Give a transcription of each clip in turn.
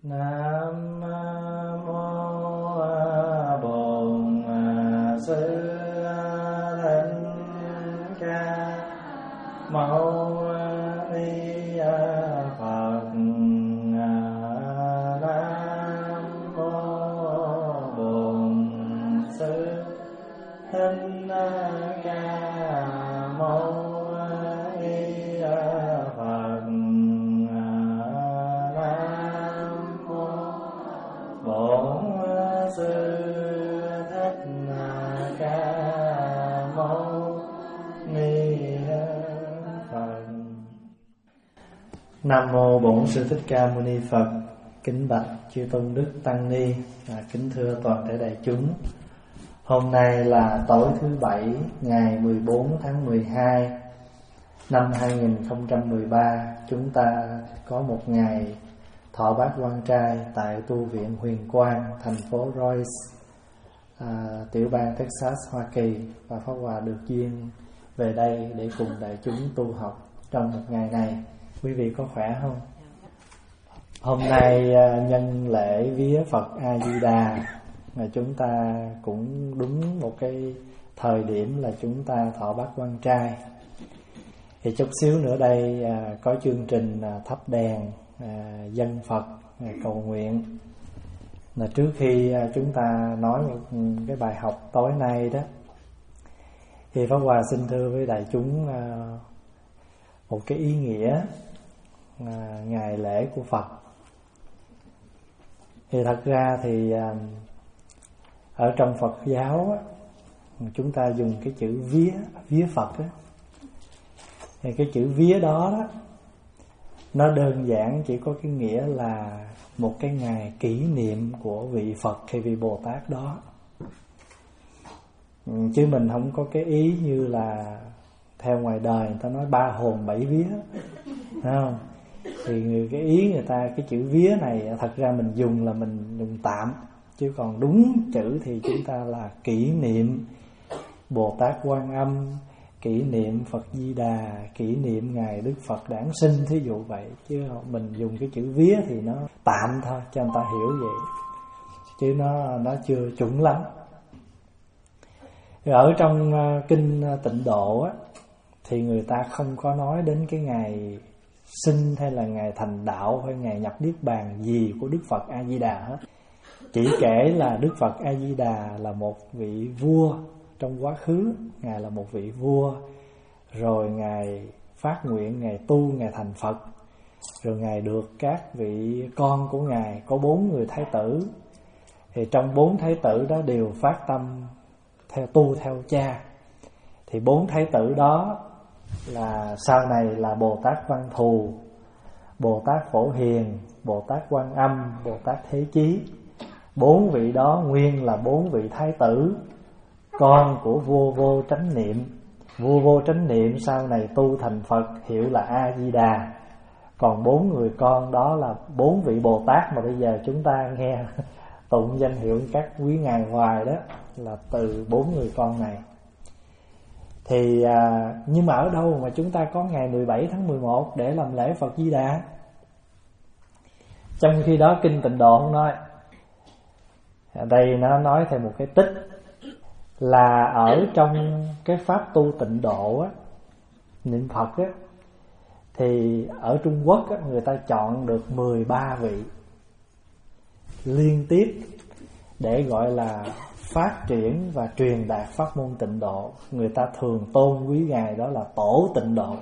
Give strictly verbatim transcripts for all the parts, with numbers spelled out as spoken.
Nam mô Bổn Sư Thích Ca Mâu Ni Phật. Nam mô Bổn Sư Thích Ca Mâu Ni Phật. Bổn Sư Thích Ca Mâu Ni Phật. Nam mô Bổn Sư Thích Ca Mâu Ni Phật. Kính bạch chư tôn đức tăng ni và kính thưa toàn thể đại chúng. Hôm nay là tối thứ bảy ngày mười bốn tháng mười hai năm hai nghìn không trăm mười ba. Chúng ta có một ngày thọ bát quan trai tại tu viện Huyền Quang, thành phố Royce, à, tiểu bang Texas, Hoa Kỳ. Và Pháp Hòa được duyên về đây để cùng đại chúng tu học trong một ngày này. Quý vị có khỏe không? Hôm nay à, nhân lễ vía Phật A Di Đà, mà chúng ta cũng đúng một cái thời điểm là chúng ta thọ bát quan trai. Thì chút xíu nữa đây à, có chương trình à, thắp đèn À, dân Phật à, cầu nguyện. Là trước khi à, chúng ta nói một cái bài học tối nay đó, thì Pháp Hòa xin thưa với đại chúng à, một cái ý nghĩa à, ngày lễ của Phật. Thì thật ra thì à, ở trong Phật giáo á, chúng ta dùng cái chữ vía vía Phật á. Thì cái chữ vía đó đó, nó đơn giản chỉ có cái nghĩa là một cái ngày kỷ niệm của vị Phật hay vị Bồ Tát đó. Chứ mình không có cái ý như là theo ngoài đời người ta nói ba hồn bảy vía, thấy không? Thì người cái ý người ta cái chữ vía này thật ra mình dùng là mình dùng tạm, chứ còn đúng chữ thì chúng ta là kỷ niệm Bồ Tát Quan Âm, kỷ niệm Phật Di Đà, kỷ niệm ngày Đức Phật đản sinh, thí dụ vậy. Chứ mình dùng cái chữ vía thì nó tạm thôi cho người ta hiểu vậy, chứ nó nó chưa chuẩn lắm. Ở trong kinh Tịnh Độ á, thì người ta không có nói đến cái ngày sinh hay là ngày thành đạo hay ngày nhập niết bàn gì của Đức Phật A Di Đà hết. Chỉ kể là Đức Phật A Di Đà là một vị vua trong quá khứ, Ngài là một vị vua, rồi Ngài phát nguyện, Ngài tu, Ngài thành Phật. Rồi Ngài được các vị con của Ngài, có bốn người thái tử. Thì trong bốn thái tử đó đều phát tâm theo tu theo cha. Thì bốn thái tử đó là sau này là Bồ Tát Văn Thù, Bồ Tát Phổ Hiền, Bồ Tát Quan Âm, Bồ Tát Thế Chí. Bốn vị đó nguyên là bốn vị thái tử, con của vua Vô Chánh Niệm. Vua Vô Chánh Niệm sau này tu thành Phật, hiệu là A Di Đà. Còn bốn người con đó là bốn vị Bồ Tát mà bây giờ chúng ta nghe tụng danh hiệu các quý ngài hoài đó, là từ bốn người con này. Thì à, nhưng mà ở đâu mà chúng ta có ngày mười bảy tháng mười một để làm lễ Phật Di Đà? Trong khi đó kinh Tịnh Độ không nói. Ở đây nó nói thêm một cái tích là ở trong cái pháp tu Tịnh Độ á, niệm Phật á, thì ở Trung Quốc á, người ta chọn được mười ba vị liên tiếp để gọi là phát triển và truyền đạt pháp môn Tịnh Độ. Người ta thường tôn quý ngài đó là Tổ Tịnh Độ.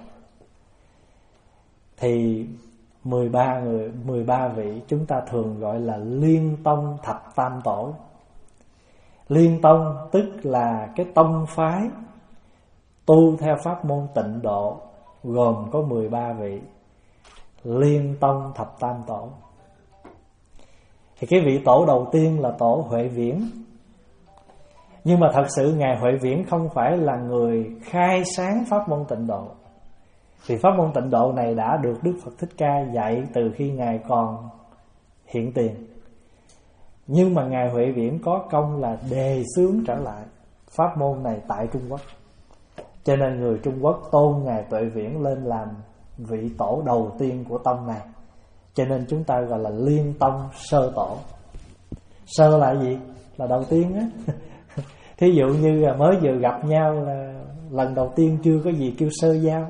Thì mười ba người, mười ba vị chúng ta thường gọi là Liên Tông Thập Tam Tổ. Liên Tông tức là cái tông phái tu theo pháp môn Tịnh Độ, gồm có mười ba vị. Liên Tông Thập Tam Tổ. Thì cái vị tổ đầu tiên là tổ Huệ Viễn. Nhưng mà thật sự ngài Huệ Viễn không phải là người khai sáng pháp môn Tịnh Độ. Vì pháp môn Tịnh Độ này đã được Đức Phật Thích Ca dạy từ khi ngài còn hiện tiền. Nhưng mà ngài Huệ Viễn có công là đề xướng trở lại pháp môn này tại Trung Quốc. Cho nên người Trung Quốc tôn ngài Tuệ Viễn lên làm vị tổ đầu tiên của tông này. Cho nên chúng ta gọi là liên tông sơ tổ. Sơ là gì? Là đầu tiên á. Thí dụ như mới vừa gặp nhau là lần đầu tiên chưa có gì kêu sơ giao.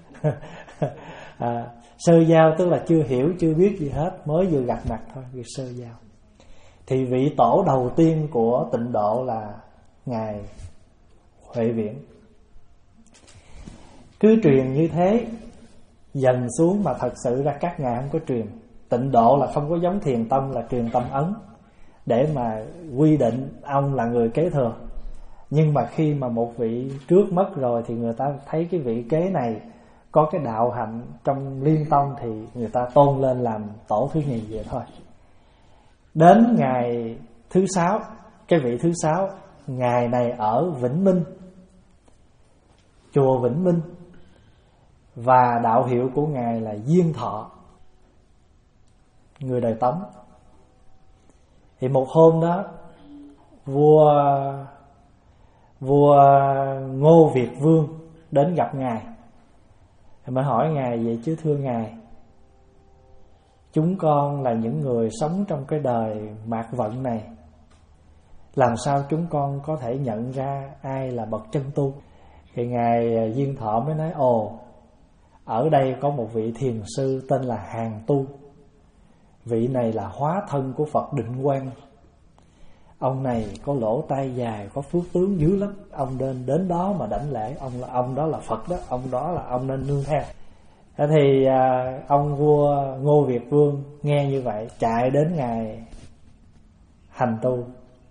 à, Sơ giao tức là chưa hiểu, chưa biết gì hết, mới vừa gặp mặt thôi, việc sơ giao. Thì vị tổ đầu tiên của Tịnh Độ là Ngài Huệ Viễn. Cứ truyền như thế dần xuống mà thật sự ra các ngài không có truyền. Tịnh Độ là không có giống Thiền Tông là truyền tâm ấn để mà quy định ông là người kế thừa. Nhưng mà khi mà một vị trước mất rồi thì người ta thấy cái vị kế này có cái đạo hạnh trong Liên Tông thì người ta tôn lên làm tổ thứ nhì vậy thôi. Đến ngày thứ sáu, cái vị thứ sáu, ngài này ở Vĩnh Minh, chùa Vĩnh Minh, và đạo hiệu của ngài là Diên Thọ, người đời Tống. Thì một hôm đó, vua vua Ngô Việt Vương đến gặp ngài, mới hỏi ngài vậy chứ thưa ngài, chúng con là những người sống trong cái đời mạt vận này, làm sao chúng con có thể nhận ra ai là bậc chân tu? Thì ngài Diên Thọ mới nói: ồ, ở đây có một vị thiền sư tên là Hàn Tu. Vị này là hóa thân của Phật Định Quang. Ông này có lỗ tai dài, có phước tướng dữ lắm. Ông nên đến đó mà đảnh lễ. Ông là ông đó là Phật đó, ông đó là ông nên nương theo. Thế thì à, ông vua Ngô Việt Vương nghe như vậy, chạy đến ngài Hành Tu,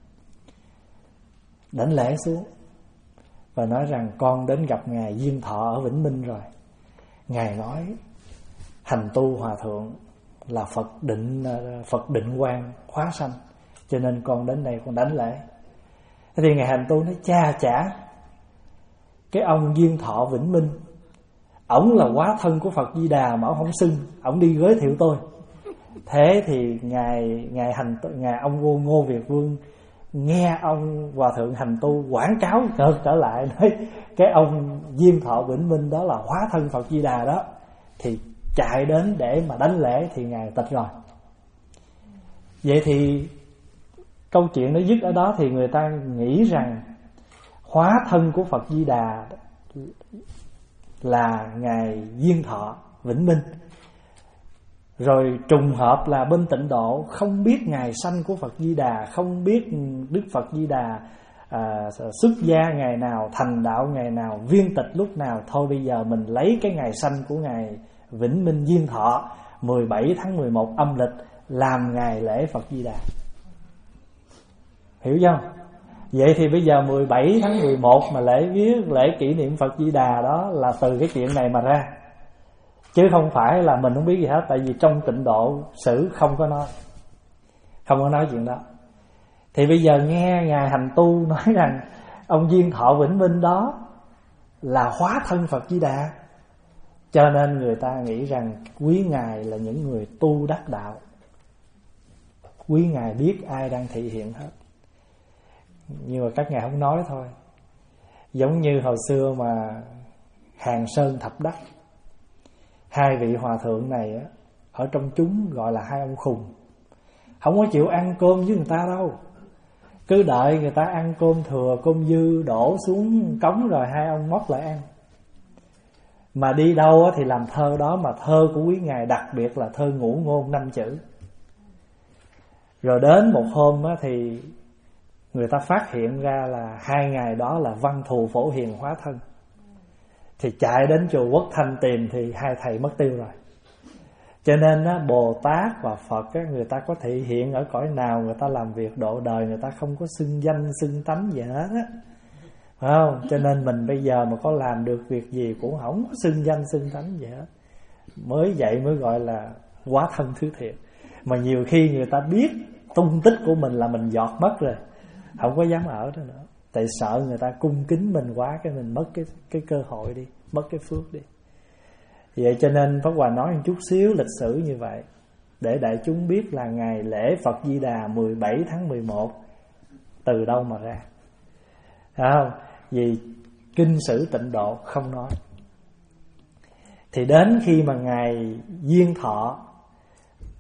đảnh lễ xuống và nói rằng con đến gặp ngài Diên Thọ ở Vĩnh Minh rồi. Ngài nói: Hành Tu hòa thượng là Phật định Phật Định Quang hóa sanh, cho nên con đến đây con đánh lễ. Thế thì ngài Hành Tu nói: cha chả, cái ông Diên Thọ Vĩnh Minh, ổng là hóa thân của Phật Di Đà mà ổng không xưng, ổng đi giới thiệu tôi. Thế thì ngài ngài hành ngài ông vua Ngô Việt Vương nghe ông hòa thượng Hành Tu quảng cáo ngược trở lại, nói cái ông Diên Thọ Vĩnh Minh đó là hóa thân Phật Di Đà đó, thì chạy đến để mà đánh lễ, thì ngài tịch rồi. Vậy thì câu chuyện nó dứt ở đó, thì người ta nghĩ rằng hóa thân của Phật Di Đà là ngài Diên Thọ Vĩnh Minh. Rồi trùng hợp là bên Tịnh Độ không biết ngày sanh của Phật Di Đà, không biết Đức Phật Di Đà à, xuất gia ngày nào, thành đạo ngày nào, viên tịch lúc nào. Thôi bây giờ mình lấy cái ngày sanh của ngài Vĩnh Minh Diên Thọ mười bảy tháng mười một âm lịch làm ngày lễ Phật Di Đà. Hiểu không? Vậy thì bây giờ mười bảy tháng mười một mà lễ viết lễ kỷ niệm Phật Di Đà đó là từ cái chuyện này mà ra, chứ không phải là mình không biết gì hết. Tại vì trong Tịnh Độ sử không có nói, không có nói chuyện đó. Thì bây giờ nghe ngài Hành Tu nói rằng ông Diên Thọ Vĩnh Minh đó là hóa thân Phật Di Đà, cho nên người ta nghĩ rằng quý ngài là những người tu đắc đạo, quý ngài biết ai đang thị hiện hết. Nhưng mà các ngài không nói thôi. Giống như hồi xưa mà Hàng Sơn Thập Đắc, hai vị hòa thượng này á, ở trong chúng gọi là hai ông khùng, không có chịu ăn cơm với người ta đâu. Cứ đợi người ta ăn cơm thừa, cơm dư đổ xuống cống rồi hai ông móc lại ăn. Mà đi đâu á thì làm thơ đó, mà thơ của quý ngài đặc biệt là thơ ngũ ngôn năm chữ. Rồi đến một hôm á thì người ta phát hiện ra là hai ngày đó là Văn Thù Phổ Hiền hóa thân, thì chạy đến chùa Quốc Thanh tìm, thì hai thầy mất tiêu rồi. Cho nên á, Bồ Tát và Phật á, người ta có thể hiện ở cõi nào, người ta làm việc độ đời, người ta không có xưng danh xưng tánh gì hết á, phải không? Cho nên mình bây giờ mà có làm được việc gì cũng không có xưng danh xưng tánh gì hết. Mới vậy mới gọi là hóa thân thứ thiệt. Mà nhiều khi người ta biết tung tích của mình là mình giọt mất rồi, không có dám ở đó nữa. Tại sợ người ta cung kính mình quá, cái mình mất cái, cái cơ hội đi, mất cái phước đi. Vậy cho nên Pháp Hòa nói một chút xíu lịch sử như vậy, để đại chúng biết là ngày lễ Phật Di Đà mười bảy tháng mười một từ đâu mà ra. Phải không? Vì kinh sử Tịnh Độ không nói. Thì đến khi mà ngài Diên Thọ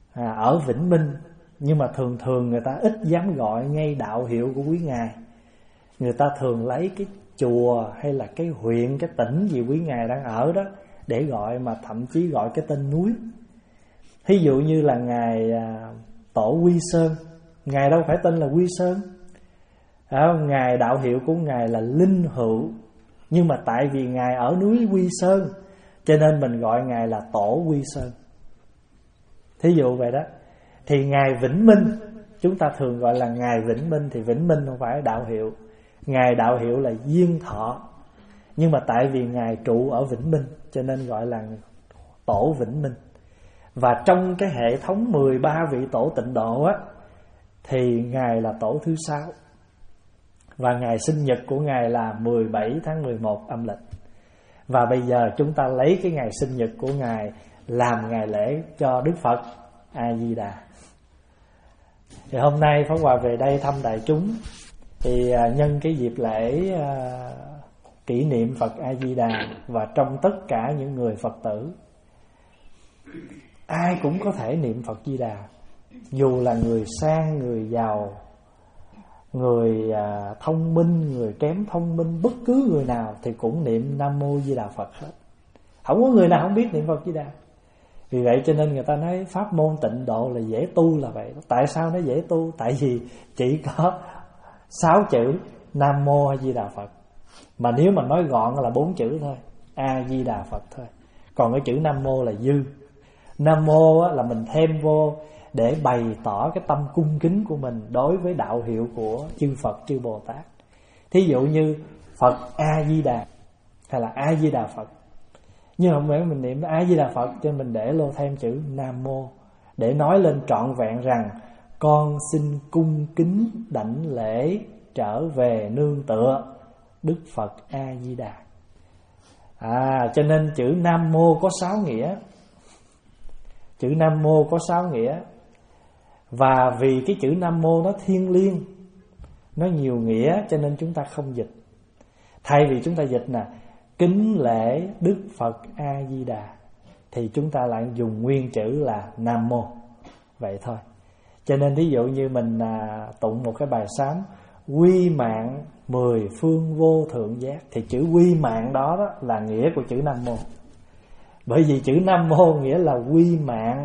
à, ở Vĩnh Minh, nhưng mà thường thường người ta ít dám gọi ngay đạo hiệu của quý ngài. Người ta thường lấy cái chùa hay là cái huyện, cái tỉnh gì quý ngài đang ở đó để gọi, mà thậm chí gọi cái tên núi. Thí dụ như là ngài à, Tổ Quy Sơn, ngài đâu phải tên là Quy Sơn, à, ngài đạo hiệu của ngài là Linh Hữu, nhưng mà tại vì ngài ở núi Quy Sơn cho nên mình gọi ngài là Tổ Quy Sơn. Thí dụ vậy đó. Thì ngài Vĩnh Minh chúng ta thường gọi là ngài Vĩnh Minh, thì Vĩnh Minh không phải đạo hiệu. Ngài đạo hiệu là Diên Thọ, nhưng mà tại vì ngài trụ ở Vĩnh Minh cho nên gọi là Tổ Vĩnh Minh. Và trong cái hệ thống mười ba vị tổ tịnh độ á, thì ngài là tổ thứ sáu, và ngày sinh nhật của ngài là mười bảy tháng mười một âm lịch. Và bây giờ chúng ta lấy cái ngày sinh nhật của ngài làm ngày lễ cho Đức Phật A Di Đà. Thì hôm nay Pháp Hòa về đây thăm đại chúng, thì nhân cái dịp lễ uh, kỷ niệm Phật A Di Đà, và trong tất cả những người Phật tử, ai cũng có thể niệm Phật Di Đà, dù là người sang, người giàu, người à, thông minh, người kém thông minh, bất cứ người nào thì cũng niệm Nam Mô Di Đà Phật hết. Không có người nào không biết niệm Phật Di Đà. Vì vậy cho nên người ta nói pháp môn tịnh độ là dễ tu là vậy. Tại sao nó dễ tu? Tại vì chỉ có sáu chữ Nam Mô Di Đà Phật, mà nếu mà nói gọn là bốn chữ thôi, A Di Đà Phật thôi. Còn cái chữ Nam Mô là dư. Nam Mô là mình thêm vô để bày tỏ cái tâm cung kính của mình đối với đạo hiệu của chư Phật, chư Bồ Tát. Thí dụ như Phật A Di Đà hay là A Di Đà Phật, nhưng không phải mình niệm A Di Đà Phật cho mình để lô thêm chữ Nam Mô, để nói lên trọn vẹn rằng con xin cung kính đảnh lễ trở về nương tựa Đức Phật A Di Đà. À, cho nên chữ Nam Mô có sáu nghĩa. Chữ Nam Mô có sáu nghĩa. Và vì cái chữ Nam Mô nó thiêng liêng, nó nhiều nghĩa, cho nên chúng ta không dịch. Thay vì chúng ta dịch nè, kính lễ Đức Phật A Di Đà, thì chúng ta lại dùng nguyên chữ là Nam Mô. Vậy thôi. Cho nên ví dụ như mình à, tụng một cái bài sám quy mạng mười phương vô thượng giác, thì chữ quy mạng đó, đó là nghĩa của chữ Nam Mô. Bởi vì chữ Nam Mô nghĩa là quy mạng,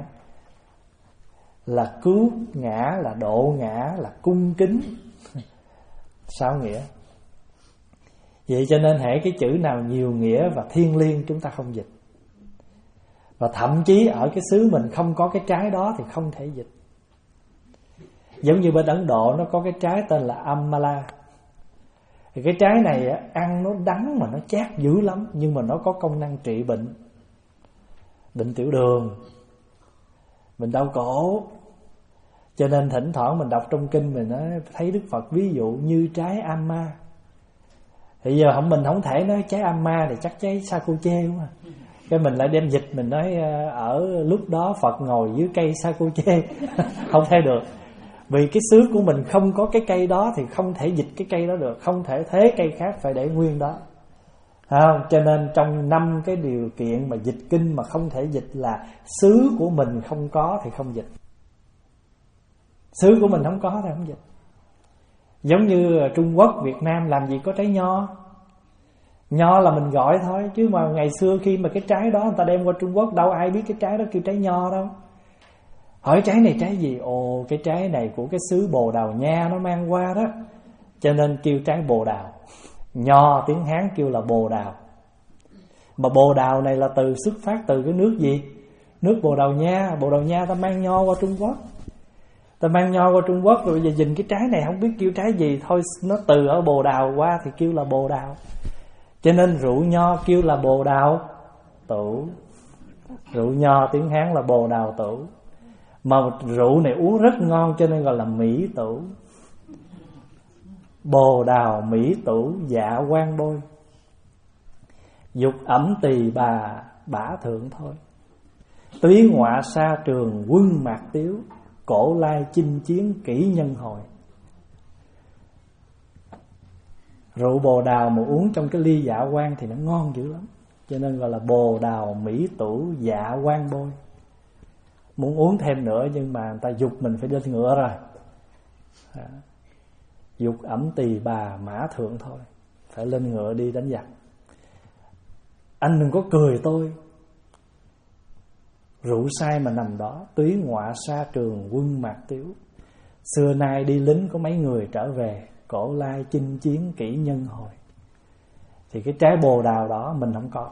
là cứu ngã, là độ ngã, là cung kính. Sáu nghĩa. Vậy cho nên hễ cái chữ nào nhiều nghĩa và thiêng liêng chúng ta không dịch. Và thậm chí ở cái xứ mình không có cái trái đó thì không thể dịch. Giống như bên Ấn Độ nó có cái trái tên là Amala. Thì cái trái này ăn nó đắng mà nó chát dữ lắm, nhưng mà nó có công năng trị bệnh. Bệnh tiểu đường, bệnh đau cổ. Cho nên thỉnh thoảng mình đọc trong kinh mình nói, thấy Đức Phật ví dụ như trái ama. Thì giờ không, mình không thể nói trái ama thì chắc trái sakuche đúng không? Cái mình lại đem dịch mình nói ở lúc đó Phật ngồi dưới cây sakuche. Không thể được. Vì cái xứ của mình không có cái cây đó thì không thể dịch cái cây đó được. Không thể thế cây khác, phải để nguyên đó. À, cho nên trong năm cái điều kiện mà dịch kinh mà không thể dịch là xứ của mình không có thì không dịch. Xứ của mình không có thì không dịch. Giống như Trung Quốc, Việt Nam làm gì có trái nho. Nho là mình gọi thôi, chứ mà ngày xưa khi mà cái trái đó người ta đem qua Trung Quốc, đâu ai biết cái trái đó kêu trái nho đâu. Hỏi trái này trái gì? Ồ, cái trái này của cái xứ Bồ Đào Nha nó mang qua đó, cho nên kêu trái Bồ Đào. Nho tiếng Hán kêu là Bồ Đào. Mà Bồ Đào này là từ xuất phát từ cái nước gì? Nước Bồ Đào Nha. Bồ Đào Nha ta mang nho qua Trung Quốc. Ta mang nho qua Trung Quốc rồi bây giờ nhìn cái trái này không biết kêu trái gì, thôi nó từ ở Bồ Đào qua thì kêu là Bồ Đào. Cho nên rượu nho kêu là Bồ Đào Tử. Rượu nho tiếng Hán là Bồ Đào Tử. Mà rượu này uống rất ngon cho nên gọi là Mỹ Tử. Bồ Đào Mỹ Tử dạ quan bôi, dục ẩm tỳ bà bả thượng thôi. Túy ngọa sa trường quân mạc tiếu, cổ lai chinh chiến kỹ nhân hồi. Rượu Bồ Đào mà uống trong cái ly dạ quan thì nó ngon dữ lắm, cho nên gọi là Bồ Đào Mỹ Tử dạ quan bôi. muốn uống thêm nữa, nhưng mà người ta giục mình phải lên ngựa rồi. À, dục ẩm tỳ bà mã thượng thôi, phải lên ngựa đi đánh giặc. Anh đừng có cười tôi, rượu say mà nằm đó, túy ngọa xa trường quân mạc tiếu. Xưa nay đi lính có mấy người trở về, cổ lai chinh chiến kỹ nhân hồi. Thì cái trái bồ đào đó mình không có.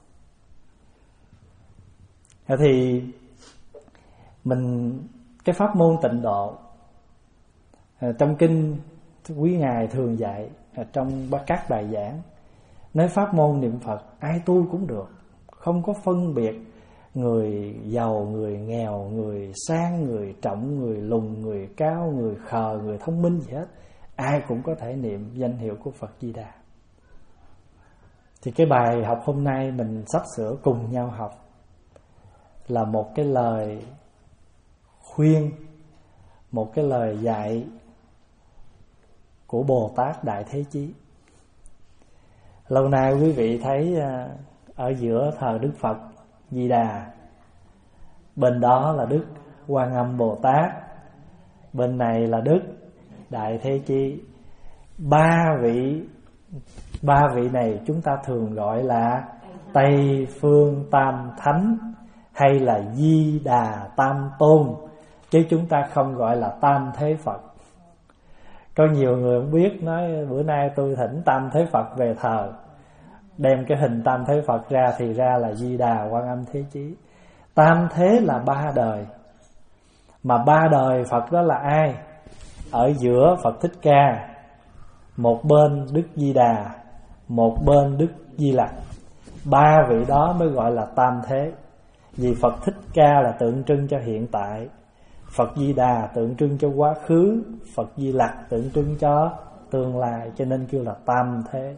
Thì mình cái pháp môn tịnh độ, trong kinh quý ngài thường dạy, trong các bài giảng, nói pháp môn niệm Phật ai tu cũng được, không có phân biệt người giàu, người nghèo, người sang, người trọng, người lùn, người cao, người khờ, người thông minh gì hết. Ai cũng có thể niệm danh hiệu của Phật Di Đà. Thì cái bài học hôm nay mình sắp sửa cùng nhau học là một cái lời khuyên, một cái lời dạy của Bồ Tát Đại Thế Chí. Lâu nay quý vị thấy ở giữa thờ Đức Phật Di Đà, bên đó là Đức Quan Âm Bồ Tát, bên này là Đức Đại Thế Chí. Ba vị Ba vị này chúng ta thường gọi là Tây Phương Tam Thánh hay là Di Đà Tam Tôn, chứ chúng ta không gọi là Tam Thế Phật. Có nhiều người không biết, nói bữa nay tôi thỉnh Tam Thế Phật về thờ, đem cái hình Tam Thế Phật ra thì ra là Di Đà Quan Âm Thế Chí. Tam Thế là ba đời, mà ba đời Phật đó là ai? Ở giữa Phật Thích Ca, một bên Đức Di Đà, một bên Đức Di Lặc. Ba vị đó mới gọi là Tam Thế. Vì Phật Thích Ca là tượng trưng cho hiện tại, Phật Di Đà tượng trưng cho quá khứ, Phật Di Lặc tượng trưng cho tương lai, cho nên kêu là Tam Thế.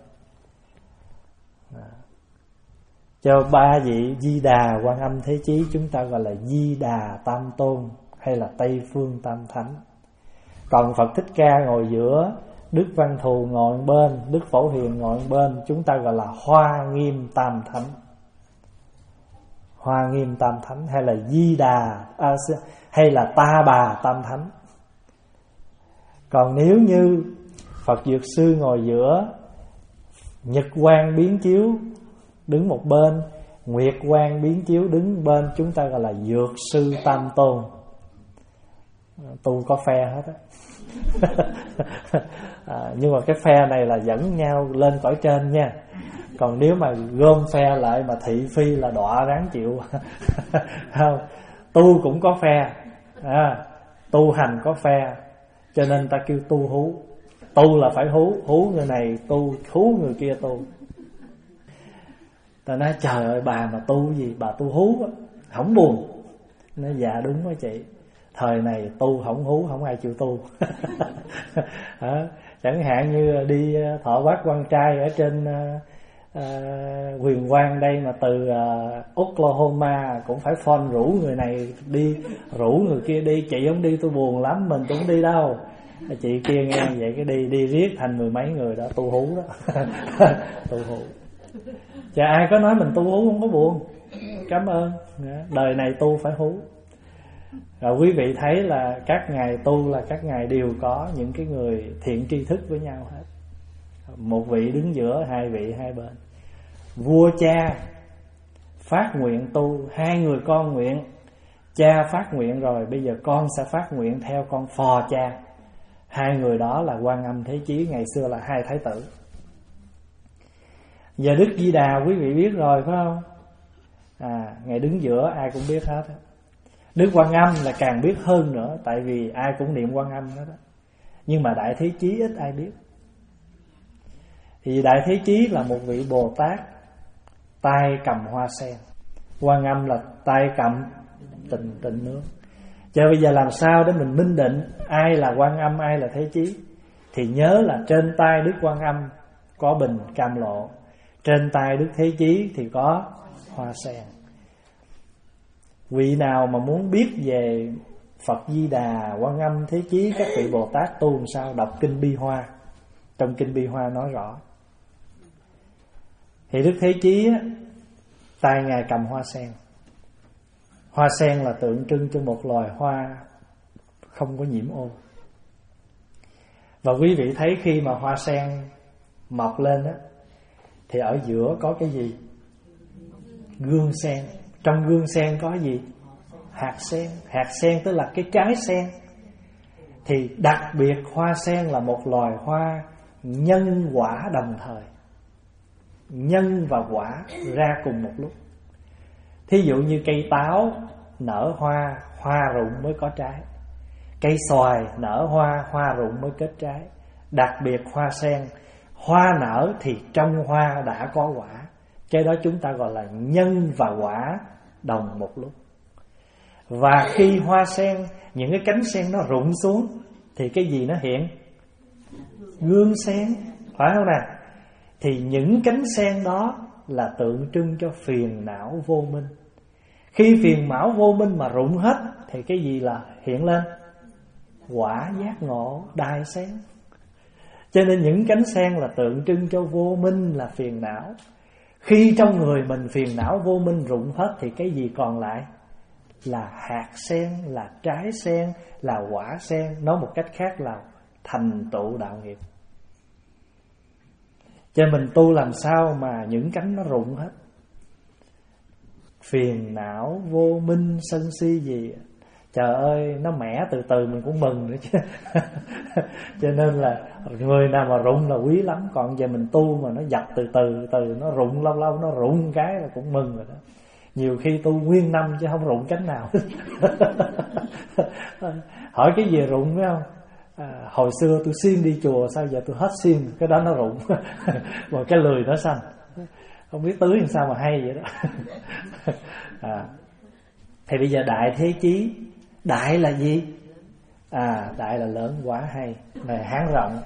Cho ba vị Di Đà Quan Âm Thế Chí chúng ta gọi là Di Đà Tam Tôn hay là Tây Phương Tam Thánh. Còn Phật Thích Ca ngồi giữa, Đức Văn Thù ngồi bên, Đức Phổ Hiền ngồi bên, chúng ta gọi là Hoa Nghiêm Tam Thánh. Hoa Nghiêm Tam Thánh hay là Di Đà à, hay là Ta Bà Tam Thánh. Còn nếu như Phật Dược Sư ngồi giữa, Nhật Quang Biến Chiếu đứng một bên, Nguyệt Quang Biến Chiếu đứng bên, chúng ta gọi là Dược Sư Tam Tôn. Tu có phe hết á. À, nhưng mà cái phe này là dẫn nhau lên cõi trên nha. Còn nếu mà gom phe lại mà thị phi là đọa ráng chịu. Không, tu cũng có phe, à, tu hành có phe, cho nên ta kêu tu hú. Tu là phải hú, hú người này tu, hú người kia tu. Ta nói trời ơi bà mà tu gì, bà tu hú á, không buồn. Nói dạ đúng đó chị, thời này tu không hú không ai chịu tu. À, chẳng hạn như đi thọ bát quan trai ở trên uh, uh, Huyền Quang đây, mà từ uh, Oklahoma cũng phải phone rủ người này đi, rủ người kia đi. Chị không đi tôi buồn lắm, mình cũng không đi đâu. Chị kia nghe vậy cái đi đi riết thành mười mấy người đó, tu hú đó. Tu hú. Chà, ai có nói mình tu hú không có buồn, cảm ơn. Đời này tu phải hú. Rồi quý vị thấy là các ngài tu là các ngài đều có những cái người thiện tri thức với nhau hết. Một vị đứng giữa, hai vị hai bên. Vua cha phát nguyện tu, hai người con nguyện. Cha phát nguyện rồi, bây giờ con sẽ phát nguyện theo con phò cha. Hai người đó là Quan Âm Thế Chí, ngày xưa là hai thái tử. Giờ Đức Di Đà quý vị biết rồi phải không? À, ngài đứng giữa ai cũng biết hết. Đức Quan Âm là càng biết hơn nữa, tại vì ai cũng niệm Quan Âm hết đó. Nhưng mà Đại Thế Chí ít ai biết. Thì Đại Thế Chí là một vị Bồ Tát tay cầm hoa sen, Quan Âm là tay cầm tịnh tịnh nước. Cho bây giờ làm sao để mình minh định ai là Quan Âm, ai là Thế Chí? Thì nhớ là trên tay Đức Quan Âm có bình cam lộ, trên tay Đức Thế Chí thì có hoa sen. Vị nào mà muốn biết về Phật Di Đà, Quan Âm, Thế Chí, các vị Bồ Tát tu làm sao, đọc kinh Bi Hoa. Trong kinh Bi Hoa nói rõ. Thì Đức Thế Chí á, tay ngài cầm hoa sen. Hoa sen là tượng trưng cho một loài hoa không có nhiễm ô. Và quý vị thấy khi mà hoa sen mọc lên á, thì ở giữa có cái gì? Gương sen. Trong gương sen có gì? Hạt sen. Hạt sen tức là cái trái sen. Thì đặc biệt hoa sen là một loài hoa nhân quả đồng thời. Nhân và quả ra cùng một lúc. Thí dụ như cây táo nở hoa, hoa rụng mới có trái. Cây xoài nở hoa, hoa rụng mới kết trái. Đặc biệt hoa sen, hoa nở thì trong hoa đã có quả. Cái đó chúng ta gọi là nhân và quả đồng một lúc. Và khi hoa sen, những cái cánh sen nó rụng xuống thì cái gì nó hiện? Gương sen, phải không nè? Thì những cánh sen đó là tượng trưng cho phiền não vô minh. Khi phiền não vô minh mà rụng hết thì cái gì là hiện lên? Quả giác ngộ đài sen. Cho nên những cánh sen là tượng trưng cho vô minh là phiền não. Khi trong người mình phiền não vô minh rụng hết thì cái gì còn lại? Là hạt sen, là trái sen, là quả sen. Nói một cách khác là thành tựu đạo nghiệp. Cho mình tu làm sao mà những cánh nó rụng hết? Phiền não, vô minh, sân si gì, trời ơi, nó mẻ từ từ mình cũng mừng nữa chứ. Cho nên là người nào mà rụng là quý lắm. Còn giờ mình tu mà nó dập từ từ từ, nó rụng lâu lâu nó rụng cái là cũng mừng rồi đó. Nhiều khi tu nguyên năm chứ không rụng cánh nào. Hỏi cái gì rụng phải không? À, hồi xưa tôi siêng đi chùa, sao giờ tôi hết siêng, cái đó nó rụng. Rồi cái lười nó xanh. Không biết tưới làm sao mà hay vậy đó. À, thì bây giờ đại thế chí. Đại là gì? À, đại là lớn, quá hay. Này Hán rộng.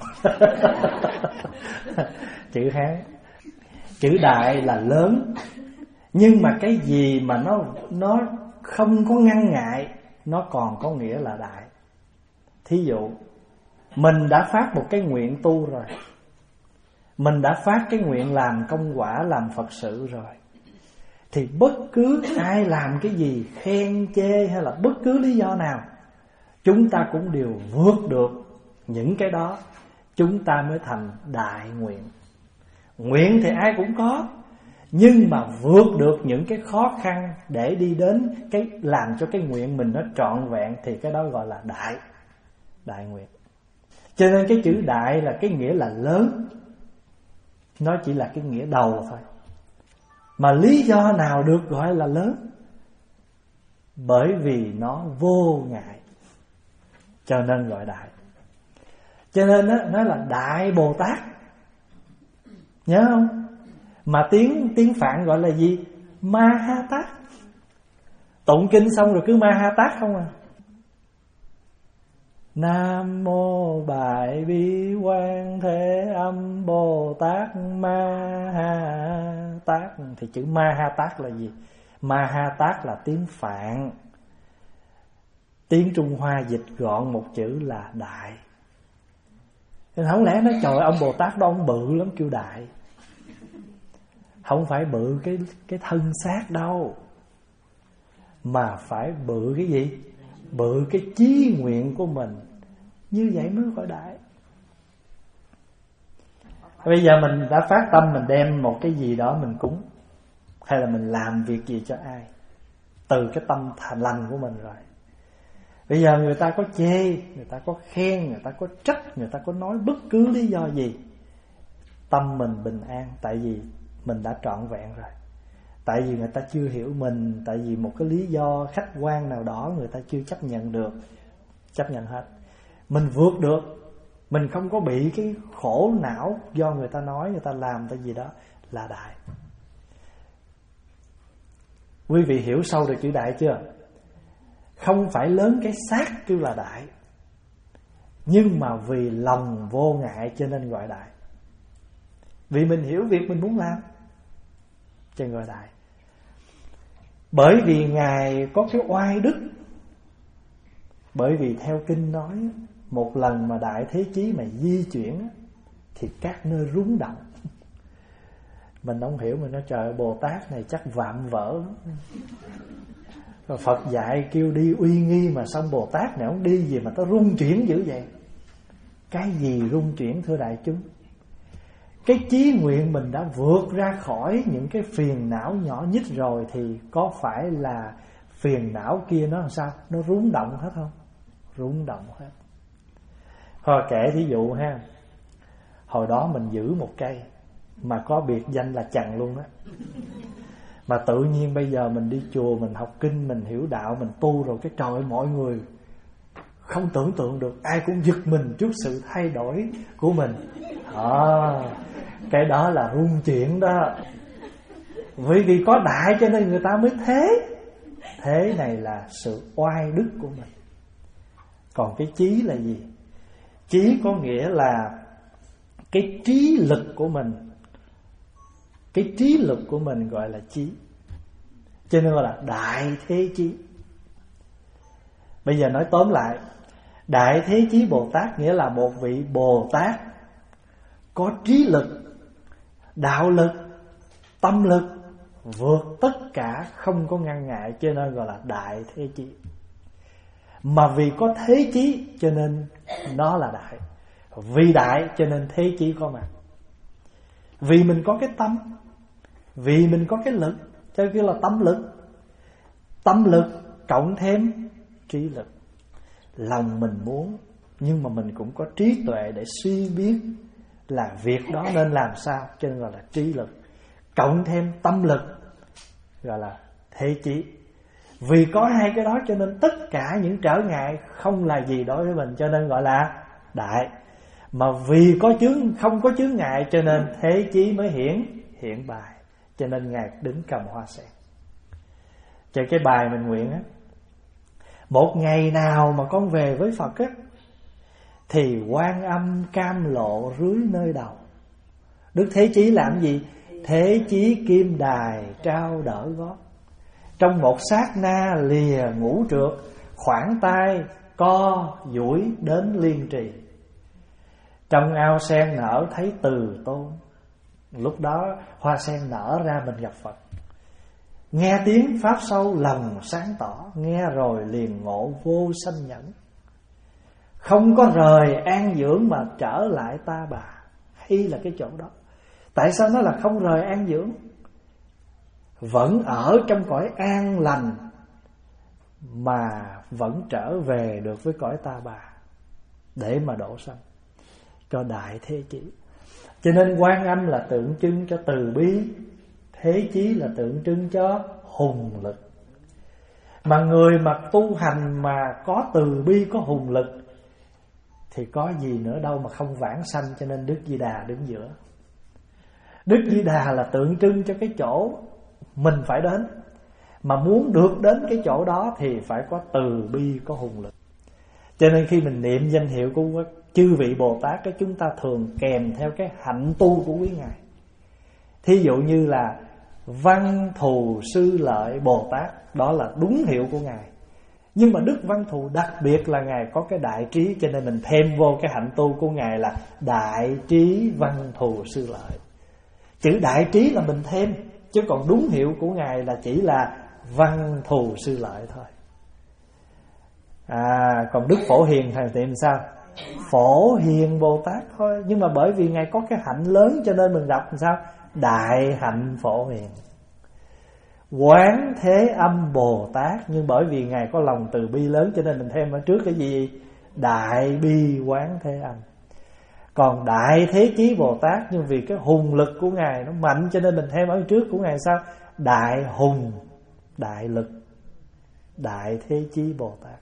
Chữ Hán. Chữ đại là lớn. Nhưng mà cái gì mà nó nó không có ngăn ngại, nó còn có nghĩa là đại. Thí dụ mình đã phát một cái nguyện tu rồi, mình đã phát cái nguyện làm công quả, làm Phật sự rồi, thì bất cứ ai làm cái gì, khen chê hay là bất cứ lý do nào, chúng ta cũng đều vượt được những cái đó, chúng ta mới thành đại nguyện. Nguyện thì ai cũng có, nhưng mà vượt được những cái khó khăn để đi đến cái làm cho cái nguyện mình nó trọn vẹn thì cái đó gọi là đại đại nguyện. Cho nên cái chữ đại là cái nghĩa là lớn, nó chỉ là cái nghĩa đầu thôi. Mà lý do nào được gọi là lớn? Bởi vì nó vô ngại, cho nên gọi đại. Cho nên đó, nó là Đại Bồ Tát. Nhớ không? Mà tiếng tiếng Phạn gọi là gì? Ma Ha Tát. Tụng kinh xong rồi cứ Ma Ha Tát không à. Nam mô Đại Bi Quan Thế Âm Bồ Tát Ma Ha Tát. Thì chữ Ma Ha Tát là gì? Ma Ha Tát là tiếng Phạn. Tiếng Trung Hoa dịch gọn một chữ là đại. Nên không lẽ nói trời ông Bồ Tát đó ông bự lắm kêu đại. Không phải bự cái cái thân xác đâu, mà phải bự cái gì? Bự cái chí nguyện của mình. Như vậy mới gọi đại. Bây giờ mình đã phát tâm mình đem một cái gì đó mình cúng, hay là mình làm việc gì cho ai, từ cái tâm thành lành của mình rồi. Bây giờ người ta có chê, người ta có khen, người ta có trách, người ta có nói bất cứ lý do gì, tâm mình bình an. Tại vì mình đã trọn vẹn rồi. Tại vì người ta chưa hiểu mình, tại vì một cái lý do khách quan nào đó người ta chưa chấp nhận được. Chấp nhận hết. Mình vượt được, mình không có bị cái khổ não do người ta nói, người ta làm cái gì đó, là đại. Quý vị hiểu sâu được chữ đại chưa? Không phải lớn cái xác kêu là đại, nhưng mà vì lòng vô ngại cho nên gọi đại. Vì mình hiểu việc mình muốn làm cho nên gọi đại. Bởi vì Ngài có cái oai đức. Bởi vì theo kinh nói, một lần mà Đại Thế Chí mà di chuyển thì các nơi rúng động. Mình không hiểu, mình nói trời, Bồ Tát này chắc vạm vỡ. Rồi Phật dạy kêu đi uy nghi, mà xong Bồ Tát này ông đi gì mà nó rung chuyển dữ vậy? Cái gì rung chuyển thưa đại chúng? Cái chí nguyện mình đã vượt ra khỏi những cái phiền não nhỏ nhất rồi, thì có phải là phiền não kia nó làm sao? Nó rung động hết không? Rung động hết. Thôi kể thí dụ ha, hồi đó mình giữ một cây mà có biệt danh là Chằn luôn á. Mà tự nhiên bây giờ mình đi chùa, mình học kinh, mình hiểu đạo, mình tu rồi, cái trời ơi, mọi người không tưởng tượng được, ai cũng giật mình trước sự thay đổi của mình. À, cái đó là rung chuyển đó. Vì vì có đại cho nên người ta mới thế. Thế này là sự oai đức của mình. Còn cái trí là gì? Trí có nghĩa là cái trí lực của mình. Cái trí lực của mình gọi là trí, cho nên gọi là đại thế chí. Bây giờ nói tóm lại, đại thế chí Bồ Tát nghĩa là một vị Bồ Tát có trí lực, đạo lực, tâm lực vượt tất cả, không có ngăn ngại, cho nên gọi là đại thế chí. Mà vì có thế chí cho nên nó là đại. Vì đại cho nên thế chí có mặt. Vì mình có cái tâm, vì mình có cái lực, cho nên là tâm lực. Tâm lực cộng thêm trí lực. Lòng mình muốn, nhưng mà mình cũng có trí tuệ để suy biết là việc đó nên làm sao, cho nên gọi là trí lực. Cộng thêm tâm lực gọi là thế chí. Vì có hai cái đó cho nên tất cả những trở ngại không là gì đối với mình, cho nên gọi là đại. Mà vì có chướng, không có chướng ngại cho nên thế chí mới hiển hiện bài. Cho nên Ngài đứng cầm hoa sen. Cho cái bài mình nguyện á, một ngày nào mà con về với Phật á, thì Quan Âm cam lộ rưới nơi đầu. Đức Thế Chí làm gì? Thế Chí kim đài trao đỡ gót. Trong một sát na lìa ngũ trượt, khoảng tay co duỗi đến liên trì. Trong ao sen nở thấy Từ Tôn. Lúc đó hoa sen nở ra mình gặp Phật. Nghe tiếng pháp sâu lòng sáng tỏ, nghe rồi liền ngộ vô sanh nhẫn. Không có rời an dưỡng mà trở lại Ta Bà. Hay là cái chỗ đó. Tại sao nó là không rời an dưỡng? Vẫn ở trong cõi an lành mà vẫn trở về được với cõi Ta Bà để mà độ sanh cho đại thế chí. Cho nên Quan Âm là tượng trưng cho từ bi, Thế Chí là tượng trưng cho hùng lực. Mà người mà tu hành mà có từ bi, có hùng lực thì có gì nữa đâu mà không vãng sanh. Cho nên Đức Di Đà đứng giữa. Đức Di Đà là tượng trưng cho cái chỗ mình phải đến. Mà muốn được đến cái chỗ đó thì phải có từ bi, có hùng lực. Cho nên khi mình niệm danh hiệu của chư vị Bồ Tát đó, chúng ta thường kèm theo cái hạnh tu của quý Ngài. Thí dụ như là Văn Thù Sư Lợi Bồ Tát, đó là đúng hiệu của Ngài. Nhưng mà Đức Văn Thù đặc biệt là Ngài có cái đại trí, cho nên mình thêm vô cái hạnh tu của Ngài là Đại Trí Văn Thù Sư Lợi. Chữ đại trí là mình thêm, chứ còn đúng hiệu của Ngài là chỉ là Văn Thù Sư Lợi thôi. À, còn Đức Phổ Hiền thầy tìm sao? Phổ Hiền Bồ Tát thôi. Nhưng mà bởi vì Ngài có cái hạnh lớn cho nên mình đọc làm sao? Đại hạnh Phổ Hiền. Quán Thế Âm Bồ Tát, nhưng bởi vì Ngài có lòng từ bi lớn cho nên mình thêm ở trước cái gì? Đại Bi Quán Thế Âm. Còn Đại Thế Chí Bồ Tát, nhưng vì cái hùng lực của Ngài nó mạnh cho nên mình thêm ở trước của Ngài sao? Đại Hùng, Đại Lực, Đại Thế Chí Bồ Tát.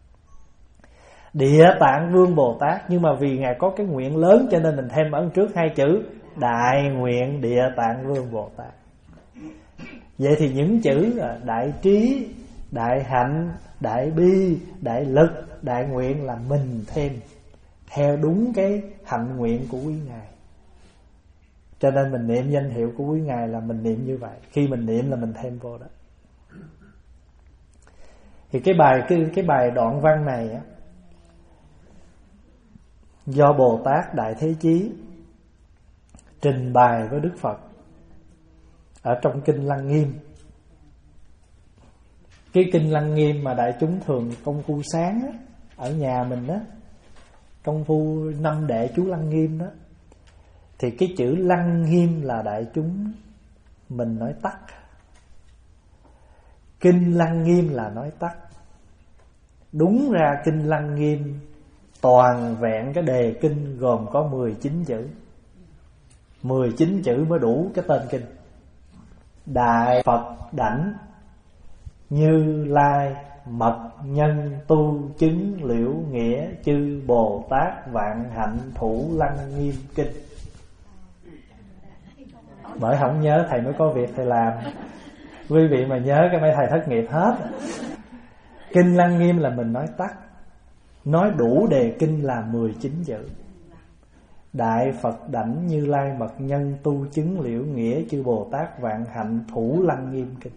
Địa Tạng Vương Bồ Tát, nhưng mà vì Ngài có cái nguyện lớn cho nên mình thêm ở trước hai chữ Đại Nguyện Địa Tạng Vương Bồ Tát. Vậy thì những chữ đại trí, đại hạnh, đại bi, đại lực, đại nguyện là mình thêm theo đúng cái hạnh nguyện của quý Ngài. Cho nên mình niệm danh hiệu của quý Ngài là mình niệm như vậy. Khi mình niệm là mình thêm vô đó. Thì cái bài cái, cái bài đoạn văn này á, do Bồ Tát Đại Thế Chí trình bày với Đức Phật ở trong kinh Lăng Nghiêm. Cái kinh Lăng Nghiêm mà đại chúng thường công phu sáng á, ở nhà mình á, công phu năm đệ chú Lăng Nghiêm đó, thì cái chữ Lăng Nghiêm là đại chúng mình nói tắt. Kinh Lăng Nghiêm là nói tắt. Đúng ra kinh Lăng Nghiêm toàn vẹn cái đề kinh gồm có mười chín chữ. mười chín chữ mới đủ cái tên kinh. Đại Phật Đảnh Như Lai Mật Nhân Tu Chứng Liễu Nghĩa Chư Bồ Tát Vạn Hạnh Thủ Lăng Nghiêm Kinh. Bởi không nhớ thầy mới có việc thầy làm. Quý vị mà nhớ cái mấy thầy thất nghiệp hết. Kinh Lăng Nghiêm là mình nói tắt. Nói đủ đề kinh là mười chín chữ. Đại Phật Đảnh Như Lai Mật Nhân Tu Chứng Liễu Nghĩa Chư Bồ Tát Vạn Hạnh Thủ Lăng Nghiêm Kinh.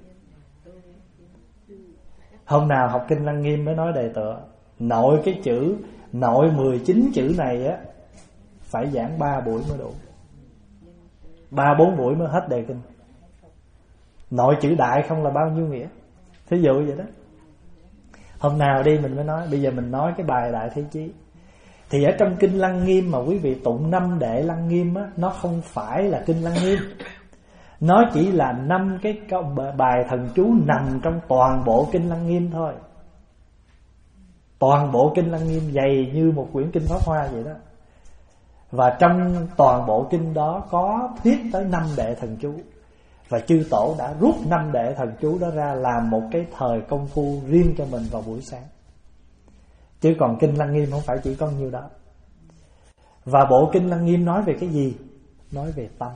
Hôm nào học kinh Lăng Nghiêm mới nói đề tựa. Nội cái chữ, nội mười chín chữ này á, phải giảng ba buổi mới đủ. Ba bốn buổi mới hết đề kinh. Nội chữ đại không là bao nhiêu nghĩa. Thí dụ vậy đó. Hôm nào đi mình mới nói. Bây giờ mình nói cái bài Đại Thế Chí. Thì ở trong kinh Lăng Nghiêm mà quý vị tụng năm đệ Lăng Nghiêm á, nó không phải là kinh Lăng Nghiêm. Nó chỉ là năm cái bài thần chú nằm trong toàn bộ kinh Lăng Nghiêm thôi. Toàn bộ kinh Lăng Nghiêm dày như một quyển kinh Pháp Hoa vậy đó. Và trong toàn bộ kinh đó có thuyết tới năm đệ thần chú. Và chư tổ đã rút năm đệ thần chú đó ra làm một cái thời công phu riêng cho mình vào buổi sáng. Chứ còn kinh Lăng Nghiêm không phải chỉ có nhiêu đó. Và bộ kinh Lăng Nghiêm nói về cái gì? Nói về tâm.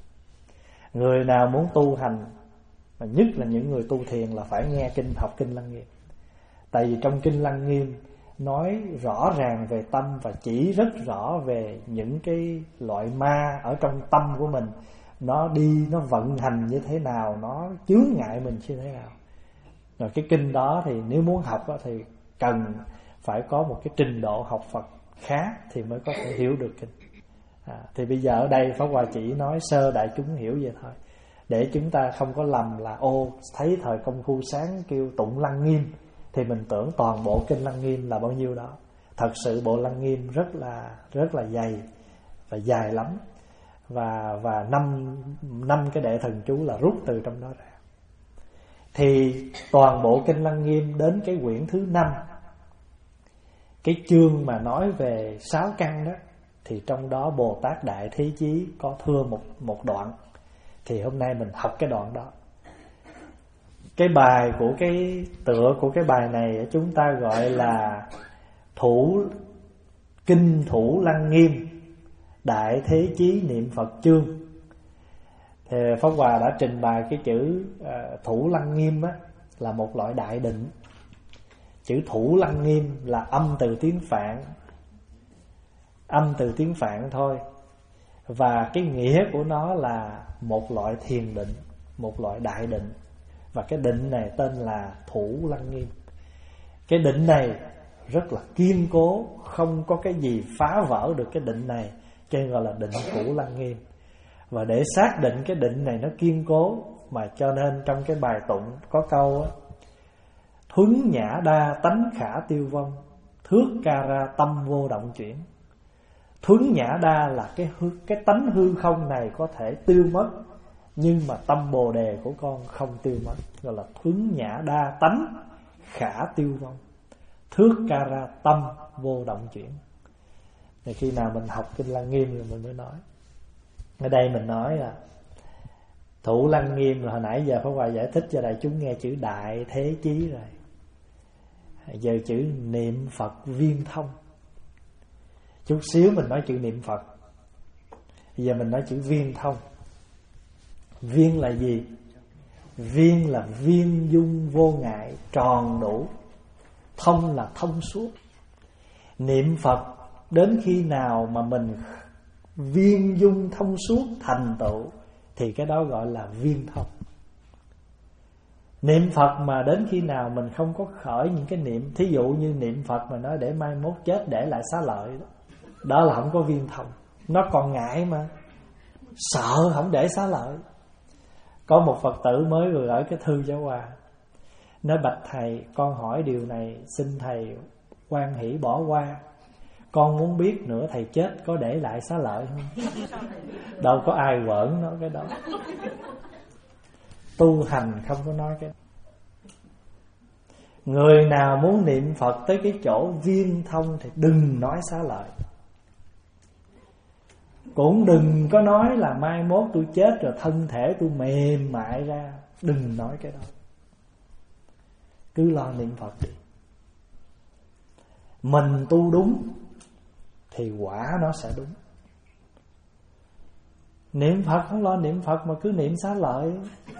Người nào muốn tu hành, mà nhất là những người tu thiền, là phải nghe kinh, học kinh Lăng Nghiêm. Tại vì trong kinh Lăng Nghiêm nói rõ ràng về tâm và chỉ rất rõ về những cái loại ma ở trong tâm của mình. Nó đi, nó vận hành như thế nào, nó chướng ngại mình như thế nào. Rồi cái kinh đó thì nếu muốn học đó, thì cần phải có một cái trình độ học Phật khá thì mới có thể hiểu được kinh. À, thì bây giờ ở đây Pháp Hòa chỉ nói sơ đại chúng hiểu vậy thôi, để chúng ta không có lầm là ô thấy thời công phu sáng kêu tụng Lăng Nghiêm thì mình tưởng toàn bộ kinh Lăng Nghiêm là bao nhiêu đó. Thật sự bộ Lăng Nghiêm rất là rất là dày và dài lắm. Và và năm năm cái đệ thần chú là rút từ trong đó ra. Thì toàn bộ kinh Lăng Nghiêm đến cái quyển thứ năm, cái chương mà nói về sáu căn đó, thì trong đó Bồ Tát Đại Thế Chí có thưa một một đoạn. Thì hôm nay mình học cái đoạn đó. Cái bài của cái tựa của cái bài này chúng ta gọi là thủ kinh Thủ Lăng Nghiêm Đại Thế Chí Niệm Phật Chương. Thì Pháp Hòa đã trình bày cái chữ uh, Thủ Lăng Nghiêm á, là một loại đại định. Chữ Thủ Lăng Nghiêm là âm từ tiếng Phạn, âm từ tiếng Phạn thôi. Và cái nghĩa của nó là một loại thiền định, một loại đại định. Và cái định này tên là Thủ Lăng Nghiêm. Cái định này rất là kiên cố, không có cái gì phá vỡ được cái định này, cho nên gọi là định Thủ Lăng Nghiêm. Và để xác định cái định này nó kiên cố, mà cho nên trong cái bài tụng có câu á: thuấn nhã đa tánh khả tiêu vong, thước ca ra tâm vô động chuyển. Thuấn nhã đa là cái hư, cái tánh hư không này có thể tiêu mất, nhưng mà tâm bồ đề của con không tiêu mất, gọi là thuấn nhã đa tánh khả tiêu vong, thước ca ra tâm vô động chuyển. Thì khi nào mình học kinh Lăng Nghiêm rồi mình mới nói. Ở đây mình nói là Thủ Lăng Nghiêm là hồi nãy giờ Pháp Hòa giải thích cho đại chúng nghe chữ Đại Thế Chí rồi. Giờ chữ niệm Phật viên thông. Chút xíu mình nói chữ niệm Phật. Giờ mình nói chữ viên thông. Viên là gì? Viên là viên dung vô ngại, tròn đủ. Thông là thông suốt. Niệm Phật đến khi nào mà mình viên dung thông suốt thành tựu thì cái đó gọi là viên thông. Niệm Phật mà đến khi nào mình không có khởi những cái niệm, thí dụ như niệm Phật mà nói để mai mốt chết để lại xá lợi đó, đó là không có viên thông. Nó còn ngại mà, sợ không để xá lợi. Có một Phật tử mới vừa gửi cái thư cho Hòa, Nói bạch thầy, con hỏi điều này xin thầy hoan hỷ bỏ qua. Con muốn biết nữa thầy chết có để lại xá lợi không? Đâu có ai quởn nói cái đó. Tu hành không có nói cái đó. Người nào muốn niệm Phật tới cái chỗ viên thông thì đừng nói xá lợi. Cũng đừng có nói là mai mốt tôi chết rồi thân thể tôi mềm mại ra. Đừng nói cái đó. Cứ lo niệm Phật đi. Mình tu đúng thì quả nó sẽ đúng. Niệm Phật không lo niệm Phật mà cứ niệm xá lợi.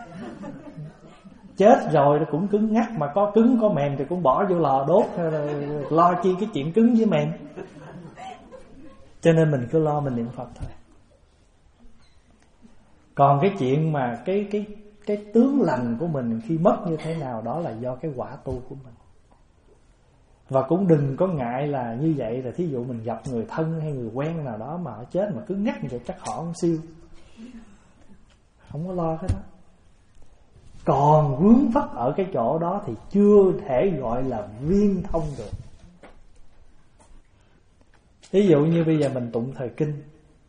Chết rồi nó cũng cứng ngắc, mà có cứng có mềm thì cũng bỏ vô lò đốt. Lo chi cái chuyện cứng với mềm. Cho nên mình cứ lo mình niệm Phật thôi. Còn cái chuyện mà cái cái cái tướng lành của mình khi mất như thế nào, đó là do cái quả tu của mình. Và cũng đừng có ngại là như vậy, là thí dụ mình gặp người thân hay người quen nào đó mà họ chết mà cứ ngắt như vậy chắc họ không siêu. Không có lo cái đó. Còn vướng vắt ở cái chỗ đó thì chưa thể gọi là viên thông được. Ví dụ như bây giờ mình tụng thời kinh,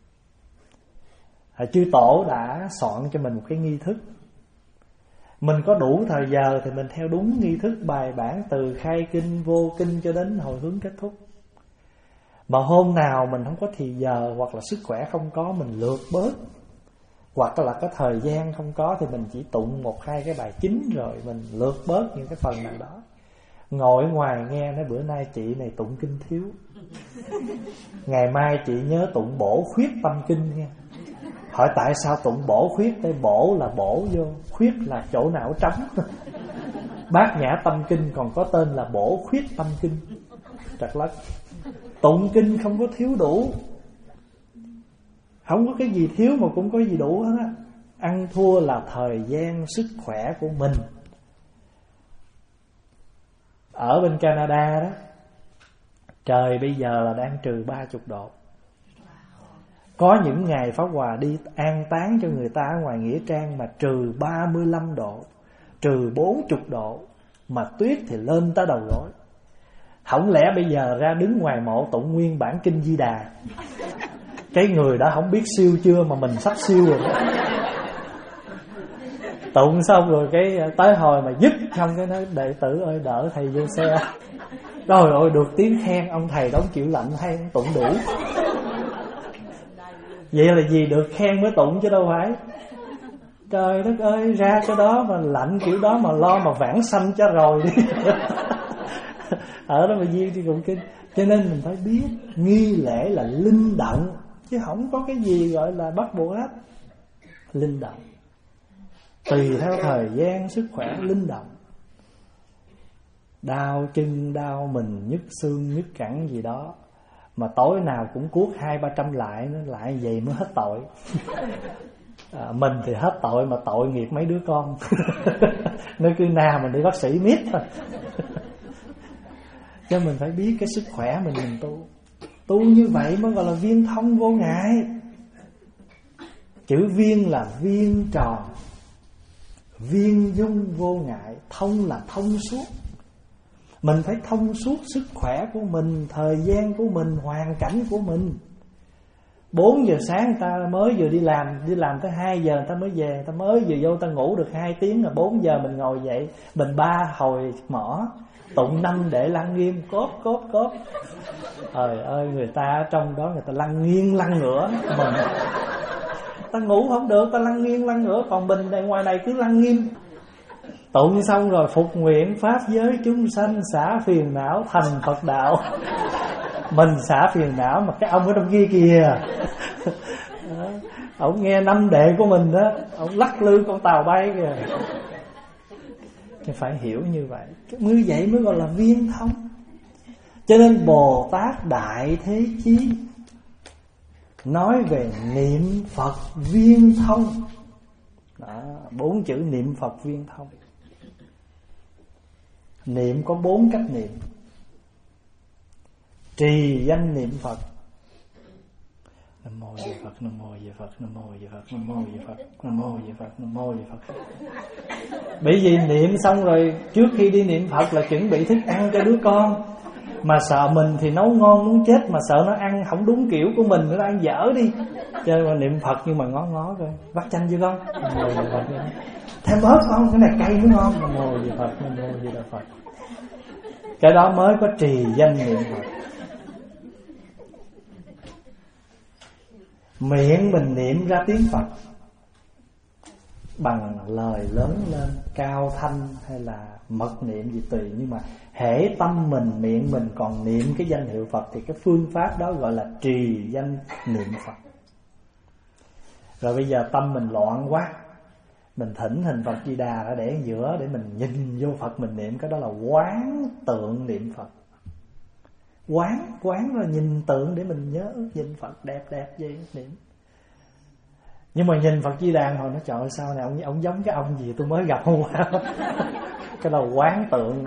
chư tổ đã soạn cho mình một cái nghi thức. Mình có đủ thời giờ thì mình theo đúng nghi thức bài bản, từ khai kinh, vô kinh cho đến hồi hướng kết thúc. Mà hôm nào mình không có thì giờ hoặc là sức khỏe không có, mình lược bớt, hoặc là có thời gian không có thì mình chỉ tụng một hai cái bài chính rồi mình lược bớt những cái phần nào đó. Ngồi ngoài nghe nói bữa nay chị này tụng kinh thiếu, ngày mai chị nhớ tụng bổ khuyết tâm kinh nha. Hỏi tại sao tụng bổ khuyết? Cái bổ là bổ vô, khuyết là chỗ nào trống. Bát Nhã Tâm Kinh còn có tên là Bổ Khuyết Tâm Kinh. Trật lất. Tụng kinh không có thiếu đủ. Không có cái gì thiếu mà cũng có gì đủ hết á. Ăn thua là thời gian, sức khỏe của mình. Ở bên Canada đó, trời bây giờ là đang trừ ba mươi độ. Có những ngày Pháp Hòa đi an táng cho người ta ở ngoài Nghĩa Trang mà trừ ba mươi lăm độ, trừ bốn mươi độ, mà tuyết thì lên tới đầu gối. Không lẽ bây giờ ra đứng ngoài mộ tụng nguyên bản kinh Di Đà, cái người đó không biết siêu chưa mà mình sắp siêu rồi đó. Tụng xong rồi cái tới hồi mà dứt không cái nói đệ tử ơi đỡ thầy vô xe. Rồi ơi được tiếng khen, ông thầy đóng chịu lạnh hay tụng đủ. Vậy là gì, được khen mới tụng chứ đâu phải. Trời đất ơi, ra cái đó mà lạnh kiểu đó mà lo mà vãng sanh cho rồi đi. Ở đó mà duyên đi tụng kinh. Cho nên mình phải biết nghi lễ là linh động, chứ không có cái gì gọi là bắt buộc hết. Linh động, tùy theo thời gian, sức khỏe, linh động. Đau chân, đau mình, nhức xương, nhức cẳng gì đó, mà tối nào cũng cuốc hai ba trăm lại, nó lại vậy mới hết tội. À, mình thì hết tội mà tội nghiệp mấy đứa con. Nó cứ na mình đi bác sĩ miết thôi. Cho mình phải biết cái sức khỏe mình mình tu. Tu như vậy mới gọi là viên thông vô ngại. Chữ viên là viên tròn, viên dung vô ngại. Thông là thông suốt. Mình phải thông suốt sức khỏe của mình, thời gian của mình, hoàn cảnh của mình. Bốn giờ sáng người ta mới vừa đi làm, đi làm tới hai giờ người ta mới về, người ta mới vừa vô người ta ngủ được hai tiếng, rồi bốn giờ mình ngồi dậy, mình ba hồi mỏ, tụng năm để lăng nghiêm, cốt cốt cốt. Trời ơi, người ta trong đó người ta lăn nghiêng lăn ngửa, mình ta ngủ không được, ta lăn nghiêng lăn ngửa, còn mình đây ngoài này cứ lăn nghiêm. Tụng xong rồi phục nguyện pháp giới chúng sanh xả phiền não thành Phật đạo. Mình xả phiền não mà cái ông ở trong kia kìa, ông nghe năm đệ của mình đó, ông lắc lư con tàu bay kìa. Thì phải hiểu như vậy, như vậy mới gọi là viên thông. Cho nên Bồ Tát Đại Thế Chí nói về niệm Phật viên thông. Đó, bốn chữ niệm Phật viên thông. Niệm có bốn cách niệm. Trì danh niệm Phật, mô Di Phật, Nam mô Di Phật, Nam mô Di Phật, Nam mô Di Phật, Nam mô Di Phật, Nam mô Di Phật. Bởi vì niệm xong rồi trước khi đi niệm Phật là chuẩn bị thức ăn cho đứa con, mà sợ mình thì nấu ngon muốn chết, mà sợ nó ăn không đúng kiểu của mình, nó ăn dở đi, cho nên mà niệm Phật nhưng mà ngó ngó coi bắt chanh chưa con, Nam mô Di Phật, thêm ớt không, cái này cay mới ngon, Nam mô Di Phật, Nam mô Di Phật. Cái đó mới có trì danh niệm Phật. Miệng mình niệm ra tiếng Phật bằng lời lớn lên cao thanh hay là mật niệm gì tùy, nhưng mà hễ tâm mình, miệng mình còn niệm cái danh hiệu Phật thì cái phương pháp đó gọi là trì danh niệm Phật. Rồi bây giờ tâm mình loạn quá, mình thỉnh hình Phật Di Đà ra để ở giữa để mình nhìn vô Phật mình niệm, cái đó là quán tượng niệm Phật. Quán, quán rồi nhìn tượng để mình nhớ nhìn Phật đẹp đẹp vậy niệm. Nhưng mà nhìn Phật Di Đà hồi nó trời ơi sao này ông, ông giống cái ông gì tôi mới gặp hôm qua. Cái là quán tượng.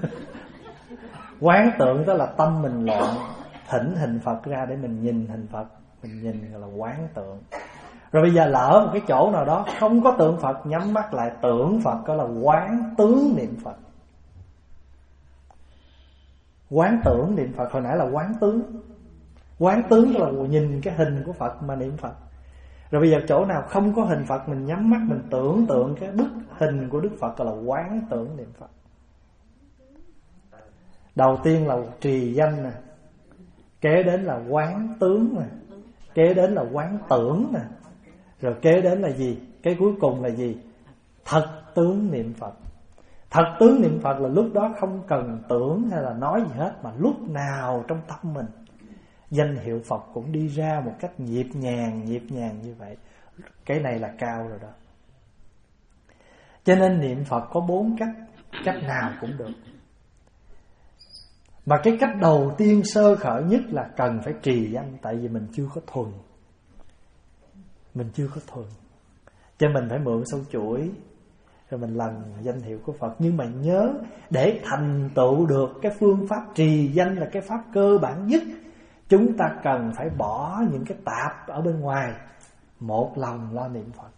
Quán tượng đó là tâm mình loạn, thỉnh hình Phật ra để mình nhìn hình Phật, mình nhìn gọi là quán tượng. Rồi bây giờ lỡ một cái chỗ nào đó không có tượng Phật, nhắm mắt lại tưởng Phật, đó là quán tướng niệm Phật. Quán tưởng niệm Phật, hồi nãy là quán tướng. Quán tướng là nhìn cái hình của Phật mà niệm Phật. Rồi bây giờ chỗ nào không có hình Phật, mình nhắm mắt mình tưởng tượng cái bức hình của Đức Phật, là quán tưởng niệm Phật. Đầu tiên là trì danh nè, kế đến là quán tướng nè, kế đến là quán tưởng nè, rồi kế đến là gì? Cái cuối cùng là gì? Thật tướng niệm Phật. Thật tướng niệm Phật là lúc đó không cần tưởng hay là nói gì hết, mà lúc nào trong tâm mình danh hiệu Phật cũng đi ra một cách nhịp nhàng, nhịp nhàng như vậy. Cái này là cao rồi đó. Cho nên niệm Phật có bốn cách, cách nào cũng được. Mà cái cách đầu tiên sơ khởi nhất là cần phải trì danh. Tại vì mình chưa có thuần, Mình chưa có thuần, cho mình phải mượn sâu chuỗi, rồi mình lần danh hiệu của Phật. Nhưng mà nhớ, để thành tựu được cái phương pháp trì danh là cái pháp cơ bản nhất, chúng ta cần phải bỏ những cái tạp ở bên ngoài, một lòng lo niệm Phật.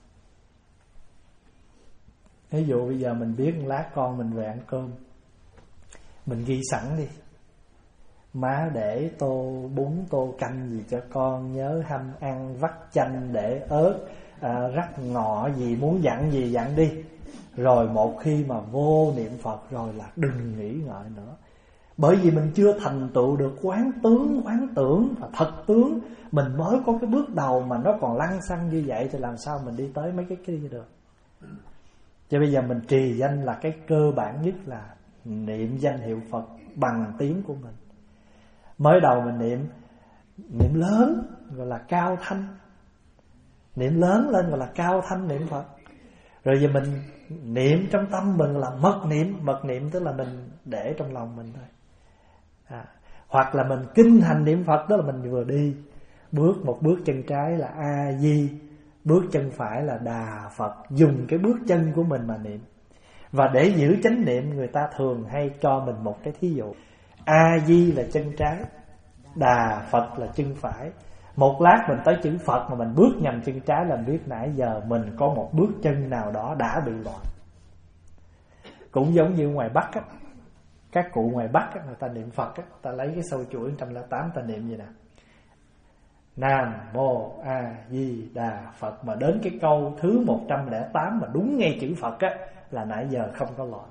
Ví dụ bây giờ mình biết lát con mình về ăn cơm, mình ghi sẵn đi: má để tô bún tô canh gì cho con, nhớ hâm ăn, vắt chanh để ớt, à, rắc ngọ gì, muốn dặn gì dặn đi. Rồi một khi mà vô niệm Phật rồi là đừng nghĩ ngợi nữa. Bởi vì mình chưa thành tựu được quán tướng, quán tưởng và thật tướng. Mình mới có cái bước đầu mà nó còn lăng xăng như vậy, thì làm sao mình đi tới mấy cái kia được. Cho bây giờ mình trì danh là cái cơ bản nhất, là niệm danh hiệu Phật bằng tiếng của mình. Mới đầu mình niệm niệm lớn gọi là cao thanh, niệm lớn lên gọi là cao thanh niệm Phật. Rồi giờ mình niệm trong tâm mình là mật niệm. Mật niệm tức là mình để trong lòng mình thôi. à, Hoặc là mình kinh hành niệm Phật, đó là mình vừa đi, bước một bước chân trái là A Di, bước chân phải là Đà Phật. Dùng cái bước chân của mình mà niệm. Và để giữ chánh niệm, người ta thường hay cho mình một cái thí dụ: A Di là chân trái, Đà Phật là chân phải. Một lát mình tới chữ Phật mà mình bước nhầm chân trái là biết nãy giờ mình có một bước chân nào đó đã bị loạn. Cũng giống như ngoài Bắc á, các cụ ngoài Bắc á, người ta niệm Phật á, ta lấy cái sâu chuỗi một trăm lẻ tám ta niệm gì nè: Nam Mô A Di Đà Phật. Mà đến cái câu thứ một trăm lẻ tám mà đúng ngay chữ Phật á, là nãy giờ không có loạn.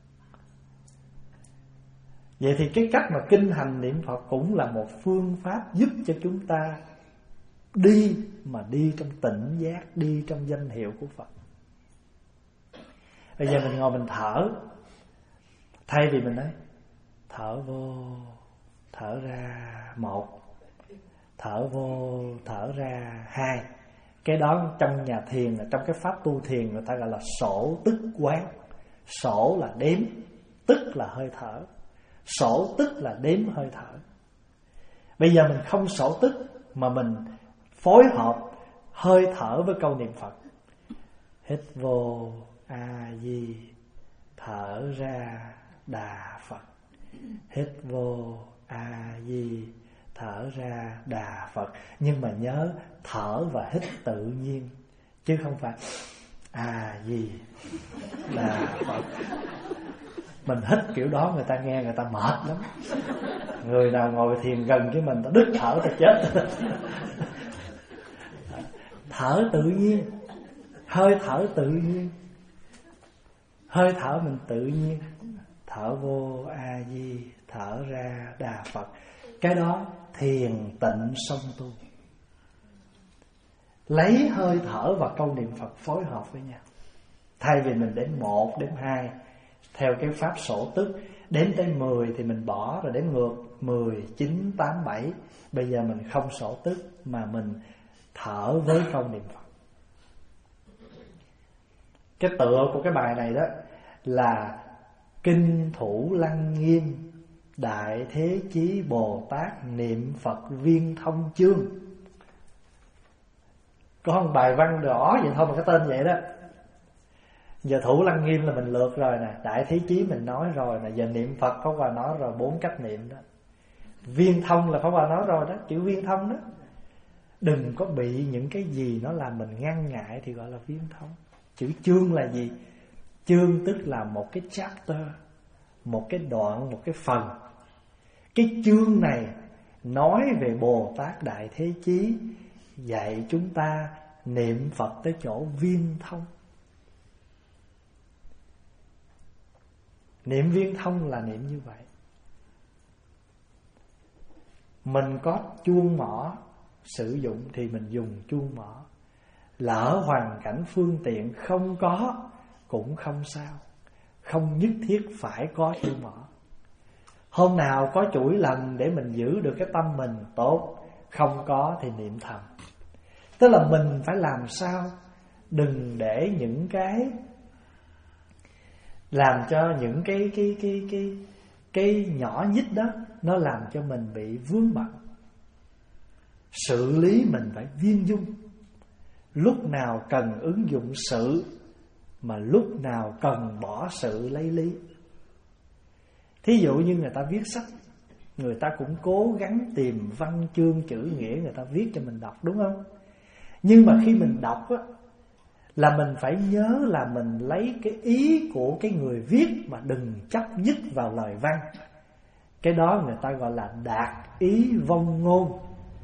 Vậy thì cái cách mà kinh hành niệm Phật cũng là một phương pháp giúp cho chúng ta đi, mà đi trong tỉnh giác, đi trong danh hiệu của Phật. Bây giờ mình ngồi mình thở, thay vì mình nói thở vô, thở ra một, thở vô, thở ra hai. Cái đó trong nhà thiền, trong cái pháp tu thiền, người ta gọi là sổ tức quán. Sổ là đếm, tức là hơi thở. Sổ tức là đếm hơi thở. Bây giờ mình không sổ tức, mà mình phối hợp hơi thở với câu niệm Phật. Hít vô A Di, thở ra Đà Phật. Hít vô A Di, thở ra Đà Phật. Nhưng mà nhớ thở và hít tự nhiên, chứ không phải à gì Đà Phật. Mình hít kiểu đó người ta nghe người ta mệt lắm. Người nào ngồi thiền gần với mình ta đứt thở ta chết. Thở tự nhiên, hơi thở tự nhiên, hơi thở mình tự nhiên. Thở vô A Di, thở ra Đà Phật. Cái đó thiền tịnh song tu. Lấy hơi thở và câu niệm Phật phối hợp với nhau. Thay vì mình đếm một, đếm hai theo cái pháp sổ tức, đếm tới mười thì mình bỏ rồi đếm ngược mười, chín, tám, bảy. Bây giờ mình không sổ tức mà mình thở với câu niệm Phật. Cái tựa của cái bài này đó là Kinh Thủ Lăng Nghiêm Đại Thế Chí Bồ Tát Niệm Phật Viên Thông Chương. Có một bài văn rõ vậy thôi mà cái tên vậy đó. Giờ Thủ Lăng Nghiêm là mình lượt rồi nè, Đại Thế Chí mình nói rồi nè, giờ niệm Phật Pháp Hòa nói rồi bốn cách niệm đó. Viên thông là Pháp Hòa nói rồi đó, chữ viên thông đó. Đừng có bị những cái gì nó làm mình ngăn ngại thì gọi là viên thông. Chữ chương là gì? Chương tức là một cái chapter, một cái đoạn, một cái phần. Cái chương này nói về Bồ Tát Đại Thế Chí, dạy chúng ta niệm Phật tới chỗ viên thông. Niệm viên thông là niệm như vậy. Mình có chuông mỏ sử dụng thì mình dùng chuông mỏ. Lỡ hoàn cảnh phương tiện không có cũng không sao, không nhất thiết phải có chuông mỏ. Hôm nào có chuỗi lần để mình giữ được cái tâm mình tốt, không có thì niệm thầm. Tức là mình phải làm sao đừng để những cái làm cho những cái cái cái cái cái nhỏ nhít đó nó làm cho mình bị vướng bận. Xử lý mình phải viên dung. Lúc nào cần ứng dụng sự, mà lúc nào cần bỏ sự lấy lý. Thí dụ như người ta viết sách, người ta cũng cố gắng tìm văn chương chữ nghĩa người ta viết cho mình đọc, đúng không? Nhưng mà khi mình đọc á, là mình phải nhớ là mình lấy cái ý của cái người viết, mà đừng chấp nhất vào lời văn. Cái đó người ta gọi là đạt ý vong ngôn.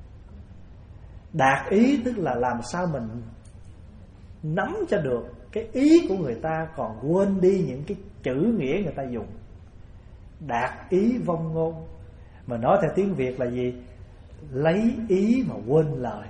Đạt ý tức là làm sao mình nắm cho được cái ý của người ta, còn quên đi những cái chữ nghĩa người ta dùng. Đạt ý vong ngôn. Mà nói theo tiếng Việt là gì? Lấy ý mà quên lời.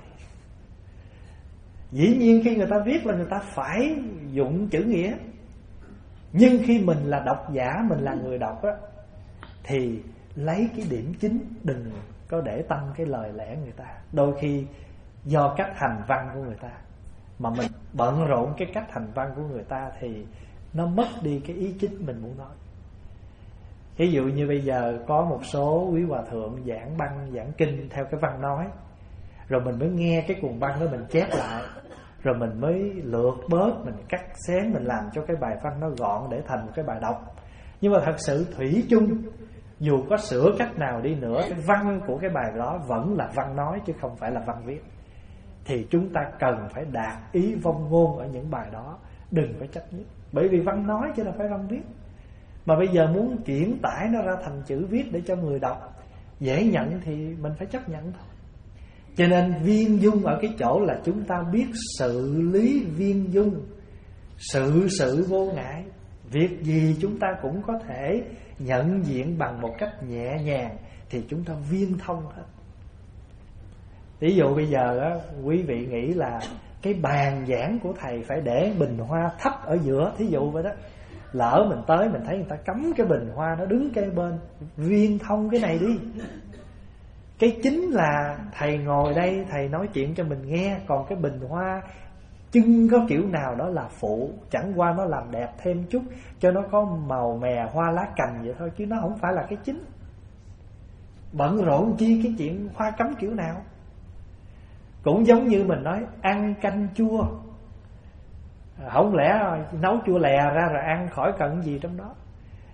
Dĩ nhiên khi người ta viết là người ta phải dụng chữ nghĩa. Nhưng khi mình là độc giả, mình là người đọc á, thì lấy cái điểm chính, đừng có để tâm cái lời lẽ người ta. Đôi khi do cách hành văn của người ta mà mình bận rộn cái cách hành văn của người ta thì nó mất đi cái ý chính mình muốn nói. Ví dụ như bây giờ có một số quý hòa thượng giảng băng, giảng kinh theo cái văn nói, rồi mình mới nghe cái cuồng băng đó mình chép lại, rồi mình mới lược bớt, mình cắt xén, mình làm cho cái bài văn nó gọn để thành một cái bài đọc. Nhưng mà thật sự thủy chung, dù có sửa cách nào đi nữa, cái văn của cái bài đó vẫn là văn nói chứ không phải là văn viết. Thì chúng ta cần phải đạt ý vong ngôn ở những bài đó, đừng có chấp nhất. Bởi vì văn nói chứ đâu phải văn viết. Mà bây giờ muốn chuyển tải nó ra thành chữ viết để cho người đọc dễ nhận thì mình phải chấp nhận thôi. Cho nên viên dung ở cái chỗ là chúng ta biết xử lý viên dung, sự sự vô ngại. Việc gì chúng ta cũng có thể nhận diện bằng một cách nhẹ nhàng thì chúng ta viên thông hết. Ví dụ bây giờ á, quý vị nghĩ là cái bàn giảng của thầy phải để bình hoa thấp ở giữa, thí dụ vậy đó. Lỡ mình tới mình thấy người ta cắm cái bình hoa nó đứng kế bên, viên thông cái này đi. Cái chính là thầy ngồi đây, thầy nói chuyện cho mình nghe. Còn cái bình hoa chưng có kiểu nào đó là phụ, chẳng qua nó làm đẹp thêm chút cho nó có màu mè hoa lá cành vậy thôi, chứ nó không phải là cái chính. Bận rộn chi cái chuyện hoa cắm kiểu nào. Cũng giống như mình nói ăn canh chua, không lẽ nấu chua lè ra rồi ăn, khỏi cần gì trong đó.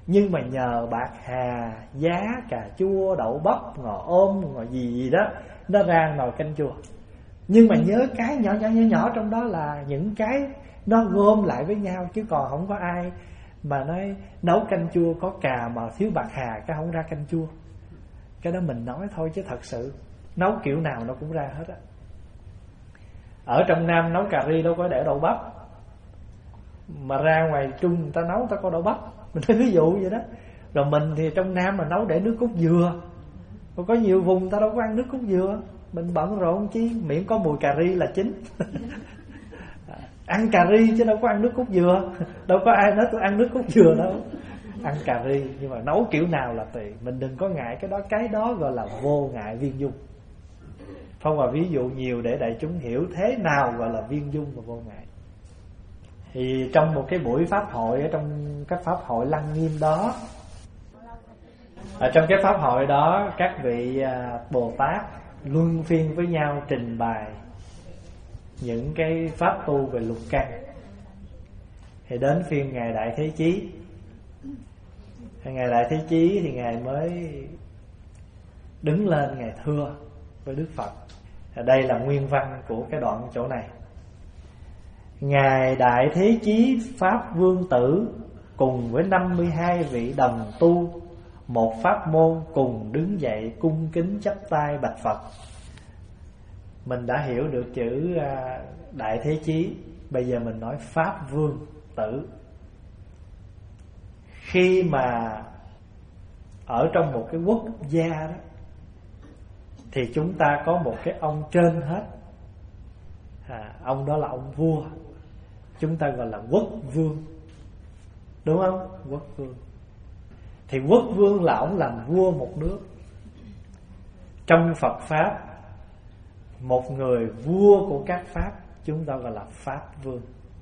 Nhưng mà nhờ bạc hà, giá, cà chua, đậu bắp, ngò ôm, ngò gì gì đó, nó ra nồi canh chua. Nhưng mà nhớ cái nhỏ nhỏ nhỏ nhỏ trong đó là những cái nó gom lại với nhau, chứ còn không có ai mà nói nấu canh chua có cà mà thiếu bạc hà cái không ra canh chua. Cái đó mình nói thôi, chứ thật sự nấu kiểu nào nó cũng ra hết á. Ở trong Nam nấu cà ri đâu có để đậu bắp, mà ra ngoài Trung người ta nấu người ta có đậu bắp. Mình nói ví dụ vậy đó. Rồi mình thì trong Nam mà nấu để nước cốt dừa. Còn có nhiều vùng người ta đâu có ăn nước cốt dừa. Mình bận rộn chi, miễn có mùi cà ri là chính. Ăn cà ri chứ đâu có ăn nước cốt dừa. Đâu có ai nói tôi ăn nước cốt dừa đâu. Ăn cà ri, nhưng mà nấu kiểu nào là tùy. Mình đừng có ngại cái đó. Cái đó gọi là vô ngại viên dung. Phong Hòa ví dụ nhiều để đại chúng hiểu thế nào gọi là viên dung và vô ngại. Thì trong một cái buổi pháp hội, ở trong các pháp hội Lăng Nghiêm đó, ở trong cái pháp hội đó, các vị Bồ Tát luân phiên với nhau trình bày những cái pháp tu về lục căn. Thì đến phiên Ngài Đại Thế Chí. Ngài Đại Thế Chí thì Ngài mới đứng lên, Ngài thưa với Đức Phật. Đây là nguyên văn của cái đoạn chỗ này. Ngài Đại Thế Chí Pháp Vương Tử cùng với năm mươi hai vị đồng tu một pháp môn cùng đứng dậy cung kính chắp tay bạch Phật. Mình đã hiểu được chữ Đại Thế Chí. Bây giờ mình nói Pháp Vương Tử. Khi mà ở trong một cái quốc gia đó, thì chúng ta có một cái ông trên hết. à, Ông đó là ông vua. Chúng ta gọi là quốc vương, đúng không? Quốc vương. Thì quốc vương là ông làm vua một nước. Trong Phật Pháp, một người vua của các Pháp chúng ta gọi là Pháp Vương.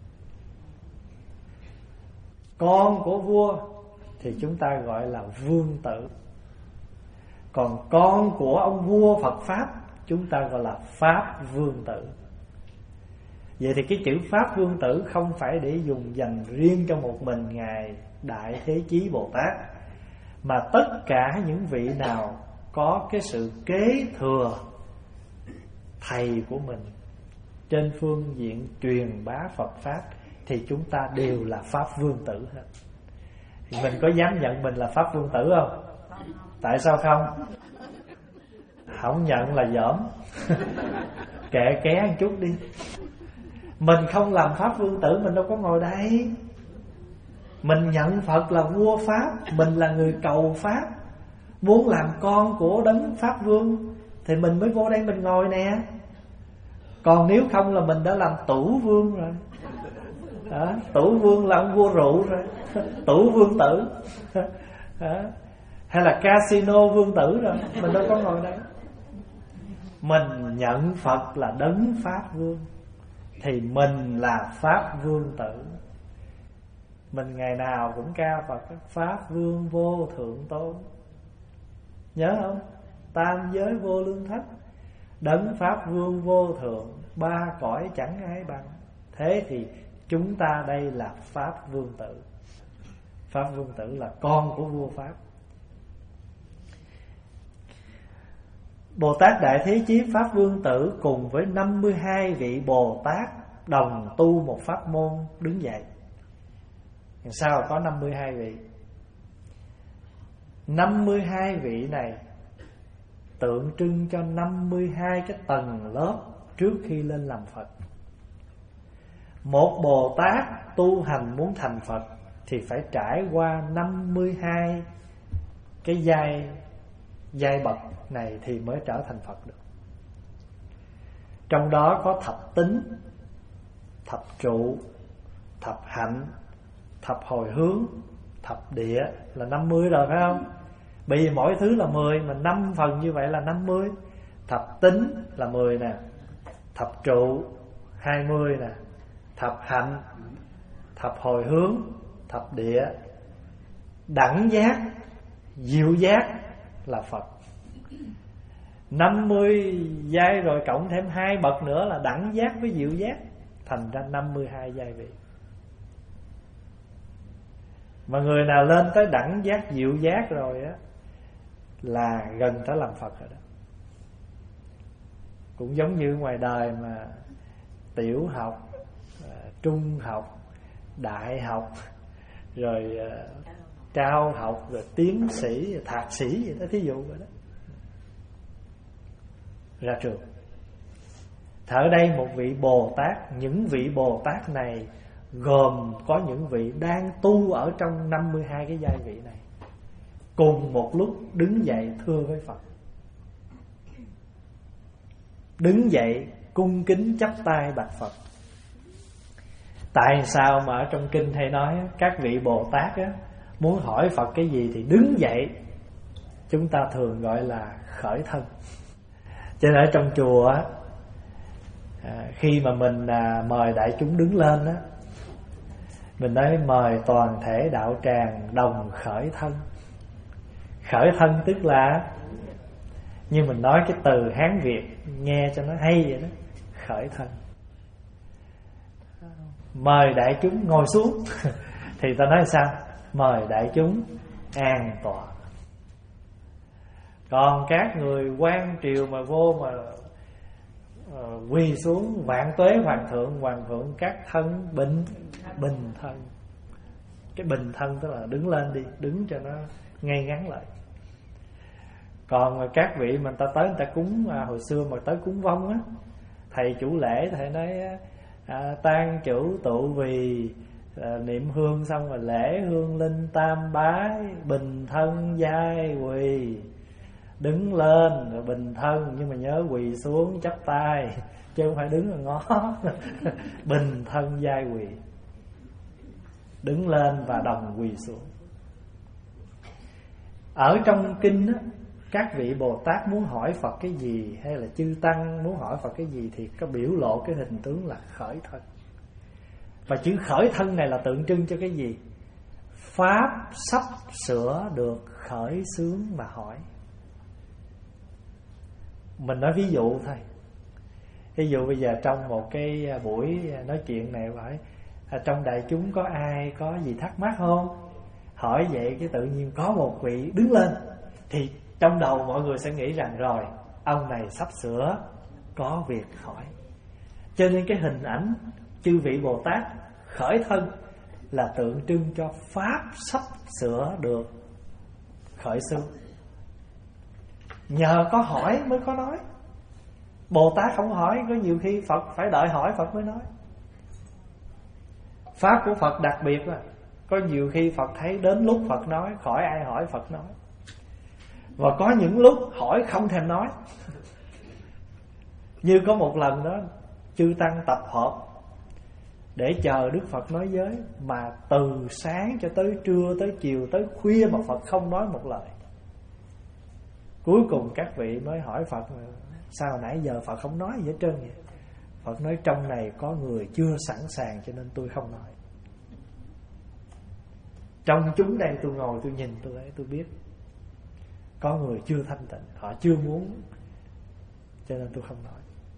Con của vua thì chúng ta gọi là vương tử. Còn con của ông vua Phật Pháp chúng ta gọi là Pháp Vương Tử. Vậy thì cái chữ Pháp Vương Tử không phải để dùng dành riêng cho một mình Ngài Đại Thế Chí Bồ Tát, mà tất cả những vị nào có cái sự kế thừa thầy của mình trên phương diện truyền bá Phật Pháp thì chúng ta đều là Pháp Vương Tử hết. Thì mình có dám nhận mình là Pháp Vương Tử không? Tại sao không? Không nhận là dởm. Kệ ké một chút đi. Mình không làm Pháp Vương Tử mình đâu có ngồi đây. Mình nhận Phật là vua Pháp, mình là người cầu Pháp, muốn làm con của đấng Pháp Vương thì mình mới vô đây mình ngồi nè. Còn nếu không là mình đã làm tửu vương rồi. à, Tửu vương là ông vua rượu rồi. Tửu vương tử. à, Hay là casino vương tử rồi. Mình đâu có ngồi đây. Mình nhận Phật là đấng Pháp Vương thì mình là Pháp Vương Tử. Mình ngày nào cũng ca Phật Pháp Vương vô thượng tôn. Nhớ không? Tam giới vô lương thất, đấng Pháp Vương vô thượng, ba cõi chẳng ai bằng. Thế thì chúng ta đây là Pháp Vương Tử. Pháp Vương Tử là con của vua Pháp. Bồ Tát Đại Thế Chí Pháp Vương Tử cùng với năm mươi hai vị Bồ Tát đồng tu một pháp môn đứng dậy. Sao có năm mươi hai vị? năm mươi hai vị này tượng trưng cho năm mươi hai cái tầng lớp trước khi lên làm Phật. Một Bồ Tát tu hành muốn thành Phật thì phải trải qua năm mươi hai cái giai giai bậc này thì mới trở thành Phật được. Trong đó có thập tính, thập trụ, thập hạnh, thập hồi hướng, thập địa là năm mươi rồi phải không? Bây giờ mỗi thứ là mười, mà năm phần như vậy là năm mươi. Thập tính là mười nè, thập trụ hai mươi nè, thập hạnh, thập hồi hướng, thập địa, đẳng giác, diệu giác là Phật. Năm mươi giai rồi cộng thêm hai bậc nữa là đẳng giác với diệu giác, thành ra năm mươi hai giai vị. Mà người nào lên tới đẳng giác diệu giác rồi á là gần tới làm Phật rồi đó. Cũng giống như ngoài đời mà tiểu học, trung học, đại học, rồi cao học, rồi tiến sĩ, rồi thạc sĩ vậy đó, thí dụ vậy đó, ra trường. Thì ở đây một vị Bồ Tát, những vị Bồ Tát này gồm có những vị đang tu ở trong năm mươi hai cái giai vị này, cùng một lúc đứng dậy thưa với Phật, đứng dậy cung kính chắp tay bạch Phật. Tại sao mà ở trong kinh hay nói các vị Bồ Tát á, muốn hỏi Phật cái gì thì đứng dậy, chúng ta thường gọi là khởi thân. Cho nên ở trong chùa á, à, khi mà mình à, mời đại chúng đứng lên á, mình nói mời toàn thể đạo tràng đồng khởi thân. Khởi thân tức là, như mình nói cái từ Hán Việt nghe cho nó hay vậy đó, khởi thân. Mời đại chúng ngồi xuống thì ta nói sao? Mời đại chúng an tọa. Còn các người quan triều mà vô mà uh, quỳ xuống, vạn tuế hoàng thượng, hoàng thượng các thân bình bình thân. Cái bình thân tức là đứng lên đi, đứng cho nó ngay ngắn lại. Còn các vị mà ta tới người ta cúng, à, hồi xưa mà tới cúng vong á, thầy chủ lễ thầy nói à, tang chủ tụ vì à, niệm hương xong rồi lễ hương linh tam bái, bình thân giai quỳ, đứng lên rồi bình thân, nhưng mà nhớ quỳ xuống chắp tay chứ không phải đứng rồi ngó. Bình thân giai quỳ, đứng lên và đồng quỳ xuống. Ở trong kinh á, các vị Bồ Tát muốn hỏi Phật cái gì, hay là chư Tăng muốn hỏi Phật cái gì, thì có biểu lộ cái hình tướng là khởi thân. Và chữ khởi thân này là tượng trưng cho cái gì? Pháp sắp sửa được khởi xướng mà hỏi. Mình nói ví dụ thôi. Ví dụ bây giờ trong một cái buổi nói chuyện này hỏi à, trong đại chúng có ai có gì thắc mắc không? Hỏi vậy cái tự nhiên có một vị đứng lên, thì trong đầu mọi người sẽ nghĩ rằng rồi, ông này sắp sửa có việc hỏi. Cho nên cái hình ảnh chư vị Bồ Tát khởi thân là tượng trưng cho Pháp sắp sửa được khởi xướng. Nhờ có hỏi mới có nói. Bồ Tát không hỏi, có nhiều khi Phật phải đợi hỏi Phật mới nói. Pháp của Phật đặc biệt là có nhiều khi Phật thấy đến lúc Phật nói, khỏi ai hỏi Phật nói. Và có những lúc hỏi không thèm nói. Như có một lần đó, chư Tăng tập hợp để chờ Đức Phật nói giới, mà từ sáng cho tới trưa, tới chiều, tới khuya mà Phật không nói một lời. Cuối cùng các vị mới hỏi Phật, sao nãy giờ Phật không nói gì hết trơn vậy? Phật nói trong này có người chưa sẵn sàng cho nên tôi không nói. Trong chúng đây tôi ngồi tôi nhìn tôi ấy, tôi biết có người chưa thanh tịnh, họ chưa muốn, cho nên tôi không nói.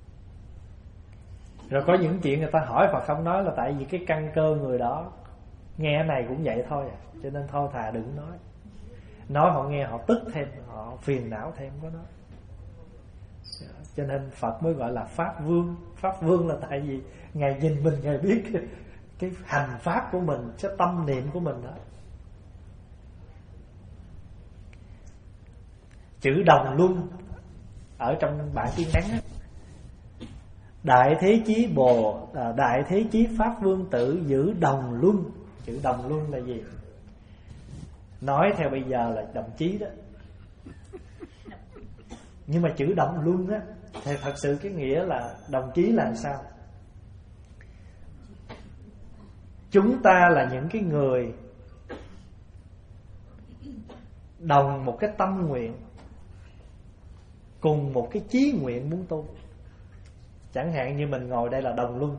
Rồi có những chuyện người ta hỏi Phật không nói là tại vì cái căn cơ người đó nghe cái này cũng vậy thôi à, cho nên thôi thà đừng nói. Nói họ nghe họ tức thêm, họ phiền não thêm, có nói. Cho nên Phật mới gọi là Pháp Vương. Pháp Vương là tại vì Ngài nhìn mình, Ngài biết cái, cái hành pháp của mình, cái tâm niệm của mình đó. Chữ đồng luân ở trong bản tiếng Hán á, Đại Thế Chí Bồ à, Đại Thế Chí Pháp Vương Tử giữ đồng luân. Chữ đồng luân là gì? Nói theo bây giờ là đồng chí đó. Nhưng mà chữ đồng luân á, thì thật sự cái nghĩa là đồng chí là sao? Chúng ta là những cái người đồng một cái tâm nguyện, cùng một cái chí nguyện muốn tu. Chẳng hạn như mình ngồi đây là đồng luân.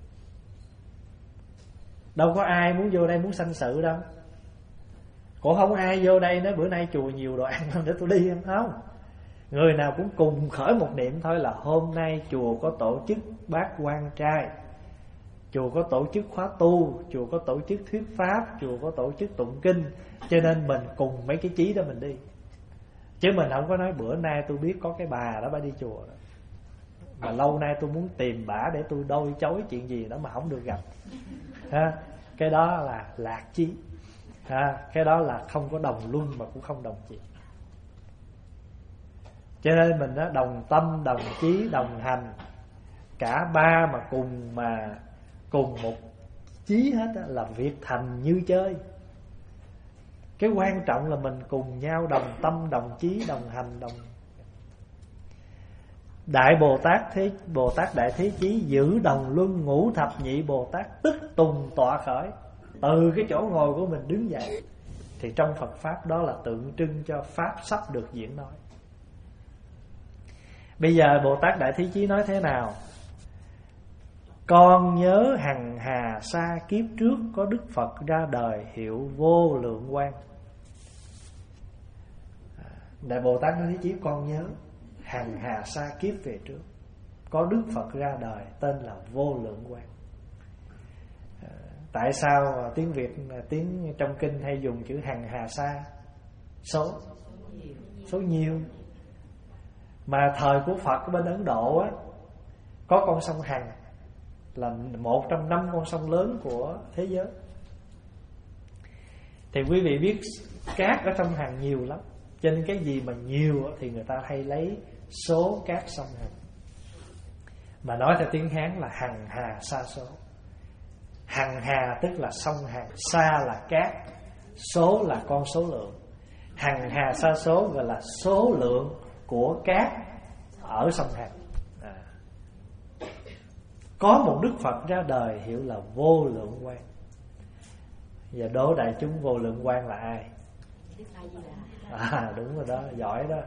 Đâu có ai muốn vô đây muốn sanh sự đâu. Cũng không ai vô đây nói bữa nay chùa nhiều đồ ăn để tôi đi không. Không. Người nào cũng cùng khởi một niệm thôi là hôm nay chùa có tổ chức bát quan trai, chùa có tổ chức khóa tu, chùa có tổ chức thuyết pháp, chùa có tổ chức tụng kinh, cho nên mình cùng mấy cái chí đó mình đi. Chứ mình không có nói bữa nay tôi biết có cái bà đó bà đi chùa đó, mà lâu nay tôi muốn tìm bả để tôi đôi chối chuyện gì đó mà không được gặp ha. Cái đó là lạc chí ha. Cái đó là không có đồng luân mà cũng không đồng chí. Cho nên mình đó, đồng tâm, đồng chí, đồng hành, cả ba mà cùng mà cùng một chí hết đó, là việc thành như chơi. Cái quan trọng là mình cùng nhau đồng tâm, đồng chí, đồng hành, đồng. Đại Bồ Tát thế Bồ Tát Đại Thế Chí giữ đồng luân ngũ thập nhị Bồ Tát, tức tùng tọa khởi, từ cái chỗ ngồi của mình đứng dậy. Thì trong Phật pháp đó là tượng trưng cho pháp sắp được diễn nói. Bây giờ Bồ Tát Đại Thế Chí nói thế nào? Con nhớ hằng hà sa kiếp trước có Đức Phật ra đời hiệu vô lượng quang. Đại Bồ Tát Đại Thế Chí con nhớ hằng hà sa kiếp về trước có Đức Phật ra đời tên là vô lượng quang. Tại sao tiếng Việt, tiếng trong kinh hay dùng chữ hằng hà sa? Số Số nhiều. Mà thời của Phật ở bên Ấn Độ á, có con sông Hằng là một trong năm con sông lớn của thế giới. Thì quý vị biết cát ở trong Hằng nhiều lắm, cho nên cái gì mà nhiều thì người ta hay lấy số cát sông Hằng. Mà nói theo tiếng Hán là hằng hà sa số. Hằng hà tức là sông Hằng, sa là cát, số là con số lượng. Hằng hà sa số gọi là số lượng của cát ở sông Hằng. à. Có một Đức Phật ra đời hiệu là vô lượng quang. Giờ đố đại chúng vô lượng quang là ai? À đúng rồi đó, giỏi đó.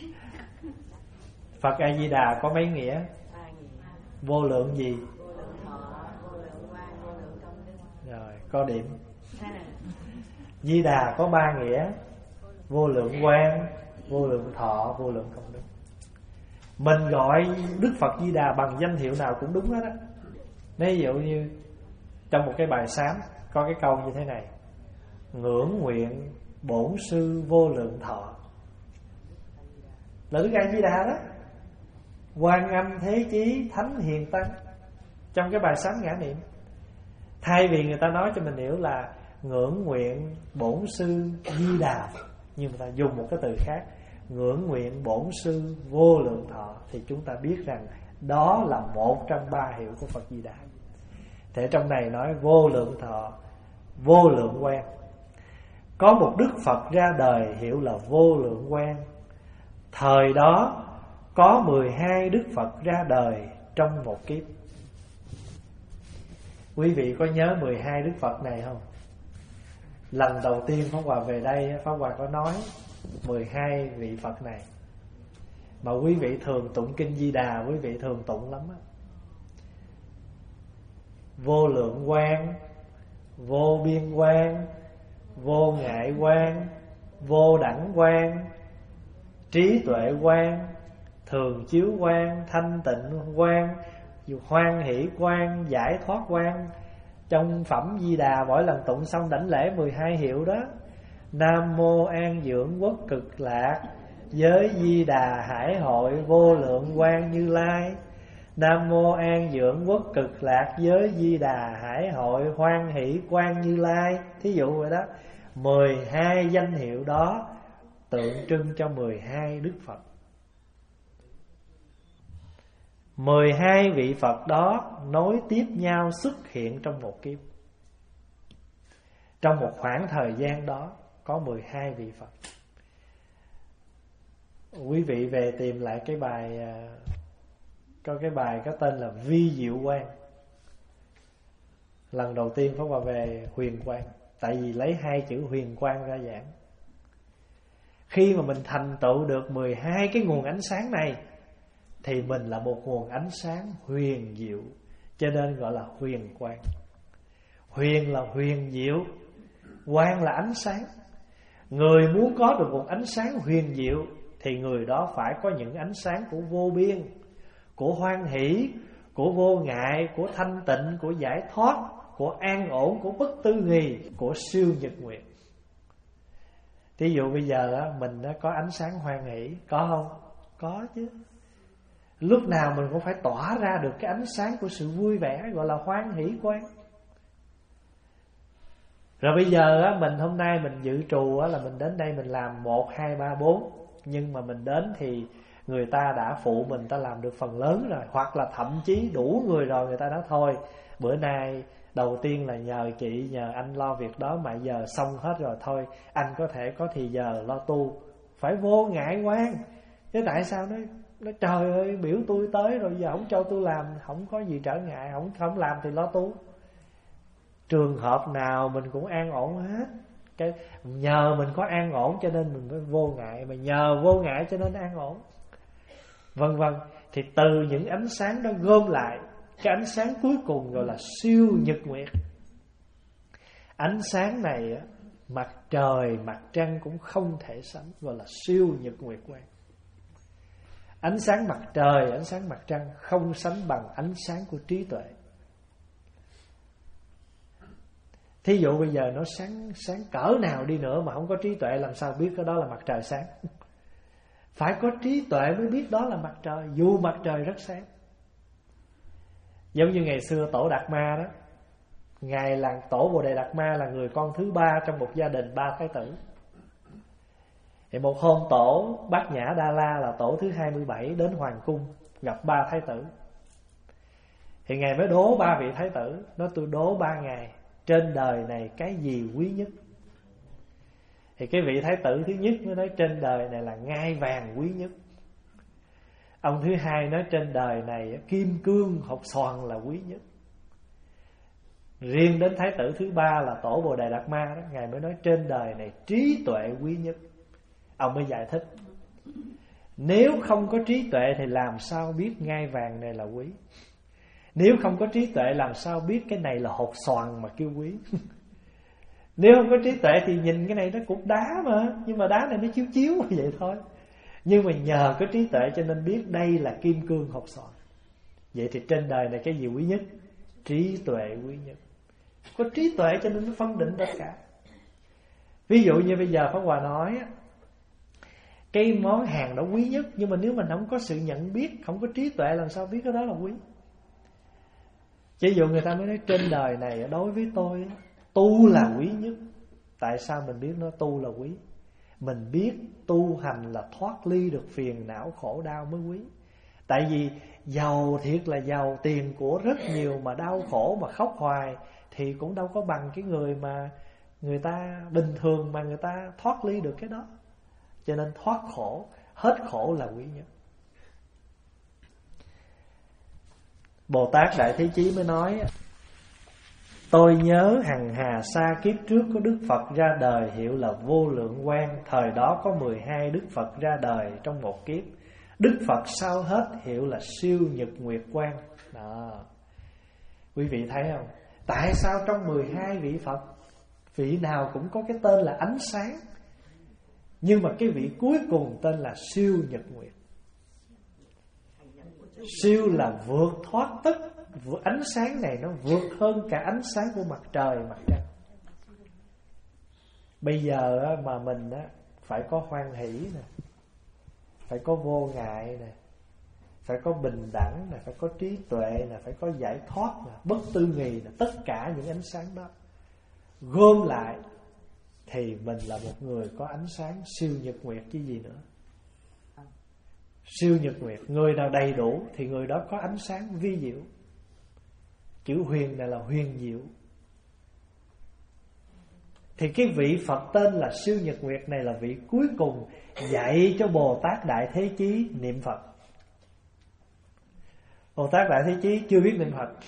Phật A Di Đà có mấy nghĩa? Vô lượng gì? Rồi, có điểm. Di Đà có ba nghĩa: vô lượng quang, vô lượng thọ, vô lượng công đức. Mình gọi Đức Phật Di Đà bằng danh hiệu nào cũng đúng hết á. Ví dụ như trong một cái bài sám có cái câu như thế này: ngưỡng nguyện bổn sư vô lượng thọ, là Đức A Di Đà đó. Quan Âm Thế Chí Thánh Hiền Tăng, trong cái bài sám ngã niệm. Thay vì người ta nói cho mình hiểu là ngưỡng nguyện bổn sư Di Đà, nhưng người ta dùng một cái từ khác, ngưỡng nguyện bổn sư vô lượng thọ, thì chúng ta biết rằng đó là một trong ba hiệu của Phật Di Đà. Thế trong này nói vô lượng thọ, vô lượng quang. Có một Đức Phật ra đời hiệu là vô lượng quang. Thời đó có mười hai Đức Phật ra đời trong một kiếp. Quý vị có nhớ mười hai Đức Phật này không? Lần đầu tiên Pháp Hòa về đây, Pháp Hòa có nói mười hai vị Phật này. Mà quý vị thường tụng kinh Di Đà, quý vị thường tụng lắm á. Vô lượng quang, vô biên quang, vô ngại quang, vô đẳng quang, trí tuệ quang, thường chiếu quang, thanh tịnh quang, hoan hỷ quang, giải thoát quang. Trong phẩm Di Đà mỗi lần tụng xong đảnh lễ mười hai hiệu đó. Nam mô an dưỡng quốc cực lạc, giới Di Đà hải hội vô lượng quang Như Lai. Nam mô an dưỡng quốc cực lạc, giới Di Đà hải hội hoan hỷ quang Như Lai. Thí dụ vậy đó. Mười hai danh hiệu đó tượng trưng cho mười hai Đức Phật. Mười hai vị Phật đó nối tiếp nhau xuất hiện trong một kiếp. Trong một khoảng thời gian đó có mười hai vị Phật. Quý vị về tìm lại cái bài, có cái bài có tên là Vi Diệu Quang. Lần đầu tiên Pháp Hòa về Huyền Quang, tại vì lấy hai chữ huyền quang ra giảng. Khi mà mình thành tựu được mười hai cái nguồn ánh sáng này thì mình là một nguồn ánh sáng huyền diệu, cho nên gọi là huyền quang. Huyền là huyền diệu, quang là ánh sáng. Người muốn có được một ánh sáng huyền diệu thì người đó phải có những ánh sáng của vô biên, của hoan hỷ, của vô ngại, của thanh tịnh, của giải thoát, của an ổn, của bất tư nghì, của siêu nhật nguyệt. Thí dụ bây giờ đó, mình đó có ánh sáng hoan hỷ, có không? Có chứ. Lúc nào mình cũng phải tỏa ra được cái ánh sáng của sự vui vẻ, gọi là hoan hỷ quang. Rồi bây giờ á, mình hôm nay mình dự trù á, là mình đến đây mình làm một, hai, ba, bốn. Nhưng mà mình đến thì người ta đã phụ mình, ta làm được phần lớn rồi. Hoặc là thậm chí đủ người rồi, người ta nói thôi, bữa nay đầu tiên là nhờ chị, nhờ anh lo việc đó, mà giờ xong hết rồi, thôi anh có thể có thì giờ lo tu. Phải vô ngại quan. Chứ tại sao nó nó trời ơi, biểu tôi tới rồi giờ không cho tôi làm, không có gì trở ngại, không không làm thì lo tu. Trường hợp nào mình cũng an ổn hết. Cái nhờ mình có an ổn cho nên mình mới vô ngại, mà nhờ vô ngại cho nên an ổn, vân vân. Thì từ những ánh sáng đó gom lại, cái ánh sáng cuối cùng gọi là siêu nhật nguyệt. Ánh sáng này mặt trời, mặt trăng cũng không thể sánh, gọi là siêu nhật nguyệt quang. Ánh sáng mặt trời, ánh sáng mặt trăng không sánh bằng ánh sáng của trí tuệ. Thí dụ bây giờ nó sáng sáng cỡ nào đi nữa mà không có trí tuệ, làm sao biết cái đó là mặt trời sáng? Phải có trí tuệ mới biết đó là mặt trời, dù mặt trời rất sáng. Giống như ngày xưa Tổ Đạt Ma đó, Ngài là Tổ Bồ Đề Đạt Ma là người con thứ ba trong một gia đình ba thái tử. Thì một hôm Tổ Bát Nhã Đa La là tổ thứ hai mươi bảy đến hoàng cung gặp ba thái tử. Thì Ngài mới đố ba vị thái tử, nói tôi đố ba ngài, trên đời này cái gì quý nhất? Thì cái vị thái tử thứ nhất mới nói trên đời này là ngai vàng quý nhất. Ông thứ hai nói trên đời này kim cương hột xoàn là quý nhất. Riêng đến thái tử thứ ba là Tổ Bồ Đề Đạt Ma đó, Ngài mới nói trên đời này trí tuệ quý nhất. Ông mới giải thích, nếu không có trí tuệ thì làm sao biết ngai vàng này là quý? Nếu không có trí tuệ làm sao biết cái này là hột xoàn mà kêu quý? Nếu không có trí tuệ thì nhìn cái này nó cục đá mà, nhưng mà đá này nó chiếu chiếu vậy thôi. Nhưng mà nhờ có trí tuệ cho nên biết đây là kim cương hột xoàn. Vậy thì trên đời này cái gì quý nhất? Trí tuệ quý nhất. Có trí tuệ cho nên nó phân định tất cả. Ví dụ như bây giờ Pháp Hòa nói cái món hàng đó quý nhất, nhưng mà nếu mình không có sự nhận biết, không có trí tuệ làm sao biết cái đó là quý? Ví dụ người ta mới nói trên đời này đối với tôi tu là quý nhất. Tại sao mình biết nó tu là quý? Mình biết tu hành là thoát ly được phiền não khổ đau mới quý. Tại vì giàu thiệt là giàu, tiền của rất nhiều mà đau khổ mà khóc hoài thì cũng đâu có bằng cái người mà người ta bình thường mà người ta thoát ly được cái đó. Cho nên thoát khổ, hết khổ là quý nhất. Bồ Tát Đại Thế Chí mới nói, tôi nhớ hằng hà xa kiếp trước có Đức Phật ra đời hiệu là Vô Lượng Quang. Thời đó có mười hai Đức Phật ra đời trong một kiếp. Đức Phật sau hết hiệu là Siêu Nhật Nguyệt Quang. Đó. Quý vị thấy không? Tại sao trong mười hai vị Phật, vị nào cũng có cái tên là ánh sáng, nhưng mà cái vị cuối cùng tên là Siêu Nhật Nguyệt. Siêu là vượt thoát tất, ánh sáng này nó vượt hơn cả ánh sáng của mặt trời, mặt trăng. Bây giờ mà mình phải có hoan hỷ nè, phải có vô ngại nè, phải có bình đẳng nè, phải có trí tuệ nè, phải có giải thoát nè, bất tư nghì nè. Tất cả những ánh sáng đó gom lại thì mình là một người có ánh sáng siêu nhật nguyệt chứ gì nữa. Siêu nhật nguyệt, người nào đầy đủ thì người đó có ánh sáng vi diệu. Chữ huyền này là huyền diệu. Thì cái vị Phật tên là Siêu Nhật Nguyệt này là vị cuối cùng dạy cho Bồ Tát Đại Thế Chí niệm Phật. Bồ Tát Đại Thế Chí chưa biết niệm Phật,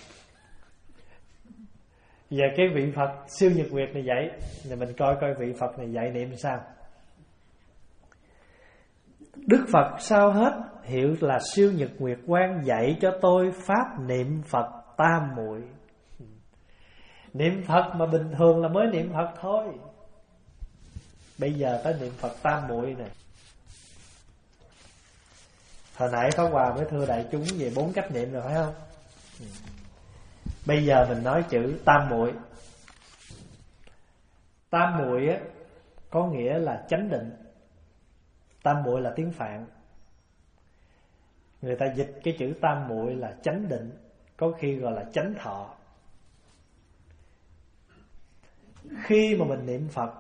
và cái vị Phật Siêu Nhật Nguyệt này dạy, thì mình coi coi vị Phật này dạy niệm sao. Đức Phật sau hết hiệu là Siêu Nhật Nguyệt Quang dạy cho tôi pháp niệm Phật tam muội. Niệm Phật mà bình thường là mới niệm Phật thôi, bây giờ tới niệm Phật tam muội này. Hồi nãy Pháp Hòa mới thưa đại chúng về bốn cách niệm rồi phải không? Bây giờ mình nói chữ tam muội. Tam muội á có nghĩa là chánh định. Tam muội là tiếng Phạn. Người ta dịch cái chữ tam muội là chánh định, có khi gọi là chánh thọ. Khi mà mình niệm Phật,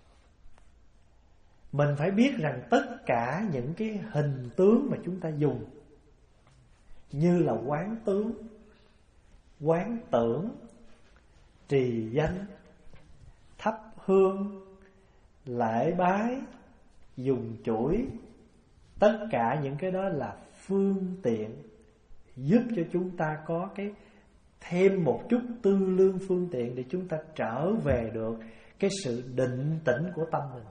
mình phải biết rằng tất cả những cái hình tướng mà chúng ta dùng, như là quán tướng, quán tưởng, trì danh, thắp hương, lễ bái, dùng chuỗi, tất cả những cái đó là phương tiện giúp cho chúng ta có cái thêm một chút tư lương phương tiện để chúng ta trở về được cái sự định tĩnh của tâm mình.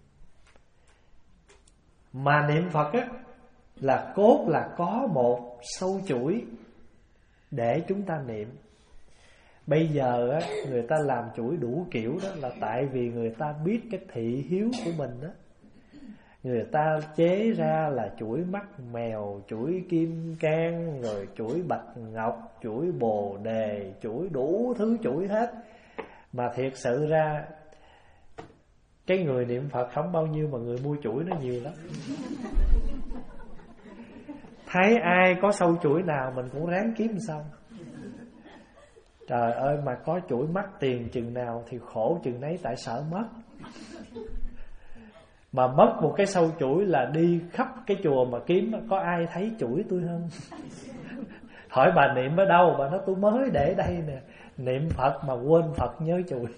Mà niệm Phật á là cốt là có một sâu chuỗi để chúng ta niệm. Bây giờ á người ta làm chuỗi đủ kiểu đó là tại vì người ta biết cái thị hiếu của mình đó. Người ta chế ra là chuỗi mắt mèo, chuỗi kim cang, rồi chuỗi bạch ngọc, chuỗi bồ đề, chuỗi đủ thứ chuỗi hết. Mà thiệt sự ra cái người niệm Phật không bao nhiêu mà người mua chuỗi nó nhiều lắm. Thấy ai có sâu chuỗi nào mình cũng ráng kiếm xong. Trời ơi, mà có chuỗi mắt tiền chừng nào thì khổ chừng nấy, tại sợ mất. Mà mất một cái sâu chuỗi là đi khắp cái chùa mà kiếm có ai thấy chuỗi tôi không. Hỏi bà niệm ở đâu, bà nói tôi mới để đây nè. Niệm Phật mà quên Phật nhớ chuỗi.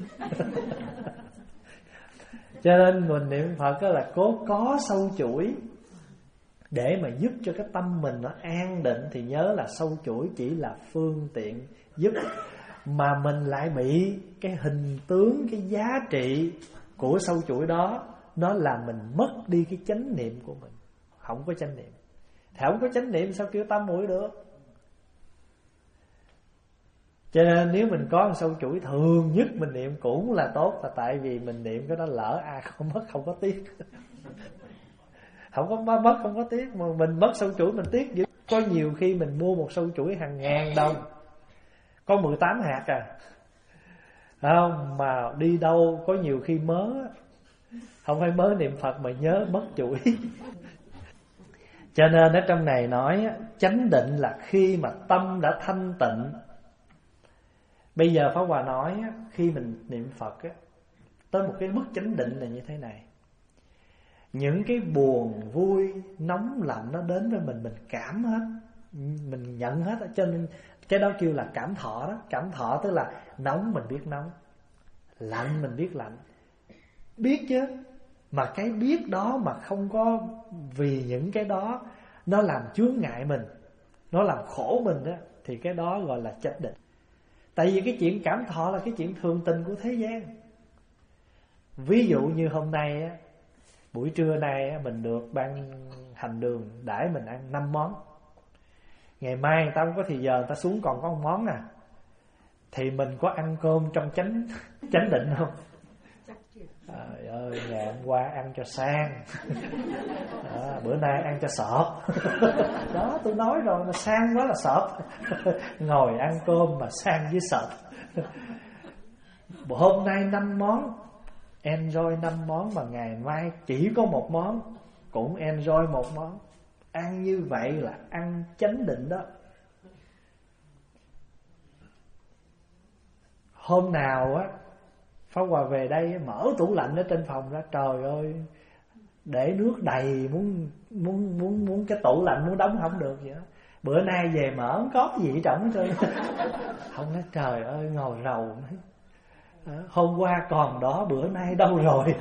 Cho nên mình niệm Phật đó là cố có sâu chuỗi để mà giúp cho cái tâm mình nó an định. Thì nhớ là sâu chuỗi chỉ là phương tiện giúp, mà mình lại bị cái hình tướng, cái giá trị của sâu chuỗi đó nó làm mình mất đi cái chánh niệm của mình. Không có chánh niệm thì không có chánh niệm sao kêu tam muội được. Cho nên nếu mình có một sâu chuỗi thường nhất mình niệm cũng là tốt, là tại vì mình niệm cái đó lỡ ai không mất không có tiếc. Không có mất không có tiếc, mà mình mất sâu chuỗi mình tiếc dữ. Có nhiều khi mình mua một sâu chuỗi hàng ngàn đồng, có mười tám hạt à, không mà đi đâu có nhiều khi mớ, không phải mớ niệm Phật mà nhớ mất chuỗi. Cho nên ở trong này nói chánh định là khi mà tâm đã thanh tịnh. Bây giờ Pháp Hòa nói khi mình niệm Phật á, tới một cái mức chánh định là như thế này. Những cái buồn vui nóng lạnh nó đến với mình, mình cảm hết, mình nhận hết. Cho nên cái đó kêu là cảm thọ đó. Cảm thọ tức là nóng mình biết nóng, lạnh mình biết lạnh. Biết chứ, mà cái biết đó mà không có vì những cái đó nó làm chướng ngại mình, nó làm khổ mình đó, thì cái đó gọi là chánh định. Tại vì cái chuyện cảm thọ là cái chuyện thường tình của thế gian. Ví dụ như hôm nay á, buổi trưa nay á, mình được ban hành đường đãi mình ăn năm món. Ngày mai người ta không có thì giờ, người ta xuống còn có một món à, thì mình có ăn cơm trong chánh chánh định không? Trời ơi, ngày hôm qua ăn cho sang, đó, bữa nay ăn cho sọp. Đó, tôi nói rồi, mà sang quá là sọp. Ngồi ăn cơm mà sang với sọp. Hôm nay năm món, enjoy năm món, mà ngày mai chỉ có một món, cũng enjoy một món. Ăn như vậy là ăn chánh định đó. Hôm nào á Pháp Hòa về đây mở tủ lạnh ở trên phòng ra, trời ơi, để nước đầy, muốn muốn muốn muốn cái tủ lạnh muốn đóng không được vậy đó. Bữa nay về mở không có gì ở trong hết trơn. Không nói trời ơi, ngồi rầu. Hôm qua còn đó, bữa nay đâu rồi?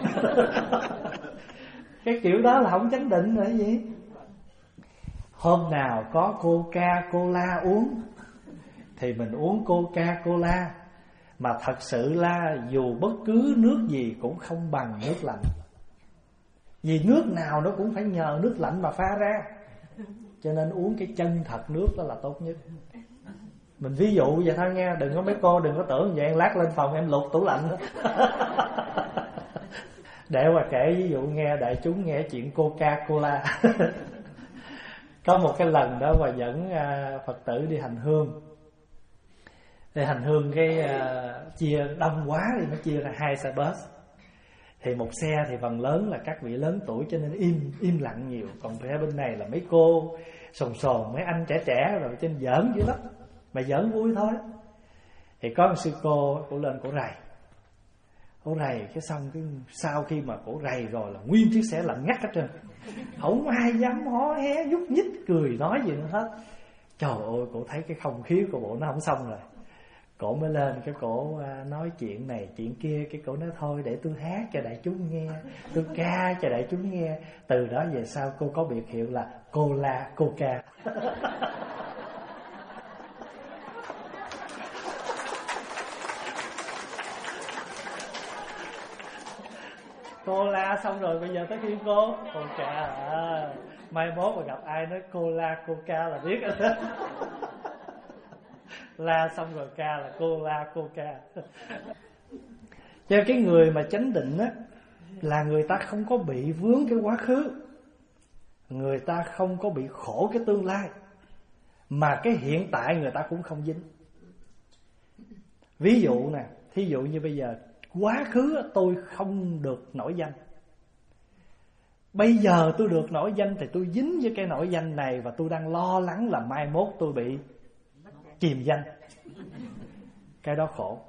Cái kiểu đó là không chánh định rồi gì. Hôm nào có Coca-Cola uống thì mình uống Coca-Cola. Mà thật sự là dù bất cứ nước gì cũng không bằng nước lạnh. Vì nước nào nó cũng phải nhờ nước lạnh mà pha ra. Cho nên uống cái chân thật nước đó là tốt nhất. Mình ví dụ vậy thôi nghe. Đừng có mấy cô đừng có tưởng vậy lát lên phòng em lục tủ lạnh. Để mà kể ví dụ nghe đại chúng nghe chuyện Coca-Cola. Có một cái lần đó mà dẫn Phật tử đi hành hương. Thì hành hương cái uh, chia đông quá thì nó chia ra hai xe bus. Thì một xe thì phần lớn là các vị lớn tuổi cho nên im im lặng nhiều, còn phía bên này là mấy cô sồn sồn, mấy anh trẻ trẻ rồi trên giỡn dữ lắm, mà giỡn vui thôi. Thì có một sư cô cổ lên cổ rầy, cổ rầy cái xong cái sau khi mà cổ rầy rồi là nguyên chiếc xe lạnh ngắt hết trơn, không ai dám hó hé nhúc nhích cười nói gì nữa hết. Trời ơi, cổ thấy cái không khí của bộ nó không xong rồi, cổ mới lên cái cổ nói chuyện này chuyện kia. Cái cổ nói thôi để tôi hát cho đại chúng nghe, tôi ca cho đại chúng nghe. Từ đó về sau cô có biệt hiệu là Cola Coca. Cola xong rồi bây giờ tới khi cô Coca à. Mai mốt mà gặp ai nói Cola Coca là biết rồi. La xong rồi ca là Cola Coca. Cho cái người mà chánh định á, là người ta không có bị vướng cái quá khứ, người ta không có bị khổ cái tương lai, mà cái hiện tại người ta cũng không dính. Ví dụ nè, thí dụ như bây giờ quá khứ tôi không được nổi danh, bây giờ tôi được nổi danh thì tôi dính với cái nổi danh này, và tôi đang lo lắng là mai mốt tôi bị chìm danh. Cái đó khổ.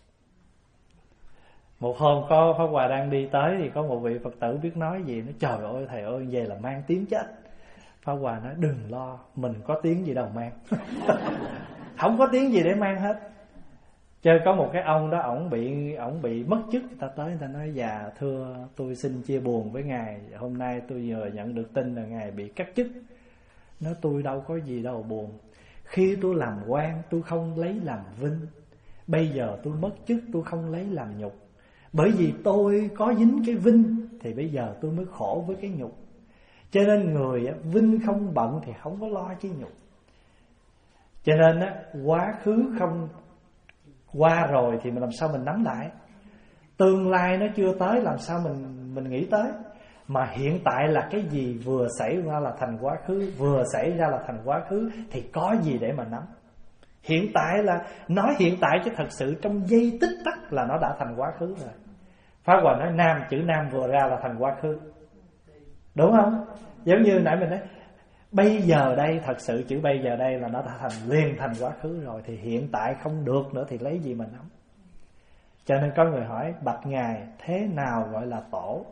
Một hôm có Pháp Hòa đang đi tới thì có một vị Phật tử biết nói gì, nó trời ơi thầy ơi về là mang tiếng chết. Pháp Hòa nói đừng lo, mình có tiếng gì đâu mang. Không có tiếng gì để mang hết. Chơi có một cái ông đó, ổng bị ổng bị mất chức, người ta tới người ta nói dạ thưa tôi xin chia buồn với ngài, hôm nay tôi vừa nhận được tin là ngài bị cắt chức. Nói tôi đâu có gì đâu buồn, khi tôi làm quan tôi không lấy làm vinh, bây giờ tôi mất chức tôi không lấy làm nhục. Bởi vì tôi có dính cái vinh thì bây giờ tôi mới khổ với cái nhục. Cho nên người vinh không bận thì không có lo chứ nhục. Cho nên á, quá khứ không qua rồi thì mình làm sao mình nắm lại. Tương lai nó chưa tới làm sao mình mình nghĩ tới. Mà hiện tại là cái gì vừa xảy ra là thành quá khứ, vừa xảy ra là thành quá khứ, thì có gì để mà nắm. Hiện tại là nói hiện tại chứ thật sự trong giây tích tắc là nó đã thành quá khứ rồi. Pháp Hòa nói nam, chữ nam vừa ra là thành quá khứ, đúng không? Giống như nãy mình nói bây giờ đây, thật sự chữ bây giờ đây là nó đã thành liền thành quá khứ rồi, thì hiện tại không được nữa thì lấy gì mà nắm. Cho nên có người hỏi bạch ngài thế nào gọi là tổ?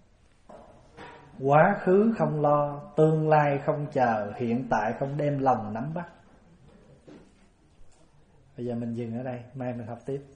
Quá khứ không lo, tương lai không chờ, hiện tại không đem lòng nắm bắt. Bây giờ mình dừng ở đây, mai mình học tiếp.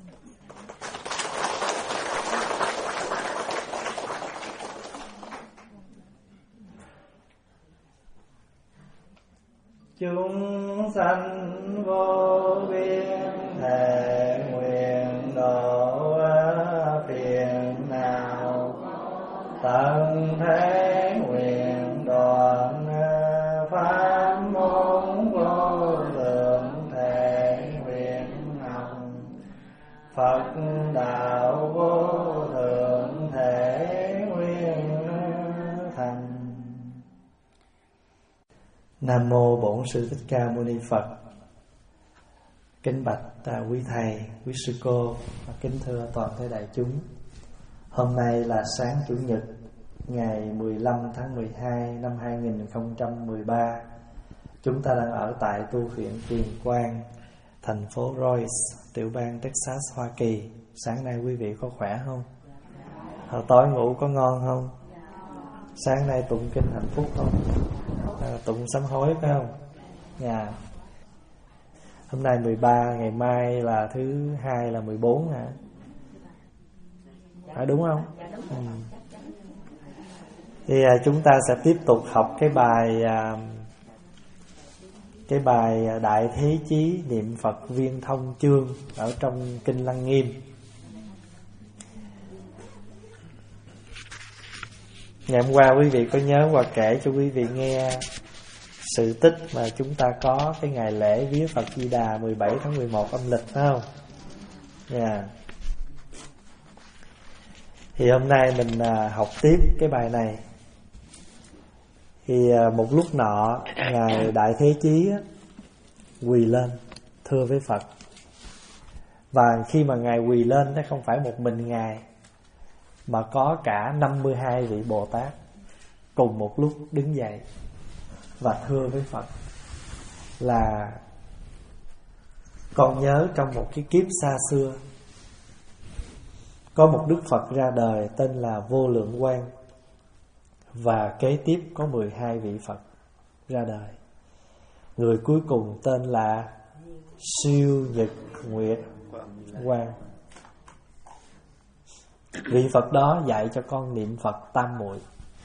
Chúng sanh vô biên thể nguyện độ phiền não, tận thế nguyện đoạn pháp môn vô lượng thể nguyện hồng, Phật đạo vô thượng thể nguyện thành. Nam mô Bổn Sư Thích Ca Mâu Ni Phật. Kính bạch à, quý thầy, quý sư cô, và kính thưa toàn thể đại chúng. Hôm nay là sáng Chủ nhật, ngày mười lăm tháng mười hai năm hai nghìn không trăm mười ba. Chúng ta đang ở tại tu viện Tiền Quang, thành phố Royce, tiểu bang Texas, Hoa Kỳ. Sáng nay quý vị có khỏe không? Hồi tối ngủ có ngon không? Sáng nay tụng kinh hạnh phúc không? À, tụng sám hối phải không? Dạ. Hôm nay mười ba, ngày mai là thứ hai là mười bốn hả? À, đúng không? Ừ. Thì à, chúng ta sẽ tiếp tục học cái bài à, cái bài Đại Thế Chí Niệm Phật Viên Thông chương ở trong kinh Lăng Nghiêm. Ngày hôm qua quý vị có nhớ qua kể cho quý vị nghe sự tích mà chúng ta có cái ngày lễ vía Phật Di Đà mười bảy tháng mười một âm lịch phải không? Dạ. Yeah. Thì hôm nay mình học tiếp cái bài này. Thì một lúc nọ ngài Đại Thế Chí quỳ lên thưa với Phật: Và khi mà Ngài quỳ lên đó không phải một mình Ngài, mà có cả năm mươi hai vị Bồ Tát cùng một lúc đứng dậy và thưa với Phật là: con nhớ trong một cái kiếp xa xưa, có một Đức Phật ra đời tên là Vô Lượng Quang, và kế tiếp có mười hai vị Phật ra đời. Người cuối cùng tên là Siêu Nhật Nguyệt Quang. Vị Phật đó dạy cho con niệm Phật tam muội.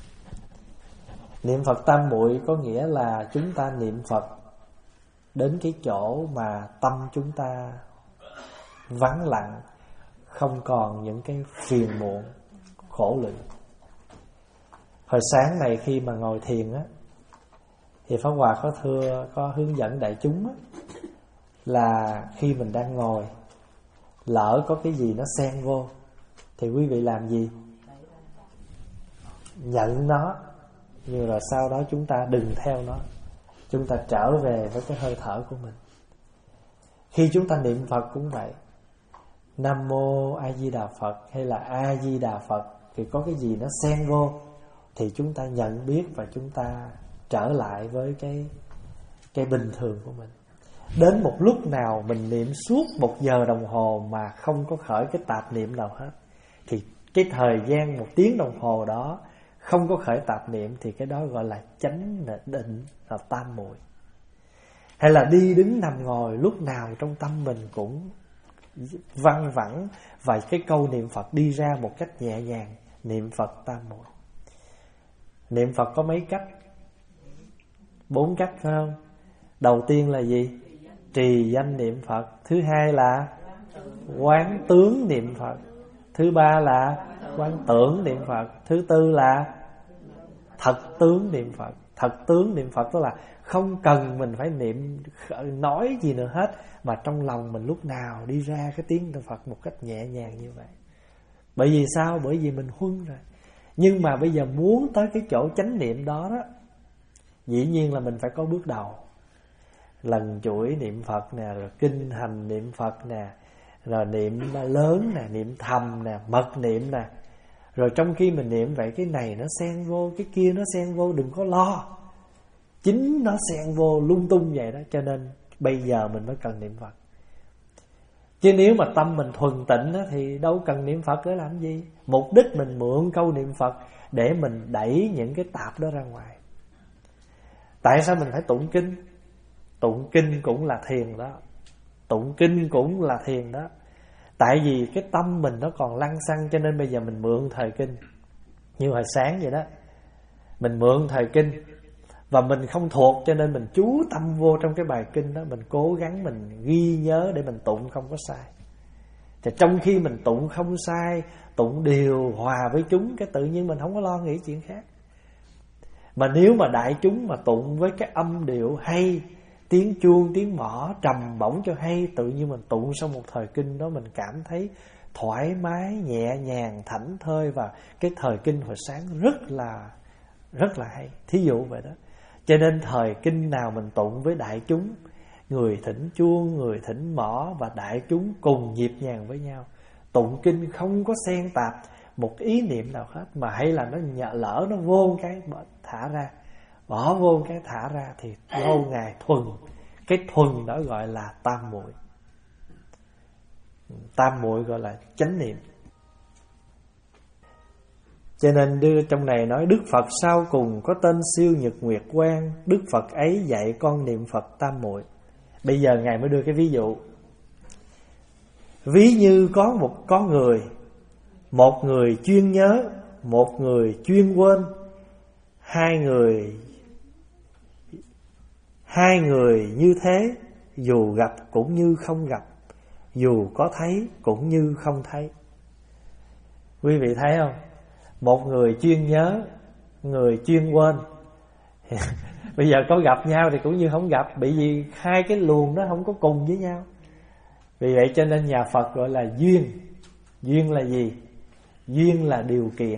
Niệm Phật tam muội có nghĩa là chúng ta niệm Phật đến cái chỗ mà tâm chúng ta vắng lặng, không còn những cái phiền muộn, khổ lụy. Hồi sáng này khi mà ngồi thiền á, thì Pháp Hòa có thưa, có hướng dẫn đại chúng á, là khi mình đang ngồi, lỡ có cái gì nó xen vô thì quý vị làm gì? Nhận nó, nhưng rồi sau đó chúng ta đừng theo nó, chúng ta trở về với cái hơi thở của mình. Khi chúng ta niệm Phật cũng vậy. Nam Mô A Di Đà Phật hay là A Di Đà Phật, thì có cái gì nó xen vô thì chúng ta nhận biết và chúng ta trở lại với cái cái bình thường của mình. Đến một lúc nào mình niệm suốt một giờ đồng hồ mà không có khởi cái tạp niệm nào hết, thì cái thời gian một tiếng đồng hồ đó không có khởi tạp niệm, thì cái đó gọi là chánh định, là tam muội. Hay là đi đứng nằm ngồi, lúc nào trong tâm mình cũng văng vẳng và cái câu niệm Phật đi ra một cách nhẹ nhàng. Niệm Phật tam muội. Niệm Phật có mấy cách? Bốn cách phải không? Đầu tiên là gì? Trì danh niệm Phật. Thứ hai là quán tướng niệm Phật. Thứ ba là quán tưởng niệm Phật. Thứ tư là thật tướng niệm Phật. Thật tướng niệm Phật tức là không cần mình phải niệm nói gì nữa hết, mà trong lòng mình lúc nào đi ra cái tiếng niệm Phật một cách nhẹ nhàng như vậy. Bởi vì sao? Bởi vì mình huân rồi. Nhưng mà bây giờ muốn tới cái chỗ chánh niệm đó đó, dĩ nhiên là mình phải có bước đầu. Lần chuỗi niệm Phật nè, rồi kinh hành niệm Phật nè, rồi niệm lớn nè, niệm thầm nè, mật niệm nè. Rồi trong khi mình niệm vậy, cái này nó xen vô, cái kia nó xen vô, đừng có lo. Chính nó xen vô lung tung vậy đó. Cho nên bây giờ mình mới cần niệm Phật. Chứ nếu mà tâm mình thuần tịnh á, thì đâu cần niệm Phật để làm gì. Mục đích mình mượn câu niệm Phật để mình đẩy những cái tạp đó ra ngoài. Tại sao mình phải tụng kinh? Tụng kinh cũng là thiền đó. Tụng kinh cũng là thiền đó. Tại vì cái tâm mình nó còn lăng xăng, cho nên bây giờ mình mượn thời kinh. Như hồi sáng vậy đó, mình mượn thời kinh và mình không thuộc, cho nên mình chú tâm vô trong cái bài kinh đó. Mình cố gắng mình ghi nhớ để mình tụng không có sai. Thì trong khi mình tụng không sai, tụng điều hòa với chúng, cái tự nhiên mình không có lo nghĩ chuyện khác. Mà nếu mà đại chúng mà tụng với cái âm điệu hay, tiếng chuông, tiếng mõ trầm bổng cho hay, tự nhiên mình tụng sau một thời kinh đó mình cảm thấy thoải mái, nhẹ nhàng, thảnh thơi. Và cái thời kinh hồi sáng rất là rất là hay. Thí dụ vậy đó. Cho nên thời kinh nào mình tụng với đại chúng, người thỉnh chuông, người thỉnh mõ và đại chúng cùng nhịp nhàng với nhau. Tụng kinh không có xen tạp một ý niệm nào hết, mà hay là nó nhỡ lỡ nó vô cái thả ra, bỏ vô cái thả ra, thì lâu ngày thuần. Cái thuần đó gọi là tam muội. Tam muội gọi là chánh niệm. Cho nên đưa trong này nói Đức Phật sau cùng có tên Siêu Nhật Nguyệt Quang. Đức Phật ấy dạy con niệm Phật tam muội. Bây giờ Ngài mới đưa cái ví dụ. Ví như có một có người, một người chuyên nhớ, một người chuyên quên. Hai người Hai người như thế, dù gặp cũng như không gặp, dù có thấy cũng như không thấy. Quý vị thấy không? Một người chuyên nhớ, người chuyên quên. Bây giờ có gặp nhau thì cũng như không gặp, bởi vì hai cái luồng đó không có cùng với nhau. Vì vậy cho nên nhà Phật gọi là duyên. Duyên là gì? Duyên là điều kiện.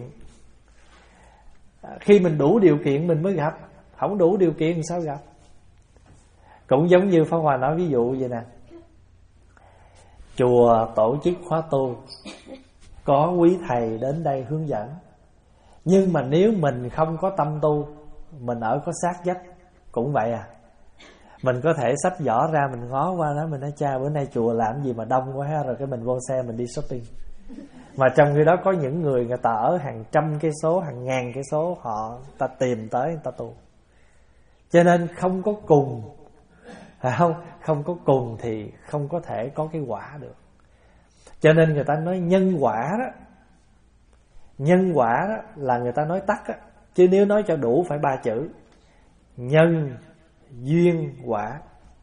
Khi mình đủ điều kiện mình mới gặp, không đủ điều kiện thì sao gặp? Cũng giống như Pháp Hòa nói ví dụ vậy nè. chùa tổ chức khóa tu, có quý thầy đến đây hướng dẫn. Nhưng mà nếu mình không có tâm tu, mình ở có sát vách cũng vậy à. Mình có thể xách giỏ ra, mình ngó qua đó, mình nói cha bữa nay chùa làm gì mà đông quá ha, rồi cái mình vô xe mình đi shopping. Mà trong khi đó có những người người ta ở hàng trăm cây số, hàng ngàn cây số, họ ta tìm tới người ta tu. Cho nên không có cùng, phải không? Không có cùng thì không có thể có cái quả được. Cho nên người ta nói nhân quả đó, nhân quả đó là người ta nói tắt á, chứ nếu nói cho đủ phải ba chữ: nhân duyên quả.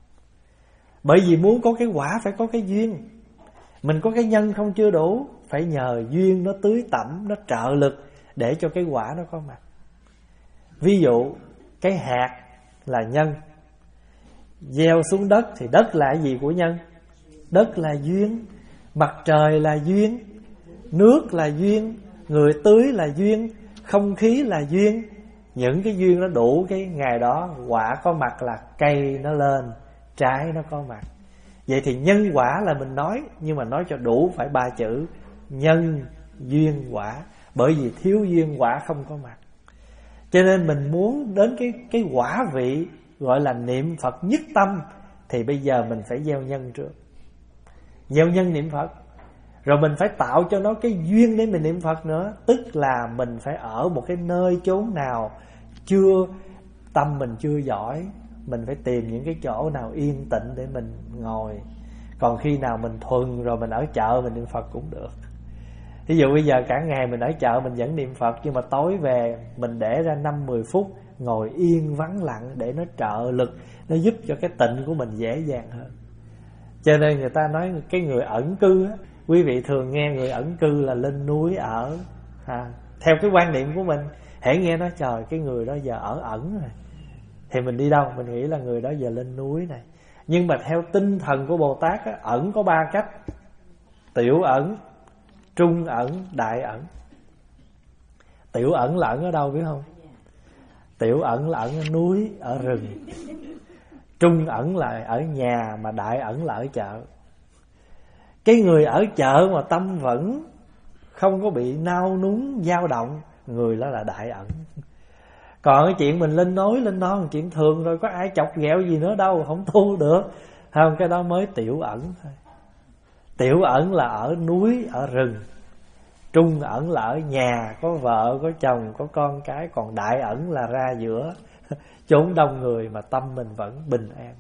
Bởi vì muốn có cái quả phải có cái duyên. Mình có cái nhân không chưa đủ, phải nhờ duyên nó tưới tẩm, nó trợ lực để cho cái quả nó có mặt. Ví dụ cái hạt là nhân, gieo xuống đất thì đất là gì của nhân? Đất là duyên. Mặt trời là duyên, nước là duyên, người tưới là duyên, không khí là duyên. Những cái duyên nó đủ, cái ngày đó quả có mặt là cây nó lên, trái nó có mặt. Vậy thì nhân quả là mình nói, nhưng mà nói cho đủ phải ba chữ: nhân duyên quả. Bởi vì thiếu duyên quả không có mặt. Cho nên mình muốn đến cái, cái quả vị gọi là niệm Phật nhất tâm, thì bây giờ mình phải gieo nhân trước. Gieo nhân niệm Phật, rồi mình phải tạo cho nó cái duyên để mình niệm Phật nữa. Tức là mình phải ở một cái nơi chốn nào chưa, tâm mình chưa giỏi, mình phải tìm những cái chỗ nào yên tĩnh để mình ngồi. Còn khi nào mình thuần rồi mình ở chợ mình niệm Phật cũng được. Ví dụ bây giờ cả ngày mình ở chợ mình vẫn niệm Phật, nhưng mà tối về mình để ra năm mười phút ngồi yên vắng lặng để nó trợ lực, nó giúp cho cái tịnh của mình dễ dàng hơn. Cho nên người ta nói cái người ẩn cư á, quý vị thường nghe người ẩn cư là lên núi ở à, theo cái quan niệm của mình, hễ nghe nói trời cái người đó giờ ở ẩn rồi thì mình đi đâu mình nghĩ là người đó giờ lên núi này. Nhưng mà theo tinh thần của Bồ Tát á, ẩn có ba cách: tiểu ẩn, trung ẩn, đại ẩn. Tiểu ẩn là ẩn ở đâu biết không? Tiểu ẩn là ẩn ở núi, ở rừng. Trung ẩn là ở nhà, mà đại ẩn là ở chợ. Cái người ở chợ mà tâm vẫn không có bị nao núng dao động, người đó là đại ẩn. Còn cái chuyện mình lên nói lên nói là chuyện thường rồi, có ai chọc ghẹo gì nữa đâu, không tu được. Không, cái đó mới tiểu ẩn thôi. Tiểu ẩn là ở núi, ở rừng. Trung ẩn là ở nhà, có vợ, có chồng, có con cái. Còn đại ẩn là ra giữa chốn đông người mà tâm mình vẫn bình an.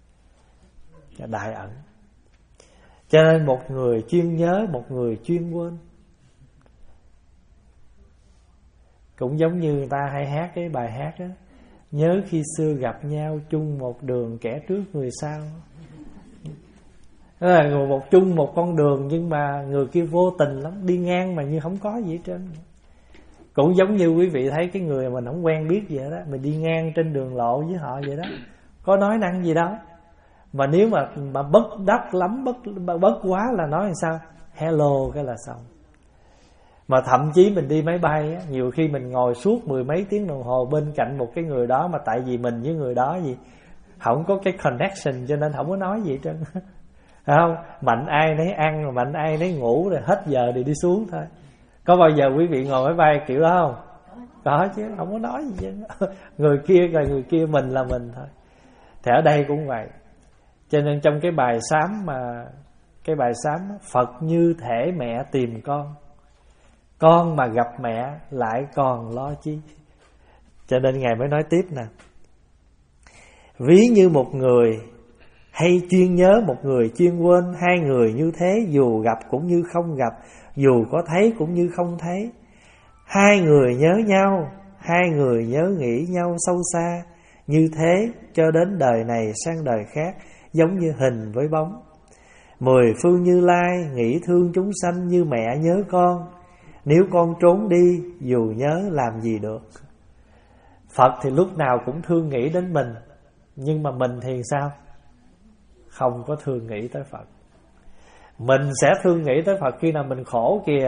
Đại ẩn. Cho nên một người chuyên nhớ, một người chuyên quên. Cũng giống như người ta hay hát cái bài hát đó: nhớ khi xưa gặp nhau chung một đường, kẻ trước người sau. Đó là một chung một con đường, nhưng mà người kia vô tình lắm, đi ngang mà như không có gì hết trơn. Cũng giống như quý vị thấy cái người mình không quen biết vậy đó, mình đi ngang trên đường lộ với họ vậy đó, có nói năng gì đâu. Mà nếu mà, mà bất đắc lắm, bất, bất quá là nói làm sao? Hello cái là xong. Mà thậm chí mình đi máy bay á, nhiều khi mình ngồi suốt mười mấy tiếng đồng hồ bên cạnh một cái người đó, mà tại vì mình với người đó gì không có cái connection, cho nên không có nói gì hết trơn. Không, mạnh ai nấy ăn, rồi mạnh ai nấy ngủ, rồi hết giờ thì đi xuống thôi. Có bao giờ quý vị ngồi máy bay kiểu đó không? Có chứ, không có nói gì chứ. Người kia là người kia, mình là mình thôi. Thì ở đây cũng vậy. Cho nên trong cái bài sám mà cái bài sám Phật như thể mẹ tìm con, con mà gặp mẹ lại còn lo chi. Cho nên Ngài mới nói tiếp nè: ví như một người hay chuyên nhớ, một người chuyên quên. Hai người như thế, dù gặp cũng như không gặp, dù có thấy cũng như không thấy. Hai người nhớ nhau, hai người nhớ nghĩ nhau sâu xa. Như thế cho đến đời này sang đời khác, giống như hình với bóng. Mười phương Như Lai nghĩ thương chúng sanh như mẹ nhớ con. Nếu con trốn đi, dù nhớ làm gì được. Phật thì lúc nào cũng thương nghĩ đến mình, nhưng mà mình thì sao? Không có thương nghĩ tới Phật. Mình sẽ thương nghĩ tới Phật khi nào mình khổ kìa.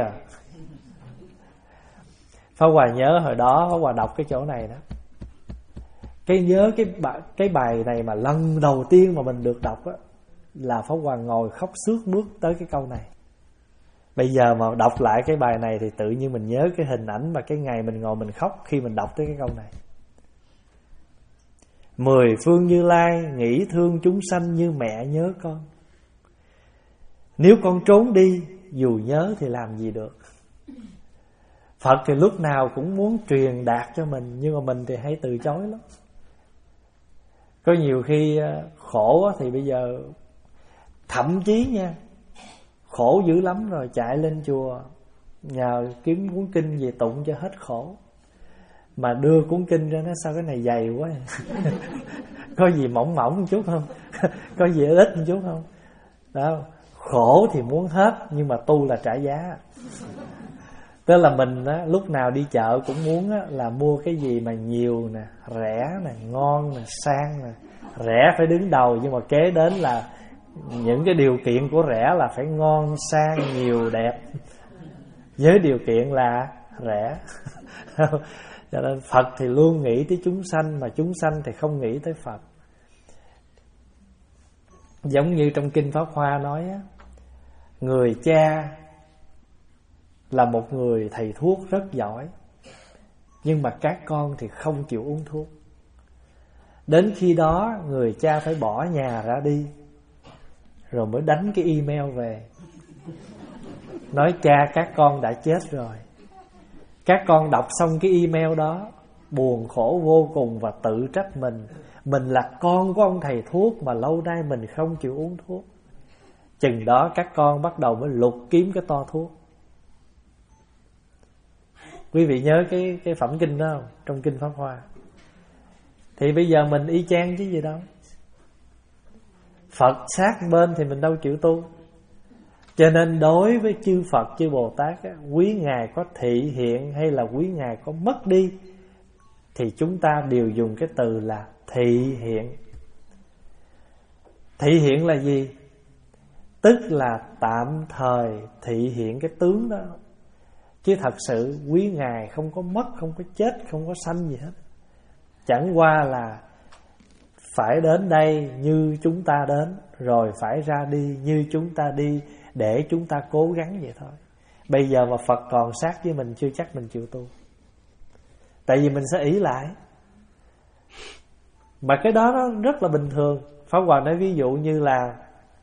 Pháp Hòa nhớ hồi đó Pháp Hòa đọc cái chỗ này đó, cái nhớ cái bài, cái bài này mà lần đầu tiên mà mình được đọc á, là Pháp Hòa ngồi khóc sướt mướt tới cái câu này. Bây giờ mà đọc lại cái bài này thì tự nhiên mình nhớ cái hình ảnh mà cái ngày mình ngồi mình khóc khi mình đọc tới cái câu này. Mười phương Như Lai nghĩ thương chúng sanh như mẹ nhớ con. Nếu con trốn đi, dù nhớ thì làm gì được. Phật thì lúc nào cũng muốn truyền đạt cho mình, nhưng mà mình thì hay từ chối lắm. Có nhiều khi khổ thì bây giờ thậm chí nha, khổ dữ lắm rồi chạy lên chùa nhờ kiếm cuốn kinh về tụng cho hết khổ. Mà đưa cuốn kinh ra nó sao cái này dày quá. Có gì mỏng mỏng một chút không? Có gì ít một chút không? Đó, khổ thì muốn hết, nhưng mà tu là trả giá. Tức là mình á, lúc nào đi chợ cũng muốn á, là mua cái gì mà nhiều nè, rẻ nè, ngon nè, sang nè. Rẻ phải đứng đầu, nhưng mà kế đến là những cái điều kiện của rẻ là phải ngon, sang, nhiều, đẹp, với điều kiện là rẻ. Cho nên Phật thì luôn nghĩ tới chúng sanh, mà chúng sanh thì không nghĩ tới Phật. Giống như trong Kinh Pháp Hoa nói á, người cha là một người thầy thuốc rất giỏi, nhưng mà các con thì không chịu uống thuốc. Đến khi đó người cha phải bỏ nhà ra đi, rồi mới đánh cái email về, nói cha các con đã chết rồi. Các con đọc xong cái email đó, buồn khổ vô cùng và tự trách mình. Mình là con của ông thầy thuốc mà lâu nay mình không chịu uống thuốc. Chừng đó các con bắt đầu mới lục kiếm cái to thuốc. Quý vị nhớ cái, cái phẩm kinh đó không? Trong Kinh Pháp Hoa. Thì bây giờ mình y chang chứ gì đâu. Phật sát bên thì mình đâu chịu tu. Cho nên đối với chư Phật, chư Bồ Tát á, quý Ngài có thị hiện hay là quý Ngài có mất đi, thì chúng ta đều dùng cái từ là thị hiện. Thị hiện là gì? Tức là tạm thời thị hiện cái tướng đó. Chứ thật sự quý Ngài không có mất, không có chết, không có sanh gì hết. Chẳng qua là phải đến đây như chúng ta đến, rồi phải ra đi như chúng ta đi, để chúng ta cố gắng vậy thôi. Bây giờ mà Phật còn sát với mình, chưa chắc mình chịu tu. Tại vì mình sẽ ỷ lại. Mà cái đó nó rất là bình thường. Pháp Hòa nói ví dụ như là,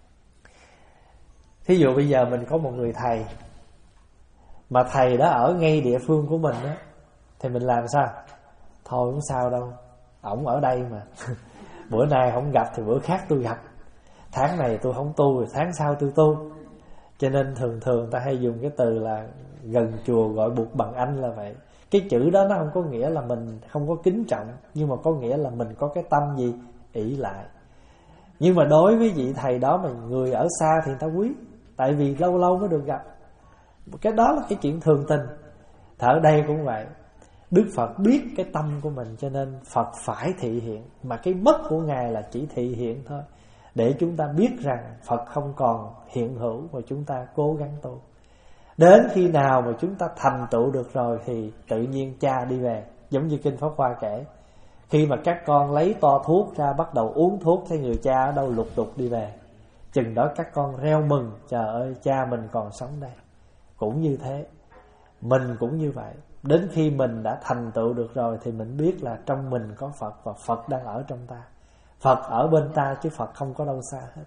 thí dụ bây giờ mình có một người thầy, mà thầy đó ở ngay địa phương của mình á, thì mình làm sao? Thôi không sao đâu, ổng ở đây mà. Bữa nay không gặp thì bữa khác tôi gặp. Tháng này tôi không tu rồi tháng sau tôi tu. Cho nên thường thường ta hay dùng cái từ là gần chùa gọi bụt bằng anh là vậy. Cái chữ đó nó không có nghĩa là mình không có kính trọng, nhưng mà có nghĩa là mình có cái tâm gì? Ỷ lại. Nhưng mà đối với vị thầy đó mà người ở xa thì người ta quý, tại vì lâu lâu mới được gặp. Cái đó là cái chuyện thường tình. Ở đây cũng vậy. Đức Phật biết cái tâm của mình, cho nên Phật phải thị hiện. Mà cái mất của Ngài là chỉ thị hiện thôi, để chúng ta biết rằng Phật không còn hiện hữu, và chúng ta cố gắng tu. Đến khi nào mà chúng ta thành tựu được rồi thì tự nhiên cha đi về. Giống như Kinh Pháp Hoa kể, khi mà các con lấy to thuốc ra bắt đầu uống thuốc, thấy người cha ở đâu lục tục đi về. Chừng đó các con reo mừng, trời ơi cha mình còn sống đây. Cũng như thế, mình cũng như vậy. Đến khi mình đã thành tựu được rồi thì mình biết là trong mình có Phật, và Phật đang ở trong ta. Phật ở bên ta chứ Phật không có đâu xa hết.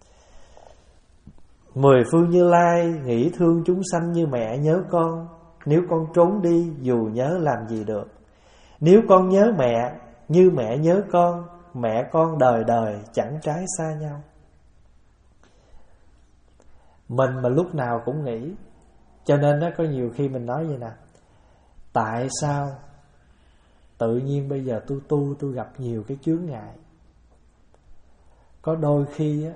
Mười phương Như Lai nghĩ thương chúng sanh như mẹ nhớ con. Nếu con trốn đi dù nhớ làm gì được. Nếu con nhớ mẹ như mẹ nhớ con, mẹ con đời đời chẳng trái xa nhau. Mình mà lúc nào cũng nghĩ. Cho nên nó có nhiều khi mình nói vậy nè, tại sao tự nhiên bây giờ tôi tu tôi gặp nhiều cái chướng ngại. Có đôi khi á,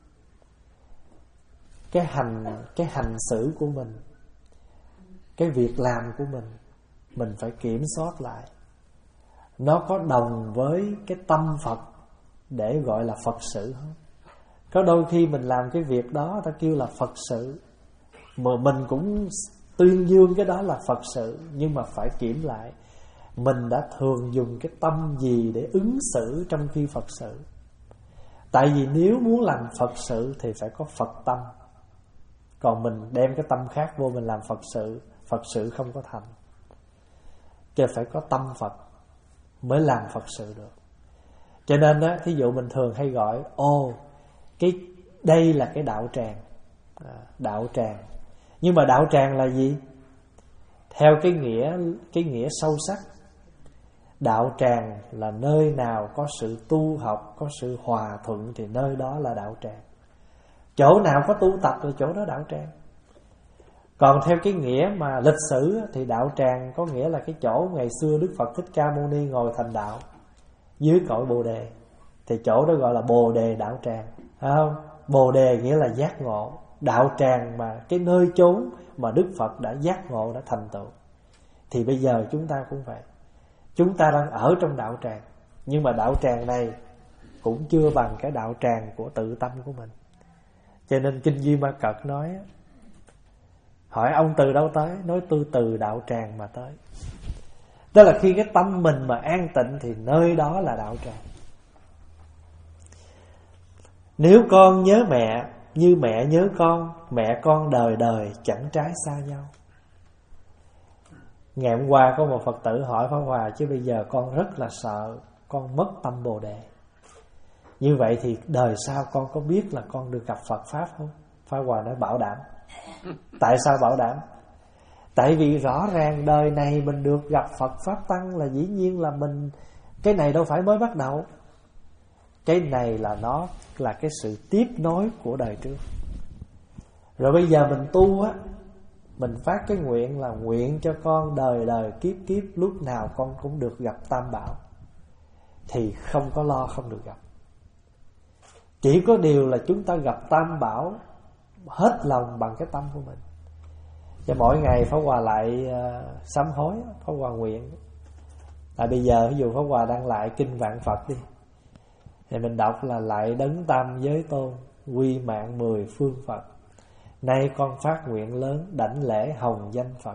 cái hành cái hành xử của mình, cái việc làm của mình, mình phải kiểm soát lại. Nó có đồng với cái tâm Phật để gọi là Phật sự không? Có đôi khi mình làm cái việc đó ta kêu là Phật sự, mà mình cũng tuyên dương cái đó là Phật sự, nhưng mà phải kiểm lại mình đã thường dùng cái tâm gì để ứng xử trong khi Phật sự. Tại vì nếu muốn làm Phật sự thì phải có Phật tâm. Còn mình đem cái tâm khác vô mình làm Phật sự, Phật sự không có thành. Chứ phải có tâm Phật mới làm Phật sự được. Cho nên á, thí dụ mình thường hay gọi ô cái đây là cái đạo tràng, à, đạo tràng. Nhưng mà đạo tràng là gì? Theo cái nghĩa cái nghĩa sâu sắc, đạo tràng là nơi nào có sự tu học, có sự hòa thuận thì nơi đó là đạo tràng. Chỗ nào có tu tập thì chỗ đó đạo tràng. Còn theo cái nghĩa mà lịch sử thì đạo tràng có nghĩa là cái chỗ ngày xưa Đức Phật Thích Ca Mâu Ni ngồi thành đạo dưới cội Bồ Đề, thì chỗ đó gọi là Bồ Đề đạo tràng, phải không? Bồ Đề nghĩa là giác ngộ, đạo tràng mà cái nơi chốn mà Đức Phật đã giác ngộ, đã thành tựu. Thì bây giờ chúng ta cũng vậy, chúng ta đang ở trong đạo tràng, nhưng mà đạo tràng này cũng chưa bằng cái đạo tràng của tự tâm của mình. Cho nên Kinh Duy Ma Cật nói, hỏi ông từ đâu tới? Nói tôi từ đạo tràng mà tới. Tức là khi cái tâm mình mà an tịnh thì nơi đó là đạo tràng. Nếu con nhớ mẹ như mẹ nhớ con, mẹ con đời đời chẳng trái xa nhau. Ngày hôm qua có một Phật tử hỏi Pháp Hòa, chứ bây giờ con rất là sợ con mất tâm Bồ Đề. Như vậy thì đời sau con có biết là con được gặp Phật Pháp không? Pháp Hòa nói bảo đảm. Tại sao bảo đảm? Tại vì rõ ràng đời này mình được gặp Phật Pháp Tăng là dĩ nhiên là mình, cái này đâu phải mới bắt đầu. Cái này là nó là cái sự tiếp nối của đời trước. Rồi bây giờ mình tu á, mình phát cái nguyện là nguyện cho con đời đời kiếp kiếp lúc nào con cũng được gặp Tam Bảo, thì không có lo không được gặp. Chỉ có điều là chúng ta gặp Tam Bảo hết lòng bằng cái tâm của mình. Và mỗi ngày Pháp Hòa lại uh, sám hối, Pháp Hòa nguyện. Tại bây giờ ví dụ Pháp Hòa đăng lại Kinh Vạn Phật đi, thì mình đọc là lại đấng tam giới tôn, quy mạng mười phương Phật. Nay con phát nguyện lớn, đảnh lễ hồng danh Phật.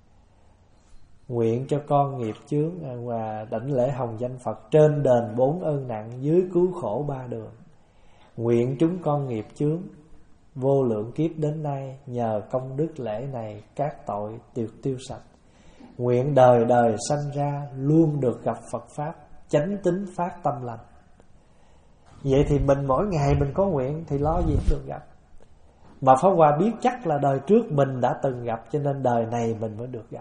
Nguyện cho con nghiệp chướng và đảnh lễ hồng danh Phật, trên đền bốn ơn nặng, dưới cứu khổ ba đường. Nguyện chúng con nghiệp chướng vô lượng kiếp đến nay, nhờ công đức lễ này các tội tiêu tiêu sạch. Nguyện đời đời sanh ra luôn được gặp Phật Pháp, chánh tín phát tâm lành. Vậy thì mình mỗi ngày mình có nguyện thì lo gì không được gặp. Mà Pháp Hòa biết chắc là đời trước mình đã từng gặp, cho nên đời này mình mới được gặp.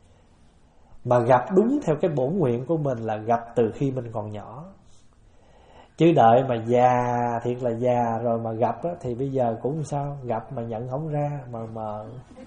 Mà gặp đúng theo cái bổn nguyện của mình là gặp từ khi mình còn nhỏ. Chứ đợi mà già, thiệt là già rồi mà gặp á, thì bây giờ cũng sao, gặp mà nhận không ra mà mà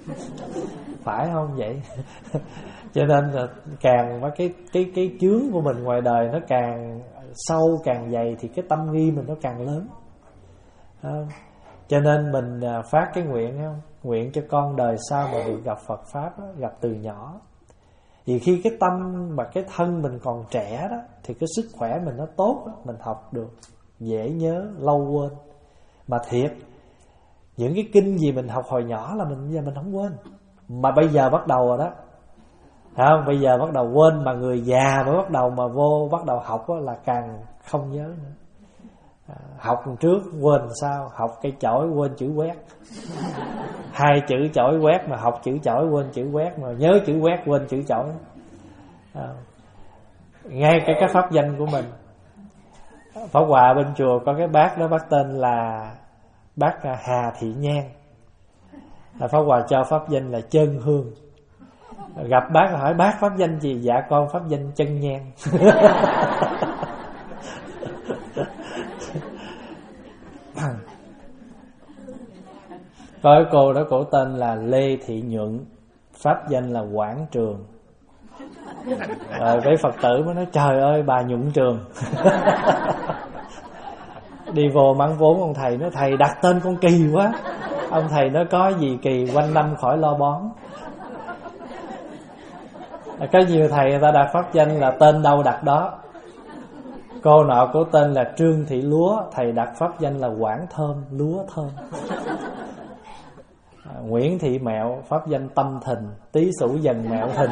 phải không vậy? Cho nên là càng mà cái cái cái chướng của mình ngoài đời nó càng sâu càng dày thì cái tâm nghi mình nó càng lớn. Không? Cho nên mình phát cái nguyện không? Nguyện cho con đời sau mà được gặp Phật Pháp đó, gặp từ nhỏ. Vì khi cái tâm mà cái thân mình còn trẻ đó, thì cái sức khỏe mình nó tốt đó, mình học được dễ nhớ, lâu quên. Mà thiệt, những cái kinh gì mình học hồi nhỏ là mình giờ mình không quên. Mà bây giờ bắt đầu rồi đó, không? Bây giờ bắt đầu quên, mà người già mới bắt đầu mà vô bắt đầu học đó, là càng không nhớ nữa. À, học trước quên sao, học cây chổi quên chữ quét. Hai chữ chổi quét mà học chữ chổi quên chữ quét, mà nhớ chữ quét quên chữ chổi. À, ngay cái cái pháp danh của mình. Pháp Hòa bên chùa có cái bác đó, bác tên là bác Hà Thị Nhan. Pháp Hòa cho pháp danh là Chân Hương. Gặp bác hỏi bác pháp danh gì? Dạ con pháp danh Chân Nhan. Có cô đó, cổ tên là Lê Thị Nhuận, pháp danh là Quảng Trường. Rồi với Phật tử mới nói trời ơi bà Nhuận Trường. Đi vô mắng vốn ông thầy nói thầy đặt tên con kỳ quá. Ông thầy nói có gì kỳ, quanh năm khỏi lo bón. Có nhiều thầy người ta đặt pháp danh là tên đâu đặt đó. Cô nọ có tên là Trương Thị Lúa, thầy đặt pháp danh là Quảng Thơm, Lúa Thơm. à, Nguyễn Thị Mẹo, pháp danh Tâm Thình, Tý Sửu Dần Mẹo Thình.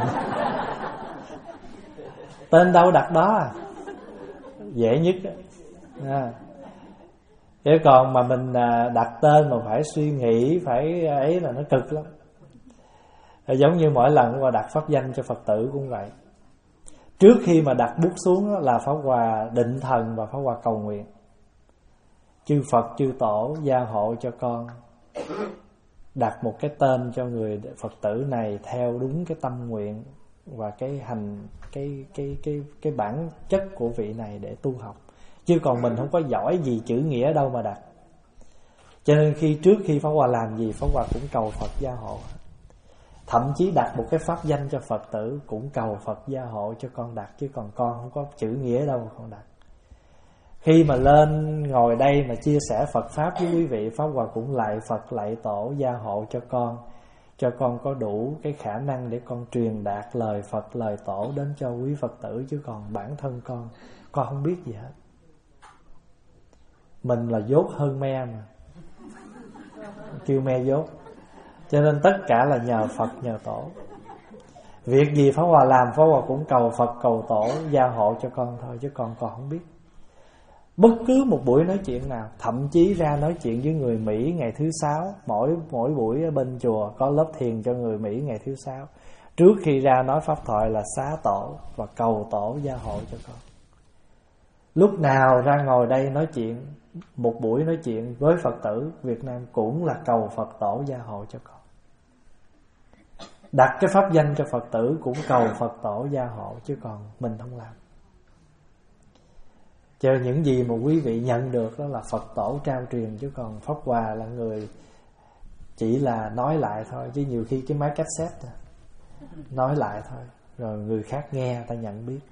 Tên đâu đặt đó à. Dễ nhất à. Chứ còn mà mình đặt tên mà phải suy nghĩ, phải ấy là nó cực lắm. Giống như mỗi lần qua đặt pháp danh cho Phật tử cũng vậy. Trước khi mà đặt bút xuống là Pháp Hòa định thần và Pháp Hòa cầu nguyện: chư Phật, chư Tổ gia hộ cho con đặt một cái tên cho người Phật tử này theo đúng cái tâm nguyện và cái hành cái cái cái cái bản chất của vị này để tu học. Chứ còn mình không có giỏi gì chữ nghĩa đâu mà đặt. Cho nên khi trước khi Pháp Hòa làm gì, Pháp Hòa cũng cầu Phật gia hộ. Thậm chí đặt một cái pháp danh cho Phật tử cũng cầu Phật gia hộ cho con đặt, chứ còn con không có chữ nghĩa đâu mà con đặt. Khi mà lên ngồi đây mà chia sẻ Phật Pháp với quý vị, Pháp Hòa cũng lạy Phật, lạy Tổ gia hộ cho con, cho con có đủ cái khả năng để con truyền đạt lời Phật, lời Tổ đến cho quý Phật tử. Chứ còn bản thân con, con không biết gì hết. Mình là dốt hơn me mà, kêu me dốt. Cho nên tất cả là nhờ Phật, nhờ Tổ. Việc gì Pháp Hòa làm, Pháp Hòa cũng cầu Phật, cầu Tổ gia hộ cho con thôi, chứ con còn không biết. Bất cứ một buổi nói chuyện nào, thậm chí ra nói chuyện với người Mỹ ngày thứ sáu, mỗi mỗi buổi ở bên chùa có lớp thiền cho người Mỹ ngày thứ sáu, trước khi ra nói pháp thoại là xá Tổ và cầu Tổ gia hộ cho con. Lúc nào ra ngồi đây nói chuyện, một buổi nói chuyện với Phật tử Việt Nam cũng là cầu Phật Tổ gia hộ cho con. Đặt cái pháp danh cho Phật tử cũng cầu Phật Tổ gia hộ, chứ còn mình không làm. Cho những gì mà quý vị nhận được đó là Phật Tổ trao truyền, chứ còn Pháp Hòa là người chỉ là nói lại thôi. Chứ nhiều khi cái máy cassette nói lại thôi, rồi người khác nghe ta nhận biết.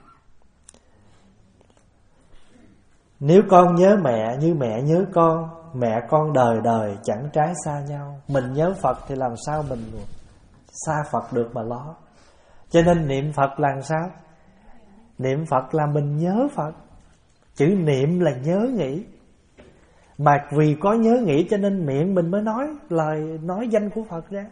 Nếu con nhớ mẹ như mẹ nhớ con, mẹ con đời đời chẳng trái xa nhau. Mình nhớ Phật thì làm sao mình xa Phật được mà lo. Cho nên niệm Phật là làm sao? Niệm Phật là mình nhớ Phật. Chữ niệm là nhớ nghĩ. Mà vì có nhớ nghĩ cho nên miệng mình mới nói lời, nói danh của Phật ra.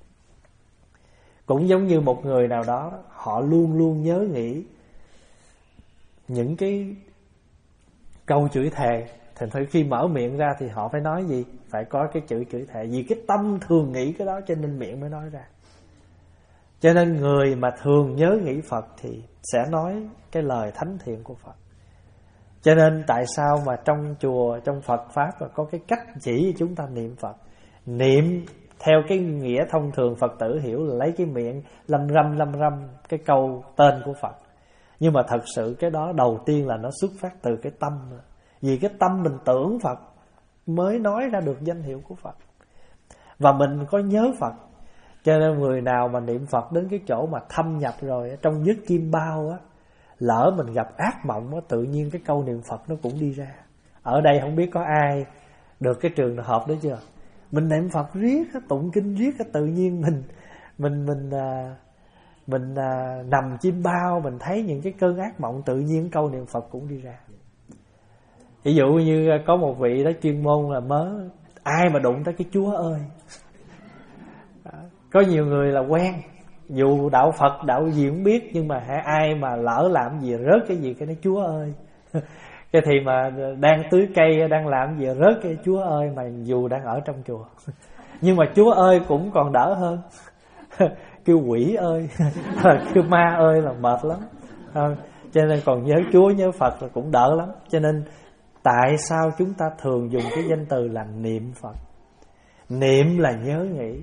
Cũng giống như một người nào đó, họ luôn luôn nhớ nghĩ những cái câu chửi thề, thành thử khi mở miệng ra thì họ phải nói gì? Phải có cái chữ chửi thề. Vì cái tâm thường nghĩ cái đó cho nên miệng mới nói ra. Cho nên người mà thường nhớ nghĩ Phật thì sẽ nói cái lời thánh thiện của Phật. Cho nên tại sao mà trong chùa, trong Phật Pháp là có cái cách chỉ chúng ta niệm Phật. Niệm theo cái nghĩa thông thường Phật tử hiểu là lấy cái miệng lâm râm lâm râm cái câu tên của Phật. Nhưng mà thật sự cái đó đầu tiên là nó xuất phát từ cái tâm. Vì cái tâm mình tưởng Phật mới nói ra được danh hiệu của Phật. Và mình có nhớ Phật. Cho nên người nào mà niệm Phật đến cái chỗ mà thâm nhập rồi, trong giấc chim bao á, lỡ mình gặp ác mộng á, tự nhiên cái câu niệm Phật nó cũng đi ra. Ở đây không biết có ai được cái trường hợp đó chưa? Mình niệm Phật riết, tụng kinh riết, tự nhiên mình mình mình à, mình à, nằm chim bao, mình thấy những cái cơn ác mộng, tự nhiên câu niệm Phật cũng đi ra. Ví dụ như có một vị đó chuyên môn là mớ ai mà đụng tới cái Chúa ơi. Có nhiều người là quen, dù đạo Phật đạo gì cũng biết, nhưng mà ai mà lỡ làm gì rớt cái gì cái nói Chúa ơi. Cái thì mà đang tưới cây, đang làm gì rớt cái Chúa ơi, mà dù đang ở trong chùa. Nhưng mà Chúa ơi cũng còn đỡ hơn. Kêu quỷ ơi, kêu ma ơi là mệt lắm. Cho nên còn nhớ Chúa nhớ Phật là cũng đỡ lắm. Cho nên tại sao chúng ta thường dùng cái danh từ là niệm Phật? Niệm là nhớ nghĩ.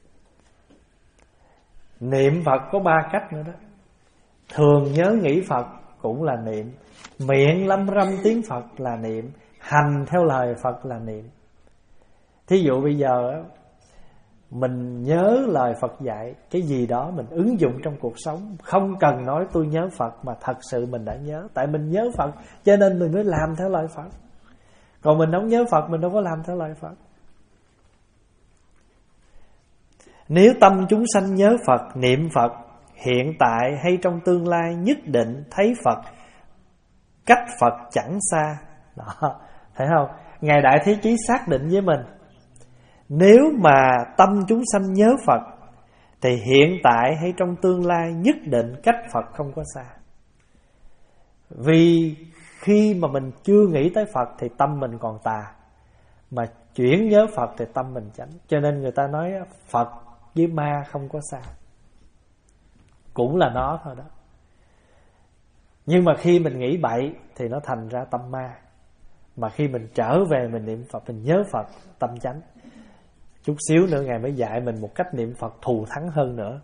Niệm Phật có ba cách nữa đó. Thường nhớ nghĩ Phật cũng là niệm. Miệng lâm râm tiếng Phật là niệm. Hành theo lời Phật là niệm. Thí dụ bây giờ mình nhớ lời Phật dạy, cái gì đó mình ứng dụng trong cuộc sống, không cần nói tôi nhớ Phật, mà thật sự mình đã nhớ. Tại mình nhớ Phật cho nên mình mới làm theo lời Phật. Còn mình không nhớ Phật, mình đâu có làm theo lời Phật. Nếu tâm chúng sanh nhớ Phật, niệm Phật, hiện tại hay trong tương lai nhất định thấy Phật, cách Phật chẳng xa. Đó, thấy không? Ngài Đại Thế Chí xác định với mình, nếu mà tâm chúng sanh nhớ Phật thì hiện tại hay trong tương lai nhất định cách Phật không có xa. Vì khi mà mình chưa nghĩ tới Phật thì tâm mình còn tà. Mà chuyển nhớ Phật thì tâm mình chánh. Cho nên người ta nói Phật với ma không có xa, cũng là nó thôi đó. Nhưng mà khi mình nghĩ bậy thì nó thành ra tâm ma. Mà khi mình trở về mình niệm Phật, mình nhớ Phật, tâm chánh. Chút xíu nữa Ngài mới dạy mình một cách niệm Phật thù thắng hơn nữa.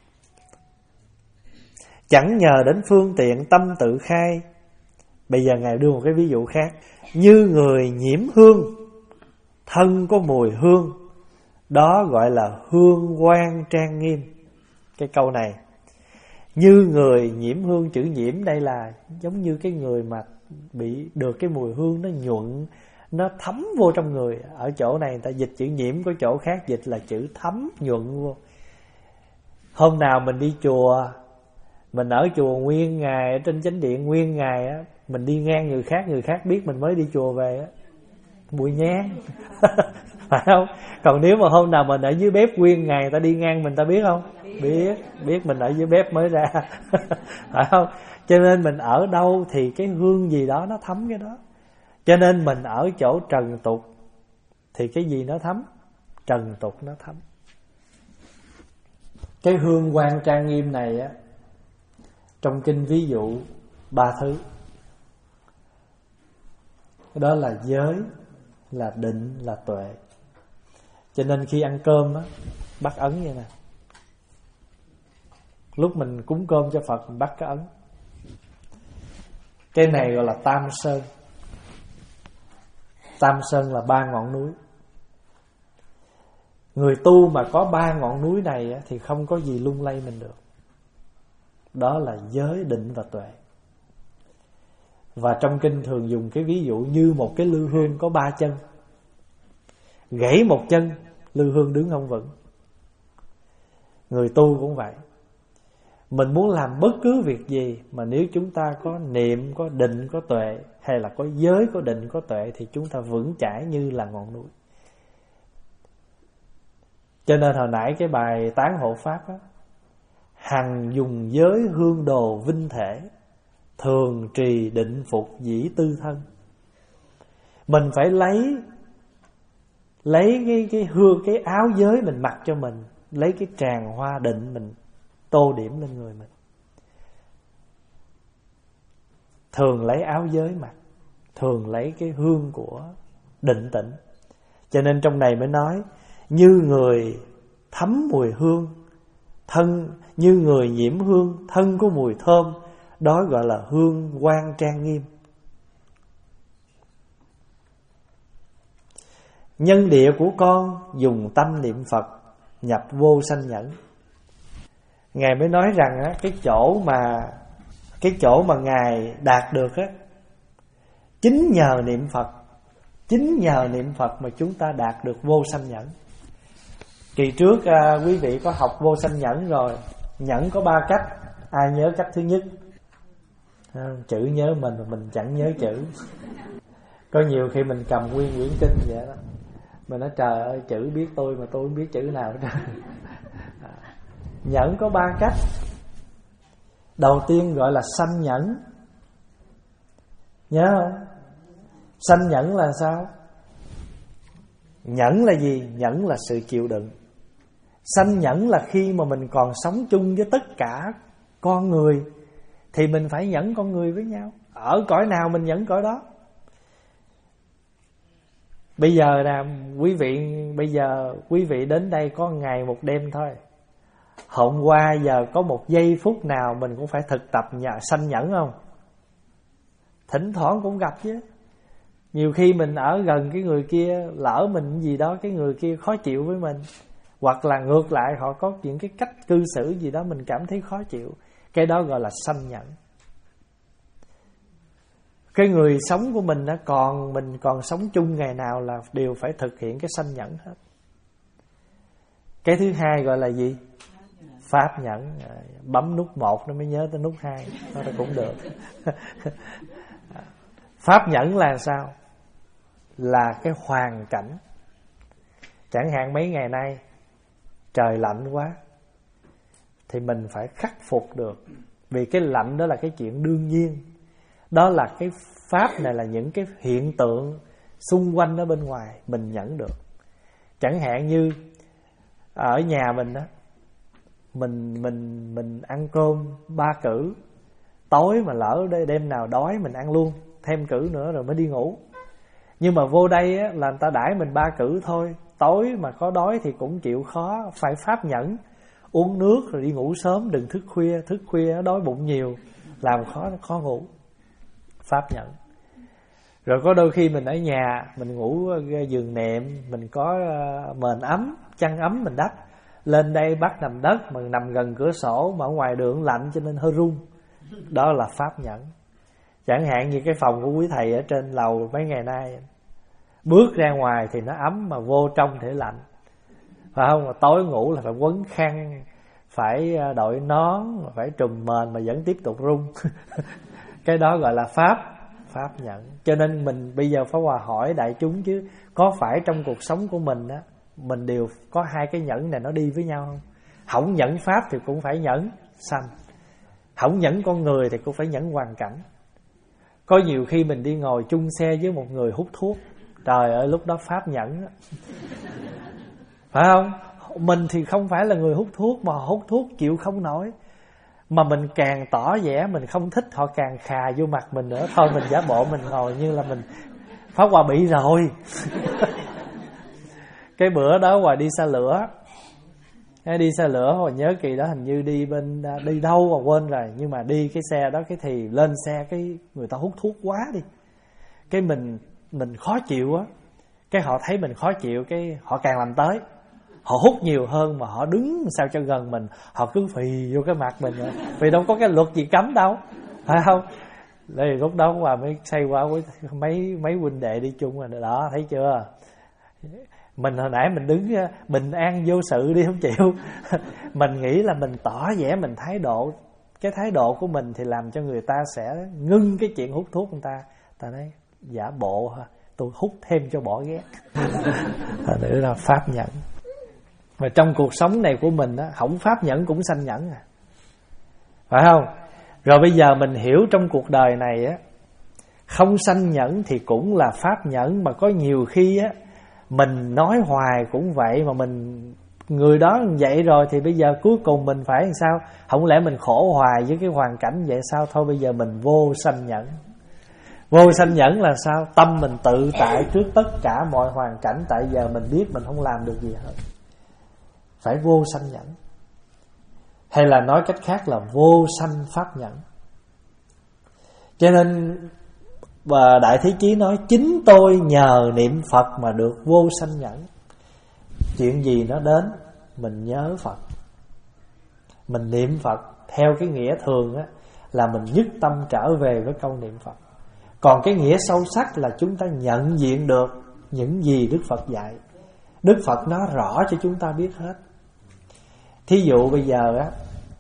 Chẳng nhờ đến phương tiện tâm tự khai. Bây giờ Ngài đưa một cái ví dụ khác. Như người nhiễm hương, thân có mùi hương, đó gọi là hương quang trang nghiêm. Cái câu này, như người nhiễm hương, chữ nhiễm đây là giống như cái người mà bị được cái mùi hương nó nhuận, nó thấm vô trong người. Ở chỗ này người ta dịch chữ nhiễm, có chỗ khác dịch là chữ thấm, nhuận vô. Hôm nào mình đi chùa, mình ở chùa nguyên ngày, ở trên chánh điện nguyên ngày á, mình đi ngang người khác, người khác biết mình mới đi chùa về á, mùi nhang. Phải không? Còn nếu mà hôm nào mình ở dưới bếp nguyên ngày, ta đi ngang mình ta biết không? Biết, biết mình ở dưới bếp mới ra. Phải không? Cho nên mình ở đâu thì cái hương gì đó nó thấm cái đó. Cho nên mình ở chỗ trần tục thì cái gì nó thấm? Trần tục nó thấm. Cái hương quang trang nghiêm này á, trong kinh ví dụ ba thứ. Đó là giới, là định, là tuệ. Cho nên khi ăn cơm á, bắt ấn vậy nè. Lúc mình cúng cơm cho Phật mình bắt cái ấn. Cái này gọi là Tam Sơn. Tam Sơn là ba ngọn núi. Người tu mà có ba ngọn núi này á, thì không có gì lung lay mình được. Đó là giới, định và tuệ. Và trong kinh thường dùng cái ví dụ như một cái lư hương có ba chân. Gãy một chân, lư hương đứng không vững. Người tu cũng vậy. Mình muốn làm bất cứ việc gì mà nếu chúng ta có niệm, có định, có tuệ, hay là có giới, có định, có tuệ, thì chúng ta vững chãi như là ngọn núi. Cho nên hồi nãy cái bài tán hộ pháp á, hằng dùng giới hương đồ vinh thể, thường trì định phục dĩ tư thân. Mình phải lấy Lấy cái, cái hương, cái áo giới mình mặc cho mình, lấy cái tràng hoa định mình tô điểm lên người mình. Thường lấy áo giới mặc, thường lấy cái hương của định tĩnh. Cho nên trong này mới nói, như người thấm mùi hương, thân như người nhiễm hương, thân có mùi thơm, đó gọi là hương quang trang nghiêm. Nhân địa của con dùng tâm niệm Phật, nhập vô sanh nhẫn. Ngài mới nói rằng á, cái chỗ mà cái chỗ mà Ngài đạt được á, chính nhờ niệm Phật, chính nhờ niệm Phật mà chúng ta đạt được vô sanh nhẫn. Kỳ trước à, quý vị có học vô sanh nhẫn rồi. Nhẫn có ba cách. Ai nhớ cách thứ nhất? À, chữ nhớ mình mà mình chẳng nhớ chữ. Có nhiều khi mình cầm nguyên quyển kinh vậy đó, mình nói trời ơi, chữ biết tôi mà tôi không biết chữ nào hết. Nhẫn có ba cách. Đầu tiên gọi là sanh nhẫn. Nhớ không? Sanh nhẫn là sao? Nhẫn là gì? Nhẫn là sự chịu đựng. Sanh nhẫn là khi mà mình còn sống chung với tất cả con người thì mình phải nhẫn con người với nhau. Ở cõi nào mình nhẫn cõi đó. Bây giờ là quý vị, bây giờ quý vị đến đây có ngày một đêm thôi. Hôm qua giờ có một giây phút nào mình cũng phải thực tập nhà sanh nhẫn không? Thỉnh thoảng cũng gặp chứ. Nhiều khi mình ở gần cái người kia, lỡ mình gì đó cái người kia khó chịu với mình, hoặc là ngược lại họ có những cái cách cư xử gì đó mình cảm thấy khó chịu, cái đó gọi là sanh nhẫn. Cái người sống của mình đó, còn mình còn sống chung ngày nào là đều phải thực hiện cái sanh nhẫn hết. Cái thứ hai gọi là gì? Pháp nhẫn. Bấm nút một nó mới nhớ tới nút hai, nó cũng được. Pháp nhẫn là sao? Là cái hoàn cảnh. Chẳng hạn mấy ngày nay trời lạnh quá thì mình phải khắc phục được. Vì cái lạnh đó là cái chuyện đương nhiên. Đó là cái pháp này, là những cái hiện tượng xung quanh ở bên ngoài mình nhẫn được. Chẳng hạn như ở nhà mình á, mình mình mình ăn cơm ba cữ, tối mà lỡ đêm nào đói mình ăn luôn thêm cữ nữa rồi mới đi ngủ. Nhưng mà vô đây á, là người ta đãi mình ba cữ thôi, tối mà có đói thì cũng chịu khó, phải pháp nhẫn, uống nước rồi đi ngủ sớm, đừng thức khuya, thức khuya đói bụng nhiều làm khó khó ngủ. Pháp nhẫn. Rồi có đôi khi mình ở nhà, mình ngủ giường nệm, mình có mền ấm, chăn ấm mình đắp, lên đây bắt nằm đất mà nằm gần cửa sổ, mà ở ngoài đường lạnh cho nên hơi run. Đó là pháp nhẫn. Chẳng hạn như cái phòng của quý thầy ở trên lầu mấy ngày nay, bước ra ngoài thì nó ấm mà vô trong thì lạnh, phải không? Mà tối ngủ là phải quấn khăn, phải đội nón, phải trùm mền mà vẫn tiếp tục run. Cái đó gọi là pháp pháp nhẫn. Cho nên mình bây giờ Pháp Hòa hỏi đại chúng chứ, có phải trong cuộc sống của mình á, mình đều có hai cái nhẫn này nó đi với nhau không? Hổng nhẫn pháp thì cũng phải nhẫn sanh, hổng nhẫn con người thì cũng phải nhẫn hoàn cảnh. Có nhiều khi mình đi ngồi chung xe với một người hút thuốc, trời ơi lúc đó pháp nhẫn á. Phải không? Mình thì không phải là người hút thuốc, mà hút thuốc chịu không nổi, mà mình càng tỏ vẻ mình không thích, họ càng khà vô mặt mình nữa. Thôi mình giả bộ mình ngồi như là mình Pháp Hòa bị rồi. Cái bữa đó Hòa đi xe lửa, đi xe lửa Hòa nhớ kỳ đó hình như đi bên đi đâu mà quên rồi, nhưng mà đi cái xe đó, cái thì lên xe cái người ta hút thuốc quá đi, cái mình mình khó chịu á, cái họ thấy mình khó chịu, cái họ càng làm tới, họ hút nhiều hơn, mà họ đứng sao cho gần mình, họ cứ phì vô cái mặt mình, vì đâu có cái luật gì cấm đâu, phải không? Đây lúc đó Hòa mới say qua với mấy mấy huynh đệ đi chung rồi đó, thấy chưa? Mình hồi nãy mình đứng bình an vô sự đi không chịu. Mình nghĩ là mình tỏ vẻ mình thái độ, cái thái độ của mình thì làm cho người ta sẽ ngưng cái chuyện hút thuốc người ta. Ta nói giả bộ tôi hút thêm cho bỏ ghét. Thật nữa là pháp nhẫn. Và trong cuộc sống này của mình á, không pháp nhẫn cũng sanh nhẫn à, phải không? Rồi bây giờ mình hiểu trong cuộc đời này á, không sanh nhẫn thì cũng là pháp nhẫn. Mà có nhiều khi á, mình nói hoài cũng vậy, mà mình người đó vậy rồi thì bây giờ cuối cùng mình phải làm sao? Không lẽ mình khổ hoài với cái hoàn cảnh vậy sao? Thôi bây giờ mình vô sanh nhẫn. Vô sanh nhẫn là sao? Tâm mình tự tại trước tất cả mọi hoàn cảnh, tại giờ mình biết mình không làm được gì hết, phải vô sanh nhẫn. Hay là nói cách khác là vô sanh pháp nhẫn. Cho nên và Đại Thế Chí nói chính tôi nhờ niệm Phật mà được vô sanh nhẫn. Chuyện gì nó đến mình nhớ Phật, mình niệm Phật theo cái nghĩa thường á, là mình nhất tâm trở về với câu niệm Phật. Còn cái nghĩa sâu sắc là chúng ta nhận diện được những gì Đức Phật dạy. Đức Phật nói rõ cho chúng ta biết hết. Thí dụ bây giờ á,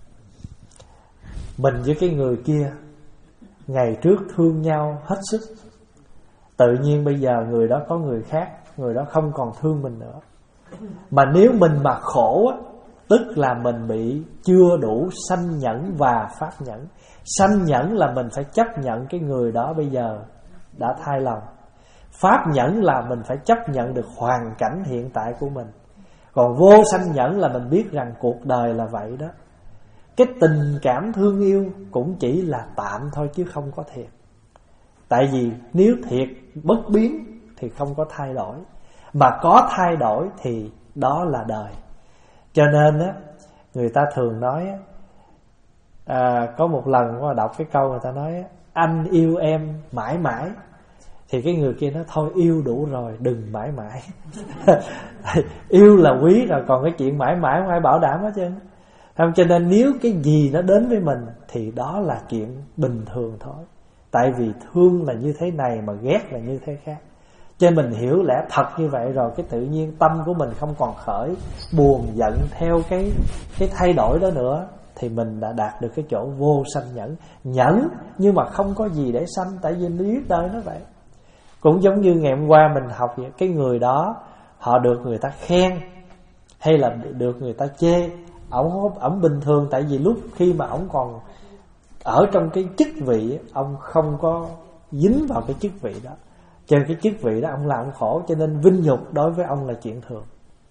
mình với cái người kia ngày trước thương nhau hết sức, tự nhiên bây giờ người đó có người khác, người đó không còn thương mình nữa. Mà nếu mình mà khổ á, tức là mình bị chưa đủ sanh nhẫn và pháp nhẫn. Sanh nhẫn là mình phải chấp nhận cái người đó bây giờ đã thay lòng. Pháp nhẫn là mình phải chấp nhận được hoàn cảnh hiện tại của mình. Còn vô sanh nhẫn là mình biết rằng cuộc đời là vậy đó. Cái tình cảm thương yêu cũng chỉ là tạm thôi chứ không có thiệt. Tại vì nếu thiệt bất biến thì không có thay đổi, mà có thay đổi thì đó là đời. Cho nên á, người ta thường nói á, à, có một lần có đọc cái câu người ta nói á, anh yêu em mãi mãi, thì cái người kia nói thôi yêu đủ rồi, đừng mãi mãi. Yêu là quý rồi, còn cái chuyện mãi mãi không ai bảo đảm hết trơn. Không, cho nên nếu cái gì nó đến với mình thì đó là chuyện bình thường thôi. Tại vì thương là như thế này mà ghét là như thế khác. Cho nên mình hiểu lẽ thật như vậy rồi, cái tự nhiên tâm của mình không còn khởi buồn giận theo cái cái thay đổi đó nữa, thì mình đã đạt được cái chỗ vô sanh nhẫn. Nhẫn nhưng mà không có gì để sanh, tại vì lý đời nó vậy. Cũng giống như ngày hôm qua mình học vậy, cái người đó họ được người ta khen hay là được người ta chê, ổng ổng bình thường, tại vì lúc khi mà ổng còn ở trong cái chức vị, ông không có dính vào cái chức vị đó, Cho nên cái chức vị đó ông làm ông khổ, cho nên vinh nhục đối với ông là chuyện thường.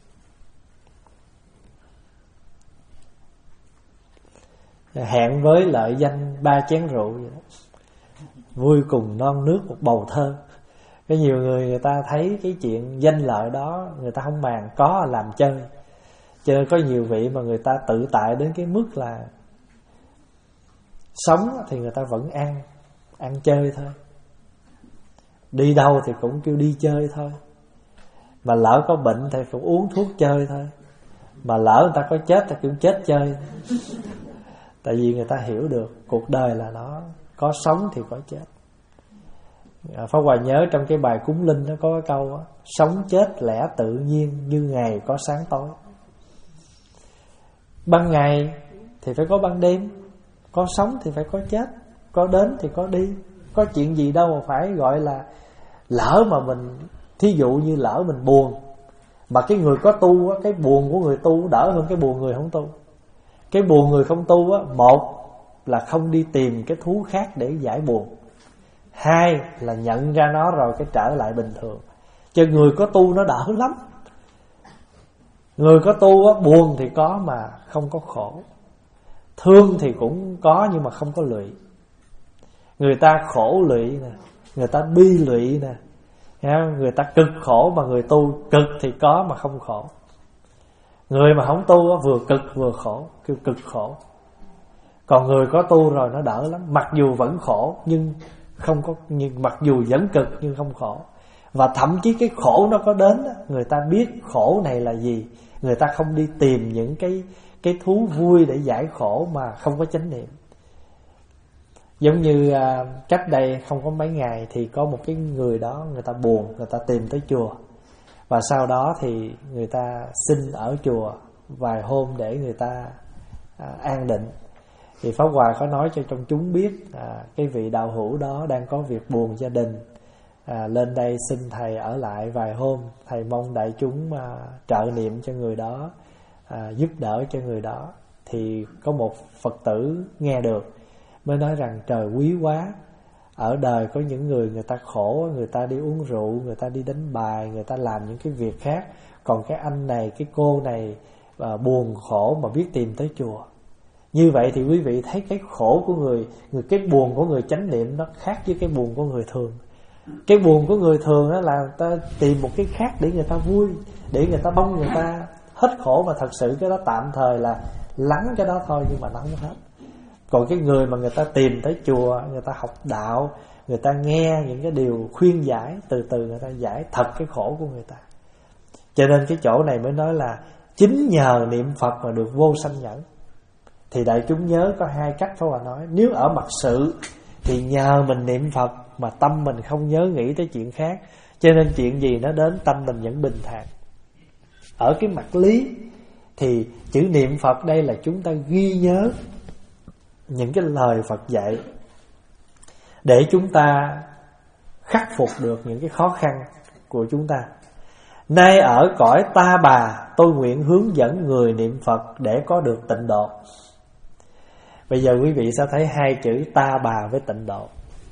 Hẹn với lợi danh ba chén rượu vậy đó. Vui cùng non nước một bầu thơ. Có nhiều người người ta thấy cái chuyện danh lợi đó người ta không màng, có làm chơi. Cho nên có nhiều vị mà người ta tự tại đến cái mức là sống thì người ta vẫn ăn, ăn chơi thôi. Đi đâu thì cũng kêu đi chơi thôi. Mà lỡ có bệnh thì cũng uống thuốc chơi thôi. Mà lỡ người ta có chết thì cũng chết chơi. Tại vì người ta hiểu được cuộc đời là nó có sống thì có chết. Pháp Hòa nhớ trong cái bài cúng linh nó có cái câu đó, sống chết lẽ tự nhiên như ngày có sáng tối. Ban ngày thì phải có ban đêm, có sống thì phải có chết, có đến thì có đi. Có chuyện gì đâu mà phải gọi là lỡ mà mình, thí dụ như lỡ mình buồn, mà cái người có tu á, cái buồn của người tu đỡ hơn cái buồn người không tu. Cái buồn người không tu á, một là không đi tìm cái thú khác để giải buồn, hai là nhận ra nó rồi cái trở lại bình thường. Cho người có tu nó đỡ lắm. Người có tu á, buồn thì có mà không có khổ, thương thì cũng có nhưng mà không có lụy. Người ta khổ lụy nè, người ta bi lụy nè, người ta cực khổ, mà người tu cực thì có mà không khổ. Người mà không tu á, vừa cực vừa khổ, kêu cực khổ. Còn người có tu rồi nó đỡ lắm, mặc dù vẫn khổ nhưng không có, nhưng mặc dù vẫn cực nhưng không khổ. Và thậm chí cái khổ nó có đến, người ta biết khổ này là gì, người ta không đi tìm những cái cái thú vui để giải khổ mà không có chánh niệm. Giống như à, cách đây không có mấy ngày thì có một cái người đó, người ta buồn, người ta tìm tới chùa. Và sau đó thì người ta xin ở chùa vài hôm để người ta à, an định. Thì Pháp Hòa có nói cho trong chúng biết à, cái vị đạo hữu đó đang có việc buồn gia đình, à, lên đây xin thầy ở lại vài hôm. Thầy mong đại chúng à, trợ niệm cho người đó, à, giúp đỡ cho người đó. Thì có một Phật tử nghe được mới nói rằng trời quý quá, ở đời có những người người ta khổ, người ta đi uống rượu, người ta đi đánh bài, người ta làm những cái việc khác. Còn cái anh này, cái cô này à, buồn khổ mà biết tìm tới chùa. Như vậy thì quý vị thấy cái khổ của người, người cái buồn của người chánh niệm nó khác với cái buồn của người thường. Cái buồn của người thường đó là người ta tìm một cái khác để người ta vui, để người ta mong người ta hết khổ, mà thật sự cái đó tạm thời là lắng cái đó thôi, nhưng mà nó không hết. Còn cái người mà người ta tìm tới chùa, người ta học đạo, người ta nghe những cái điều khuyên giải, từ từ người ta giải thật cái khổ của người ta. Cho nên cái chỗ này mới nói là chính nhờ niệm Phật mà được vô sanh nhẫn. Thì đại chúng nhớ có hai cách Pháp Hòa nói. Nếu ở mặt sự thì nhờ mình niệm Phật mà tâm mình không nhớ nghĩ tới chuyện khác, cho nên chuyện gì nó đến tâm mình vẫn bình thản. Ở cái mặt lý thì chữ niệm Phật đây là chúng ta ghi nhớ những cái lời Phật dạy để chúng ta khắc phục được những cái khó khăn của chúng ta. Nay ở cõi ta bà, tôi nguyện hướng dẫn người niệm Phật để có được tịnh độ. Bây giờ quý vị sẽ thấy hai chữ ta bà với tịnh độ.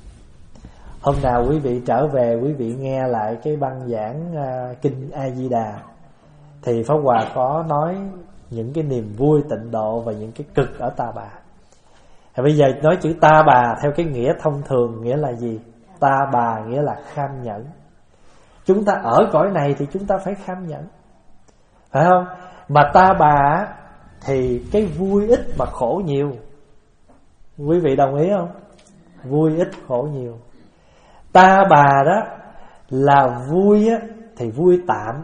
Hôm nào quý vị trở về, quý vị nghe lại cái băng giảng uh, Kinh A-di-đà, thì Pháp Hòa có nói những cái niềm vui tịnh độ và những cái cực ở ta bà. Thì bây giờ nói chữ ta bà theo cái nghĩa thông thường nghĩa là gì? Ta bà nghĩa là kham nhẫn. Chúng ta ở cõi này thì chúng ta phải kham nhẫn, phải không? Mà ta bà thì cái vui ít mà khổ nhiều. Quý vị đồng ý không? Vui ít khổ nhiều. Ta bà đó là vui á, thì vui tạm.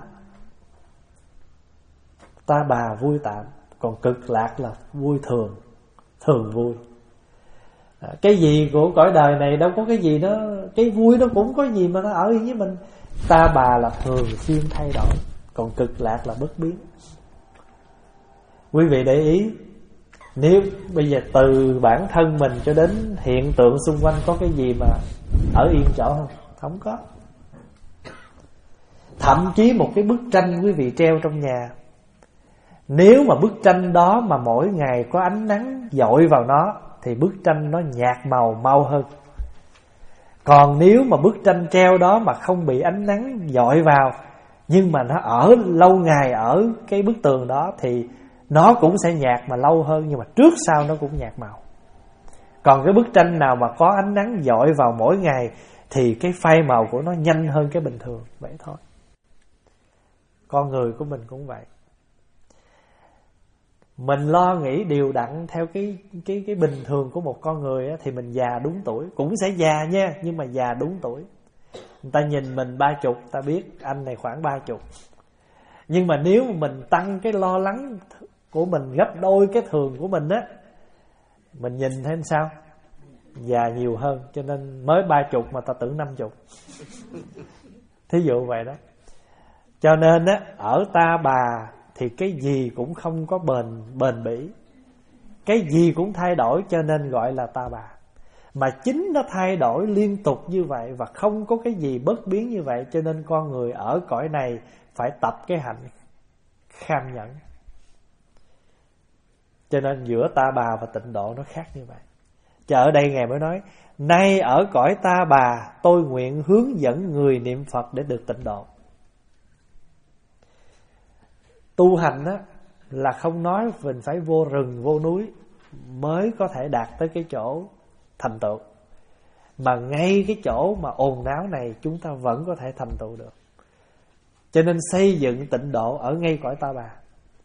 Ta bà vui tạm. Còn cực lạc là vui thường, thường vui. Cái gì của cõi đời này đâu có cái gì đó, cái vui nó cũng có gì mà nó ở với mình. Ta bà là thường xuyên thay đổi, còn cực lạc là bất biến. Quý vị để ý, nếu bây giờ từ bản thân mình cho đến hiện tượng xung quanh có cái gì mà ở yên chỗ không? Không có. Thậm chí một cái bức tranh quý vị treo trong nhà, nếu mà bức tranh đó mà mỗi ngày có ánh nắng dội vào nó thì bức tranh nó nhạt màu mau hơn. Còn nếu mà bức tranh treo đó mà không bị ánh nắng dọi vào, nhưng mà nó ở lâu ngày ở cái bức tường đó, thì nó cũng sẽ nhạt mà lâu hơn, nhưng mà trước sau nó cũng nhạt màu. Còn cái bức tranh nào mà có ánh nắng dọi vào mỗi ngày thì cái phai màu của nó nhanh hơn cái bình thường. Vậy thôi. Con người của mình cũng vậy. Mình lo nghĩ điều đặn theo cái cái cái bình thường của một con người á, thì mình già đúng tuổi, cũng sẽ già nha, nhưng mà già đúng tuổi. Người ta nhìn mình ba chục, ta biết anh này khoảng ba chục. Nhưng mà nếu mà mình tăng cái lo lắng của mình gấp đôi cái thường của mình á, mình nhìn thêm sao? Già nhiều hơn. Cho nên mới ba chục mà ta tưởng năm chục. Thí dụ vậy đó. Cho nên á, ở ta bà thì cái gì cũng không có bền bền bỉ, cái gì cũng thay đổi, cho nên gọi là ta bà. Mà chính nó thay đổi liên tục như vậy và không có cái gì bất biến như vậy, cho nên con người ở cõi này phải tập cái hạnh kham nhẫn. Cho nên giữa ta bà và tịnh độ nó khác như vậy. Chứ ở đây Ngài mới nói: nay ở cõi ta bà, tôi nguyện hướng dẫn người niệm Phật để được tịnh độ. Tu hành á, là không nói mình phải vô rừng vô núi mới có thể đạt tới cái chỗ thành tựu, mà ngay cái chỗ mà ồn náo này chúng ta vẫn có thể thành tựu được. Cho nên xây dựng tịnh độ ở ngay cõi ta bà.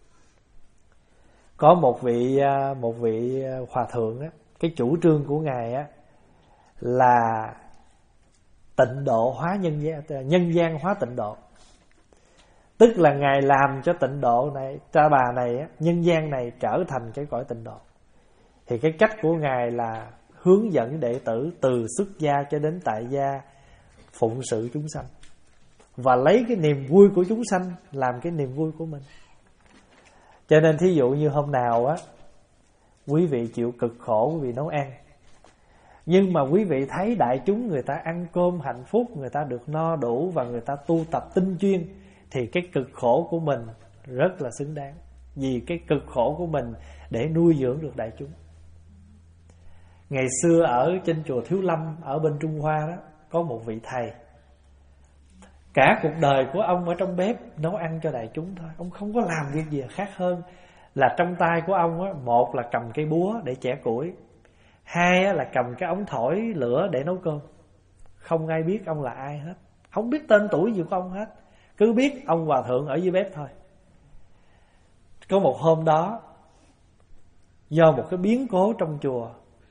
Có một vị một vị hòa thượng á, cái chủ trương của Ngài á là tịnh độ hóa nhân gian, nhân gian hóa tịnh độ. Tức là Ngài làm cho tịnh độ này, ta bà này á, nhân gian này trở thành cái cõi tịnh độ. Thì cái cách của Ngài là hướng dẫn đệ tử từ xuất gia cho đến tại gia phụng sự chúng sanh, và lấy cái niềm vui của chúng sanh làm cái niềm vui của mình. Cho nên thí dụ như hôm nào á, quý vị chịu cực khổ, quý vị nấu ăn, nhưng mà quý vị thấy đại chúng người ta ăn cơm hạnh phúc, người ta được no đủ và người ta tu tập tinh chuyên, thì cái cực khổ của mình rất là xứng đáng. Vì cái cực khổ của mình để nuôi dưỡng được đại chúng. Ngày xưa ở trên chùa Thiếu Lâm ở bên Trung Hoa đó, có một vị thầy, cả cuộc đời của ông ở trong bếp nấu ăn cho đại chúng thôi. Ông không có làm việc gì khác hơn là trong tay của ông á, một là cầm cây búa để chẻ củi, hai á, là cầm cái ống thổi lửa để nấu cơm. Không ai biết ông là ai hết, không biết tên tuổi gì của ông hết, cứ biết ông hòa thượng ở dưới bếp thôi. Có một hôm đó, do một cái biến cố trong chùa,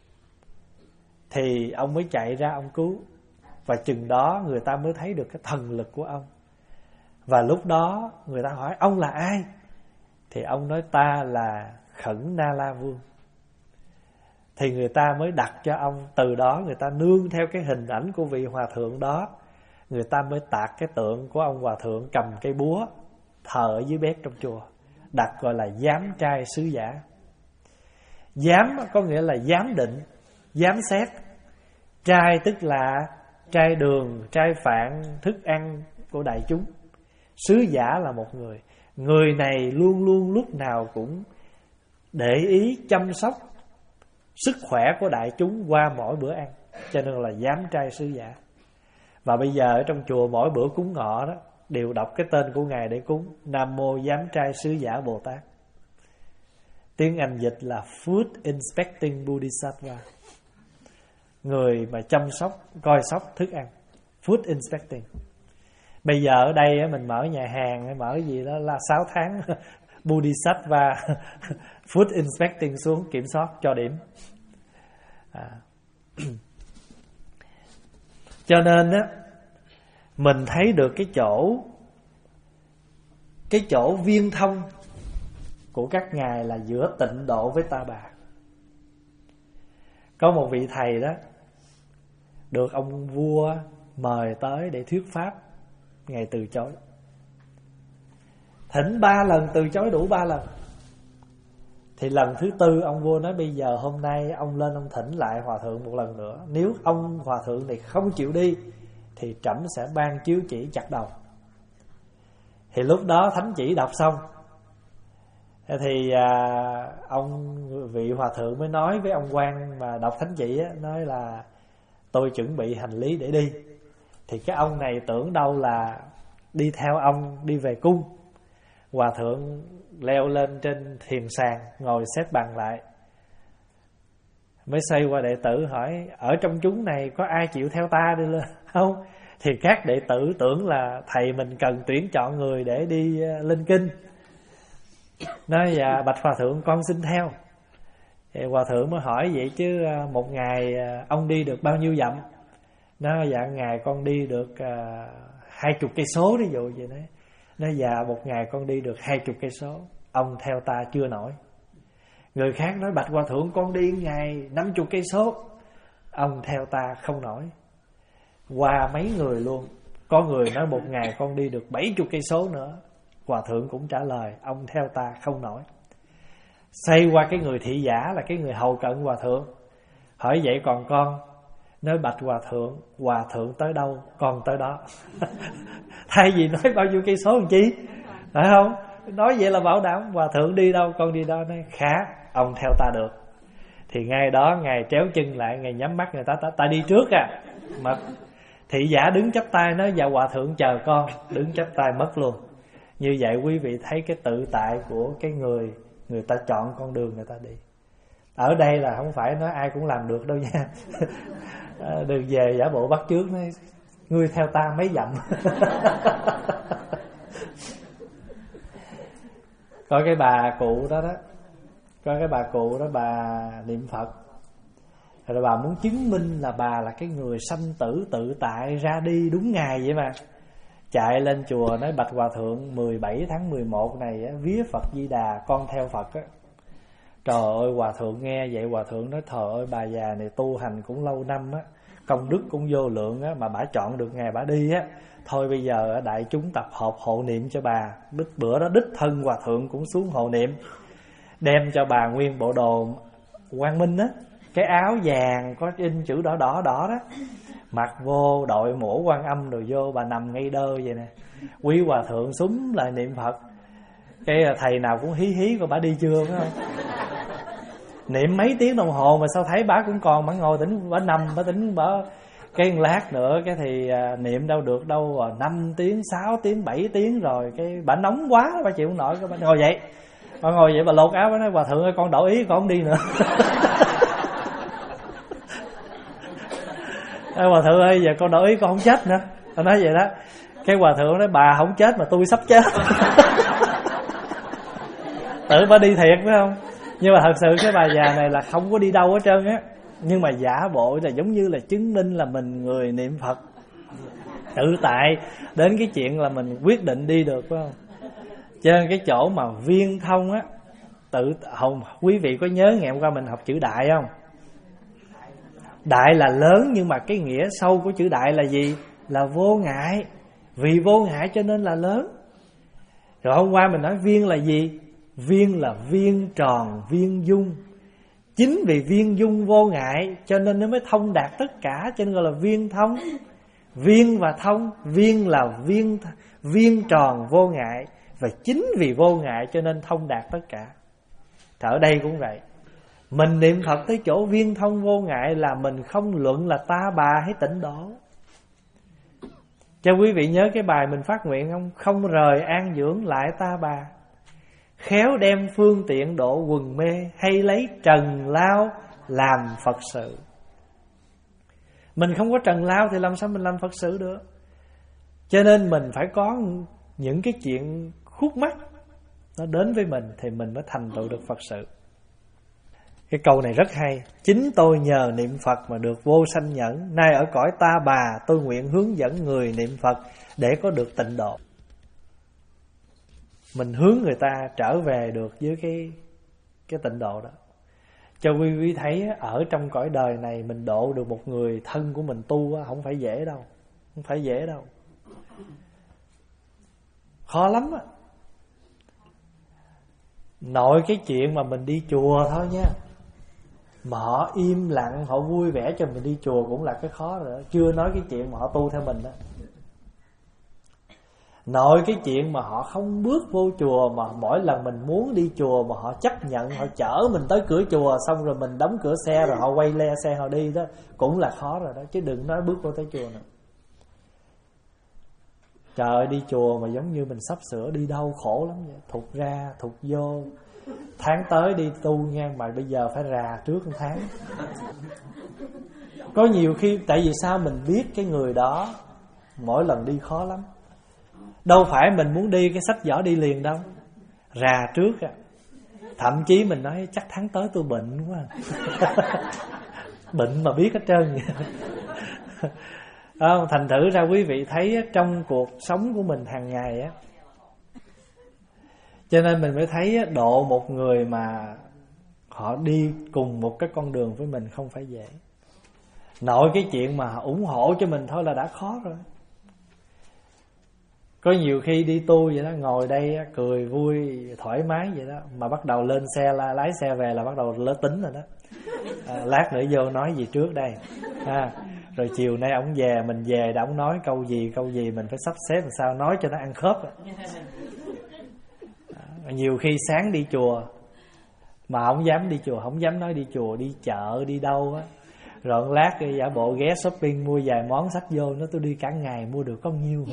thì ông mới chạy ra ông cứu. Và chừng đó người ta mới thấy được cái thần lực của ông. Và lúc đó người ta hỏi ông là ai, thì ông nói ta là Khẩn Na La Vương. Thì người ta mới đặt cho ông, từ đó người ta nương theo cái hình ảnh của vị hòa thượng đó, người ta mới tạc cái tượng của ông hòa thượng cầm cây búa thờ ở dưới bếp trong chùa, đặt gọi là giám trai sứ giả. Giám có nghĩa là giám định, giám xét. Trai tức là trai đường, trai phạn, thức ăn của đại chúng. Sứ giả là một người. Người này luôn luôn lúc nào cũng để ý chăm sóc sức khỏe của đại chúng qua mỗi bữa ăn, cho nên là giám trai sứ giả. Và bây giờ ở trong chùa mỗi bữa cúng ngọ đó đều đọc cái tên của Ngài để cúng: Nam Mô Giám trai sứ giả Bồ Tát. Tiếng Anh dịch là Food Inspecting Bodhisattva, người mà chăm sóc, coi sóc thức ăn. Food Inspecting. Bây giờ ở đây mình mở nhà hàng hay mở gì đó là sáu tháng Bodhisattva Food Inspecting xuống kiểm soát cho điểm. à. Cho nên á, mình thấy được cái chỗ Cái chỗ viên thông của các ngài là giữa tịnh độ với ta bà. Có một vị thầy đó được ông vua mời tới để thuyết pháp, ngài từ chối. Thỉnh ba lần từ chối đủ ba lần. Thì lần thứ tư ông vua nói: bây giờ hôm nay ông lên ông thỉnh lại hòa thượng một lần nữa. Nếu ông hòa thượng này không chịu đi thì trẫm sẽ ban chiếu chỉ chặt đầu. Thì lúc đó thánh chỉ đọc xong thì à, ông vị hòa thượng mới nói với ông quan mà đọc thánh chỉ á, nói là tôi chuẩn bị hành lý để đi. Thì cái ông này tưởng đâu là đi theo ông đi về cung. Hòa thượng leo lên trên thiền sàn, ngồi xếp bằng lại, mới xoay qua đệ tử hỏi: ở trong chúng này có ai chịu theo ta đi lên không? Thì các đệ tử tưởng là thầy mình cần tuyển chọn người để đi lên kinh. Nói: dạ bạch hòa thượng, con xin theo. Thì hòa thượng mới hỏi: vậy chứ một ngày ông đi được bao nhiêu dặm? Nói: dạ ngày con đi được hai chục cây số, ví dụ vậy đấy. Nói: dạ một ngày con đi được hai chục cây số, ông theo ta chưa nổi. Người khác nói: bạch hòa thượng, con đi ngày năm chục cây số, ông theo ta không nổi. Qua mấy người luôn, có người nói một ngày con đi được bảy chục cây số nữa. Hòa thượng cũng trả lời: ông theo ta không nổi. Xoay qua cái người thị giả, là cái người hầu cận hòa thượng, hỏi: vậy còn con? Nói: bạch hòa thượng, hòa thượng tới đâu con tới đó. Thay vì nói bao nhiêu cây số làm chi, phải không? Nói vậy là bảo đảm. Hòa thượng đi đâu con đi đó. Nói: khá, ông theo ta được. Thì ngay đó ngài tréo chân lại, ngài nhắm mắt, người ta ta, ta đi trước à. Mà thị giả đứng chắp tay nói: dạ hòa thượng chờ con. Đứng chắp tay mất luôn. Như vậy quý vị thấy cái tự tại của cái người người ta chọn con đường người ta đi. Ở đây là không phải nói ai cũng làm được đâu nha. Đừng về giả bộ bắt chước nói: ngươi theo ta mấy dặm. Có cái bà cụ đó đó, có cái bà cụ đó bà niệm Phật. Rồi bà muốn chứng minh là bà là cái người sanh tử tự tại, ra đi đúng ngày vậy mà. Chạy lên chùa nói: bạch hòa thượng, mười bảy tháng mười một này á, vía Phật Di Đà, con theo Phật á. Trời ơi, hòa thượng nghe vậy hòa thượng nói: trời ơi, bà già này tu hành cũng lâu năm á, công đức cũng vô lượng á, mà bà chọn được ngày bà đi á. Thôi bây giờ đại chúng tập hợp hộ niệm cho bà. Đích bữa đó đích thân hòa thượng cũng xuống hộ niệm, đem cho bà nguyên bộ đồ quang minh á, cái áo vàng có in chữ đỏ đỏ đỏ đó, mặc vô, đội mũ Quan Âm rồi vô, bà nằm ngay đơ vậy nè. Quý hòa thượng súng lại niệm Phật. Cái thầy nào cũng hí hí coi bà đi chưa, phải không? Niệm mấy tiếng đồng hồ mà sao thấy bà cũng còn, bà ngồi tỉnh, bà nằm, bà tỉnh, bà cái lát nữa cái thì à, niệm đâu được đâu rồi, năm tiếng, sáu tiếng, bảy tiếng rồi, cái bà nóng quá, bà chịu không nổi, cái bà ngồi dậy, bà ngồi vậy bà lột áo, bà nói: hòa thượng ơi, con đổi ý, con không đi nữa. Hòa thượng ơi, giờ con đổi ý, con không chết nữa. Tôi nói vậy đó. Cái hòa thượng nói: bà không chết mà tôi sắp chết. Tự bà đi thiệt phải không? Nhưng mà thật sự cái bà già này là không có đi đâu hết trơn á. Nhưng mà giả bộ là giống như là chứng minh là mình người niệm Phật tự tại, đến cái chuyện là mình quyết định đi được, phải không? Cho nên cái chỗ mà viên thông á, tự hồng, quý vị có nhớ ngày hôm qua mình học chữ đại không? Đại là lớn, nhưng mà cái nghĩa sâu của chữ đại là gì? Là vô ngại. Vì vô ngại cho nên là lớn. Rồi hôm qua mình nói viên là gì? Viên là viên tròn, viên dung. Chính vì viên dung vô ngại cho nên nó mới thông đạt tất cả, cho nên gọi là viên thông. Viên và thông, viên là viên viên tròn vô ngại, và chính vì vô ngại cho nên thông đạt tất cả. Thì ở đây cũng vậy. Mình niệm Phật tới chỗ viên thông vô ngại là mình không luận là ta bà hay tịnh độ. Cho quý vị nhớ cái bài mình phát nguyện không? Không rời an dưỡng lại ta bà, khéo đem phương tiện độ quần mê, hay lấy trần lao làm Phật sự. Mình không có trần lao thì làm sao mình làm Phật sự được? Cho nên mình phải có những cái chuyện khúc mắc nó đến với mình thì mình mới thành tựu được Phật sự. Cái câu này rất hay. Chính tôi nhờ niệm Phật mà được vô sanh nhẫn, nay ở cõi ta bà tôi nguyện hướng dẫn người niệm Phật để có được tịnh độ. Mình hướng người ta trở về được với cái cái tịnh độ đó. Cho quý vị thấy ở trong cõi đời này mình độ được một người thân của mình tu không phải dễ đâu. Không phải dễ đâu. Khó lắm á. Nội cái chuyện mà mình đi chùa thôi nha, mà họ im lặng, họ vui vẻ cho mình đi chùa cũng là cái khó rồi đó. Chưa nói cái chuyện mà họ tu theo mình đó. Nội cái chuyện mà họ không bước vô chùa, mà mỗi lần mình muốn đi chùa mà họ chấp nhận, họ chở mình tới cửa chùa, xong rồi mình đóng cửa xe rồi họ quay le xe họ đi đó, cũng là khó rồi đó, chứ đừng nói bước vô tới chùa nữa. Trời ơi, đi chùa mà giống như mình sắp sửa đi đâu khổ lắm vậy. Thụt ra, thụt vô. Tháng tới đi tu nha, mà bây giờ phải rà trước một tháng. Có nhiều khi, tại vì sao mình biết cái người đó mỗi lần đi khó lắm. Đâu phải mình muốn đi cái sách vở đi liền đâu. Rà trước à. Thậm chí mình nói chắc tháng tới tôi bệnh quá. Bệnh mà biết hết trơn vậy. À, thành thử ra quý vị thấy trong cuộc sống của mình hàng ngày á, cho nên mình mới thấy độ một người mà họ đi cùng một cái con đường với mình không phải dễ. Nội cái chuyện mà ủng hộ cho mình thôi là đã khó rồi. Có nhiều khi đi tu vậy đó, ngồi đây cười vui thoải mái vậy đó, mà bắt đầu lên xe lái xe về là bắt đầu lỡ tính rồi đó. À, lát nữa vô nói gì trước đây à, rồi chiều nay ổng về, mình về đã ổng nói câu gì câu gì mình phải sắp xếp làm sao nói cho nó ăn khớp. À, nhiều khi sáng đi chùa mà không dám đi chùa, không dám nói đi chùa, đi chợ đi đâu á, rồi một lát giả bộ ghé shopping mua vài món sách vô, nó tôi đi cả ngày mua được có nhiêu.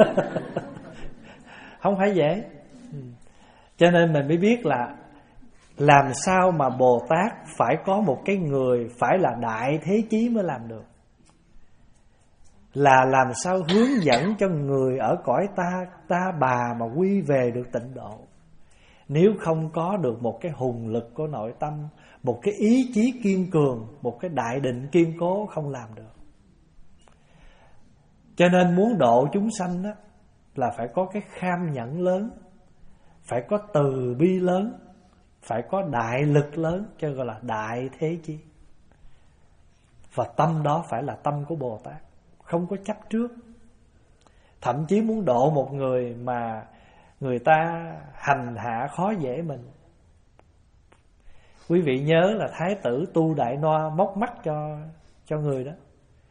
Không phải dễ. Cho nên mình mới biết là làm sao mà Bồ Tát phải có một cái người phải là đại thế chí mới làm được. Là làm sao hướng dẫn cho người ở cõi ta ta bà mà quy về được tịnh độ. Nếu không có được một cái hùng lực của nội tâm, một cái ý chí kiên cường, một cái đại định kiên cố, không làm được. Cho nên muốn độ chúng sanh đó là phải có cái kham nhẫn lớn, phải có từ bi lớn, phải có đại lực lớn, cho gọi là đại thế chí. Và tâm đó phải là tâm của Bồ Tát, không có chấp trước. Thậm chí muốn độ một người mà người ta hành hạ khó dễ mình. Quý vị nhớ là Thái tử Tu Đại Noa móc mắt cho, cho người đó.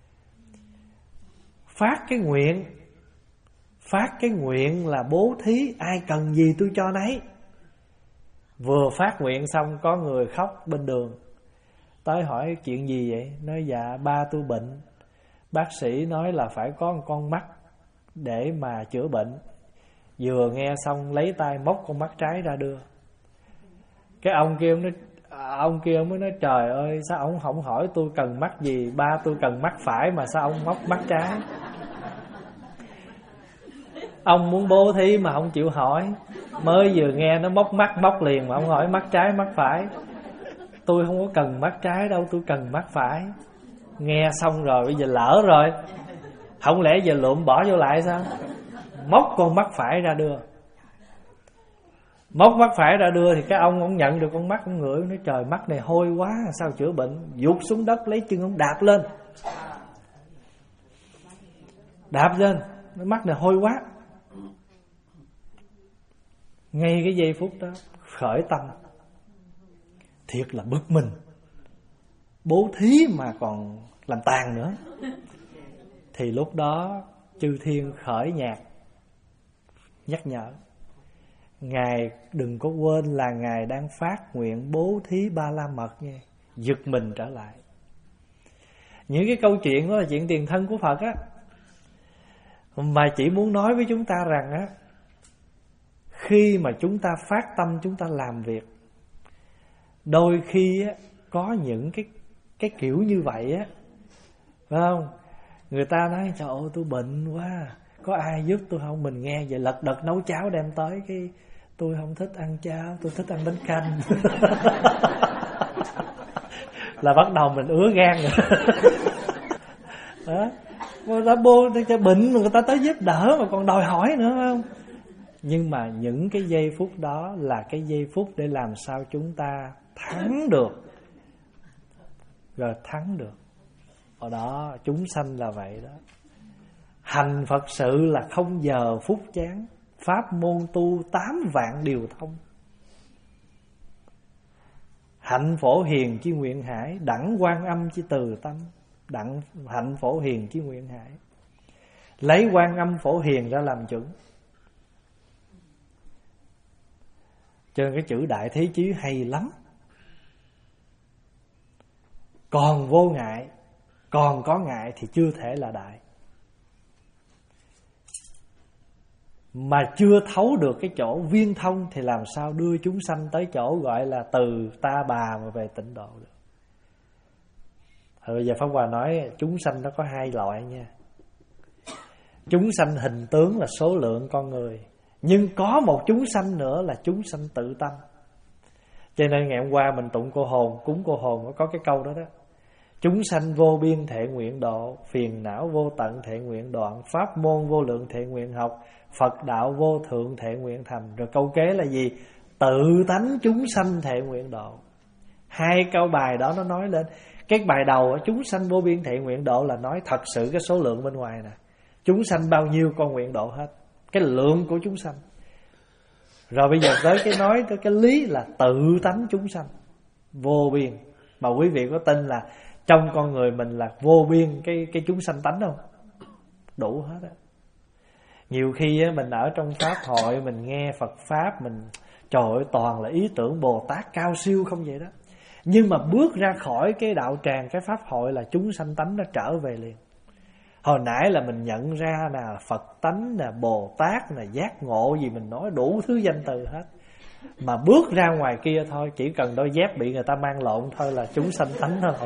Phát cái nguyện, phát cái nguyện là bố thí, ai cần gì tôi cho nấy. Vừa phát nguyện xong có người khóc bên đường, tới hỏi chuyện gì vậy? Nói dạ ba tôi bệnh, bác sĩ nói là phải có một con mắt để mà chữa bệnh. Vừa nghe xong lấy tay móc con mắt trái ra đưa. Cái ông kia ông nói, ông kia ông mới nói trời ơi sao ông không hỏi tôi cần mắt gì, ba tôi cần mắt phải mà sao ông móc mắt trái. Ông muốn bố thí mà không chịu hỏi, mới vừa nghe nó móc mắt móc liền mà ông hỏi mắt trái mắt phải. Tôi không có cần mắt trái đâu, tôi cần mắt phải. Nghe xong rồi bây giờ lỡ rồi, không lẽ giờ lụm bỏ vô lại sao? Móc con mắt phải ra đưa. Móc mắt phải ra đưa thì cái ông ông nhận được con mắt, ông ngửi, nói trời mắt này hôi quá, sao chữa bệnh. Vụt xuống đất lấy chân ông đạp lên, đạp lên, mắt này hôi quá. Ngay cái giây phút đó khởi tâm, thiệt là bực mình, bố thí mà còn làm tàn nữa. Thì lúc đó chư thiên khởi nhạc nhắc nhở Ngài đừng có quên là Ngài đang phát nguyện bố thí ba la mật nha. Giật mình trở lại. Những cái câu chuyện đó là chuyện tiền thân của Phật á, mà chỉ muốn nói với chúng ta rằng á, khi mà chúng ta phát tâm chúng ta làm việc, đôi khi á, có những cái cái kiểu như vậy á, phải không? Người ta nói trời ơi tôi bệnh quá, có ai giúp tôi không? Mình nghe vậy lật đật nấu cháo đem tới, cái tôi không thích ăn cháo, tôi thích ăn bánh canh. Là bắt đầu mình ứa gan rồi. Đó. Người ta bô người ta bệnh mà người ta tới giúp đỡ mà còn đòi hỏi nữa, phải không? Nhưng mà những cái giây phút đó là cái giây phút để làm sao chúng ta thắng được. Rồi thắng được. Ở đó chúng sanh là vậy đó. Hành Phật sự là không giờ phút chán, pháp môn tu tám vạn điều thông. Hạnh phổ hiền chi nguyện hải, đẳng quan âm chi từ tâm. Đặng hạnh phổ hiền chi nguyện hải, lấy quan âm phổ hiền ra làm chuẩn. Cho nên cái chữ đại thế chí hay lắm. Còn vô ngại, còn có ngại thì chưa thể là đại. Mà chưa thấu được cái chỗ viên thông thì làm sao đưa chúng sanh tới chỗ gọi là từ ta bà mà về tịnh độ được. Rồi bây giờ Pháp Hòa nói chúng sanh nó có hai loại nha. Chúng sanh hình tướng là số lượng con người, nhưng có một chúng sanh nữa là chúng sanh tự tâm. Cho nên ngày hôm qua mình tụng cô hồn, cúng cô hồn có cái câu đó đó. Chúng sanh vô biên thệ nguyện độ, phiền não vô tận thệ nguyện đoạn, pháp môn vô lượng thệ nguyện học, Phật đạo vô thượng thệ nguyện thành. Rồi câu kế là gì? Tự tánh chúng sanh thệ nguyện độ. Hai câu bài đó nó nói lên. Cái bài đầu chúng sanh vô biên thệ nguyện độ là nói thật sự cái số lượng bên ngoài nè. Chúng sanh bao nhiêu con nguyện độ hết, cái lượng của chúng sanh. Rồi bây giờ tới cái nói tới cái lý là tự tánh chúng sanh vô biên. Mà quý vị có tin là trong con người mình là vô biên cái cái chúng sanh tánh không? Đủ hết á. Nhiều khi á, mình ở trong pháp hội mình nghe Phật pháp, mình trời ơi toàn là ý tưởng Bồ Tát cao siêu không vậy đó. Nhưng mà bước ra khỏi cái đạo tràng, cái pháp hội là chúng sanh tánh nó trở về liền. Hồi nãy là mình nhận ra là Phật tánh, là Bồ Tát, là giác ngộ gì mình nói đủ thứ danh từ hết. Mà bước ra ngoài kia thôi, chỉ cần đôi dép bị người ta mang lộn thôi là chúng sanh tánh thôi.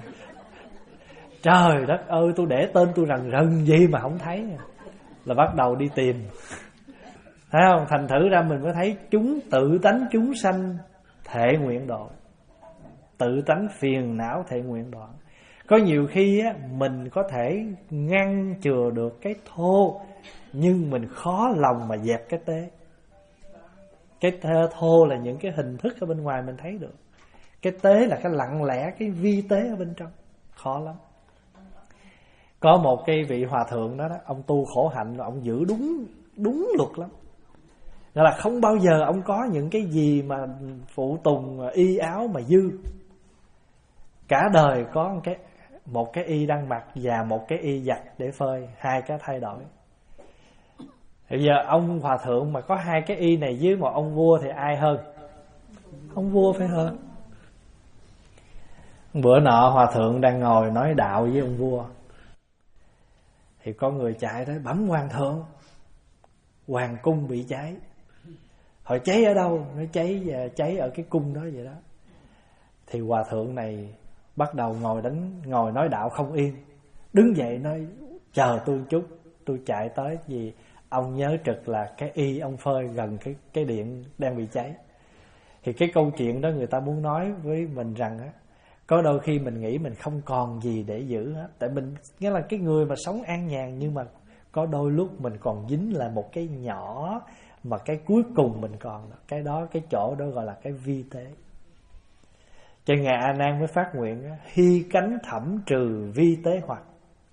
Trời đất ơi, tôi để tên tôi rần rần gì mà không thấy. Là bắt đầu đi tìm. Thấy không? Thành thử ra mình mới thấy chúng tự tánh chúng sanh thệ nguyện độ, tự tánh phiền não thệ nguyện đoạn. Có nhiều khi á, mình có thể ngăn chừa được cái thô, nhưng mình khó lòng mà dẹp cái tế. Cái thô là những cái hình thức ở bên ngoài mình thấy được, cái tế là cái lặng lẽ, cái vi tế ở bên trong. Khó lắm. Có một cái vị hòa thượng đó, đó ông tu khổ hạnh, ông giữ đúng đúng luật lắm. Nghĩa là không bao giờ ông có những cái gì mà phụ tùng y áo mà dư. Cả đời có một cái một cái y đang mặc và một cái y giặt để phơi, hai cái thay đổi. Bây giờ ông hòa thượng mà có hai cái y này với một ông vua thì ai hơn? Ông vua phải hơn. Bữa nọ hòa thượng đang ngồi nói đạo với ông vua, thì có người chạy tới bẩm hoàng thượng, hoàng cung bị cháy. Hỏi cháy ở đâu? Nó cháy cháy ở cái cung đó vậy đó. Thì hòa thượng này bắt đầu ngồi đánh ngồi nói đạo không yên, đứng dậy nói chờ tôi một chút, tôi chạy tới, vì ông nhớ trực là cái y ông phơi gần cái cái điện đang bị cháy. Thì cái câu chuyện đó người ta muốn nói với mình rằng á, có đôi khi mình nghĩ mình không còn gì để giữ hết, tại mình nghĩa là cái người mà sống an nhàn, nhưng mà có đôi lúc mình còn dính là một cái nhỏ mà cái cuối cùng mình còn, cái đó cái chỗ đó gọi là cái vi tế. Cho Ngài A Nan mới phát nguyện hy cánh thẩm trừ vi tế hoặc,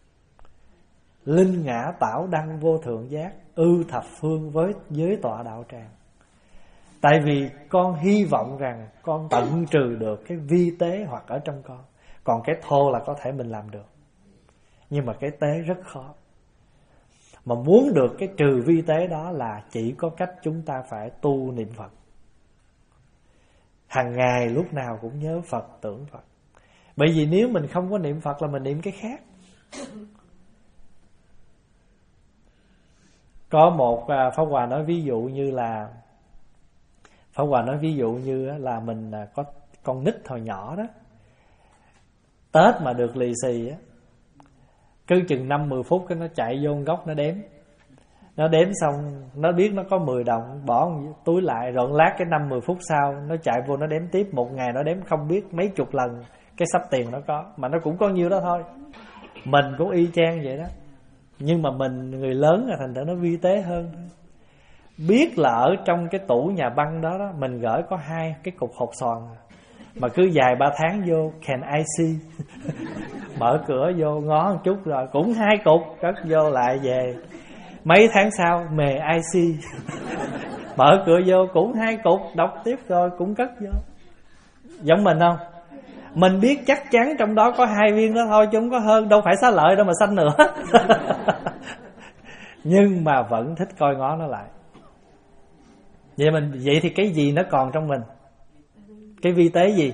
linh ngã tảo đăng vô thượng giác, ư thập phương với giới tọa đạo tràng. Tại vì con hy vọng rằng con tận trừ được cái vi tế hoặc ở trong con. Còn cái thô là có thể mình làm được, nhưng mà cái tế rất khó. Mà muốn được cái trừ vi tế đó là chỉ có cách chúng ta phải tu niệm Phật. Hàng ngày lúc nào cũng nhớ Phật, tưởng Phật. Bởi vì nếu mình không có niệm Phật là mình niệm cái khác. Có một Pháp Hòa nói ví dụ như là Pháp Hòa nói ví dụ như là mình có con nít hồi nhỏ đó, Tết mà được lì xì á, cứ chừng năm mười phút cái nó chạy vô góc nó đếm. Nó đếm xong nó biết nó có mười đồng, bỏ túi lại, rồi lát cái năm mười phút sau nó chạy vô nó đếm tiếp. Một ngày nó đếm không biết mấy chục lần cái sắp tiền nó có, mà nó cũng có nhiêu đó thôi. Mình cũng y chang vậy đó, nhưng mà mình người lớn là thành ra nó vi tế hơn. Biết là ở trong cái tủ nhà băng đó, đó mình gửi có hai cái cục hột xoàn, mà cứ vài ba tháng vô can I see mở cửa vô ngó một chút rồi cũng hai cục, cất vô lại về. Mấy tháng sau mề I see mở cửa vô cũng hai cục, đọc tiếp rồi cũng cất vô. Giống mình không? Mình biết chắc chắn trong đó có hai viên đó thôi chứ không có hơn, đâu phải xá lợi đâu mà sanh nữa. Nhưng mà vẫn thích coi ngó nó lại. Vậy mình vậy thì cái gì nó còn trong mình? Cái vi tế gì?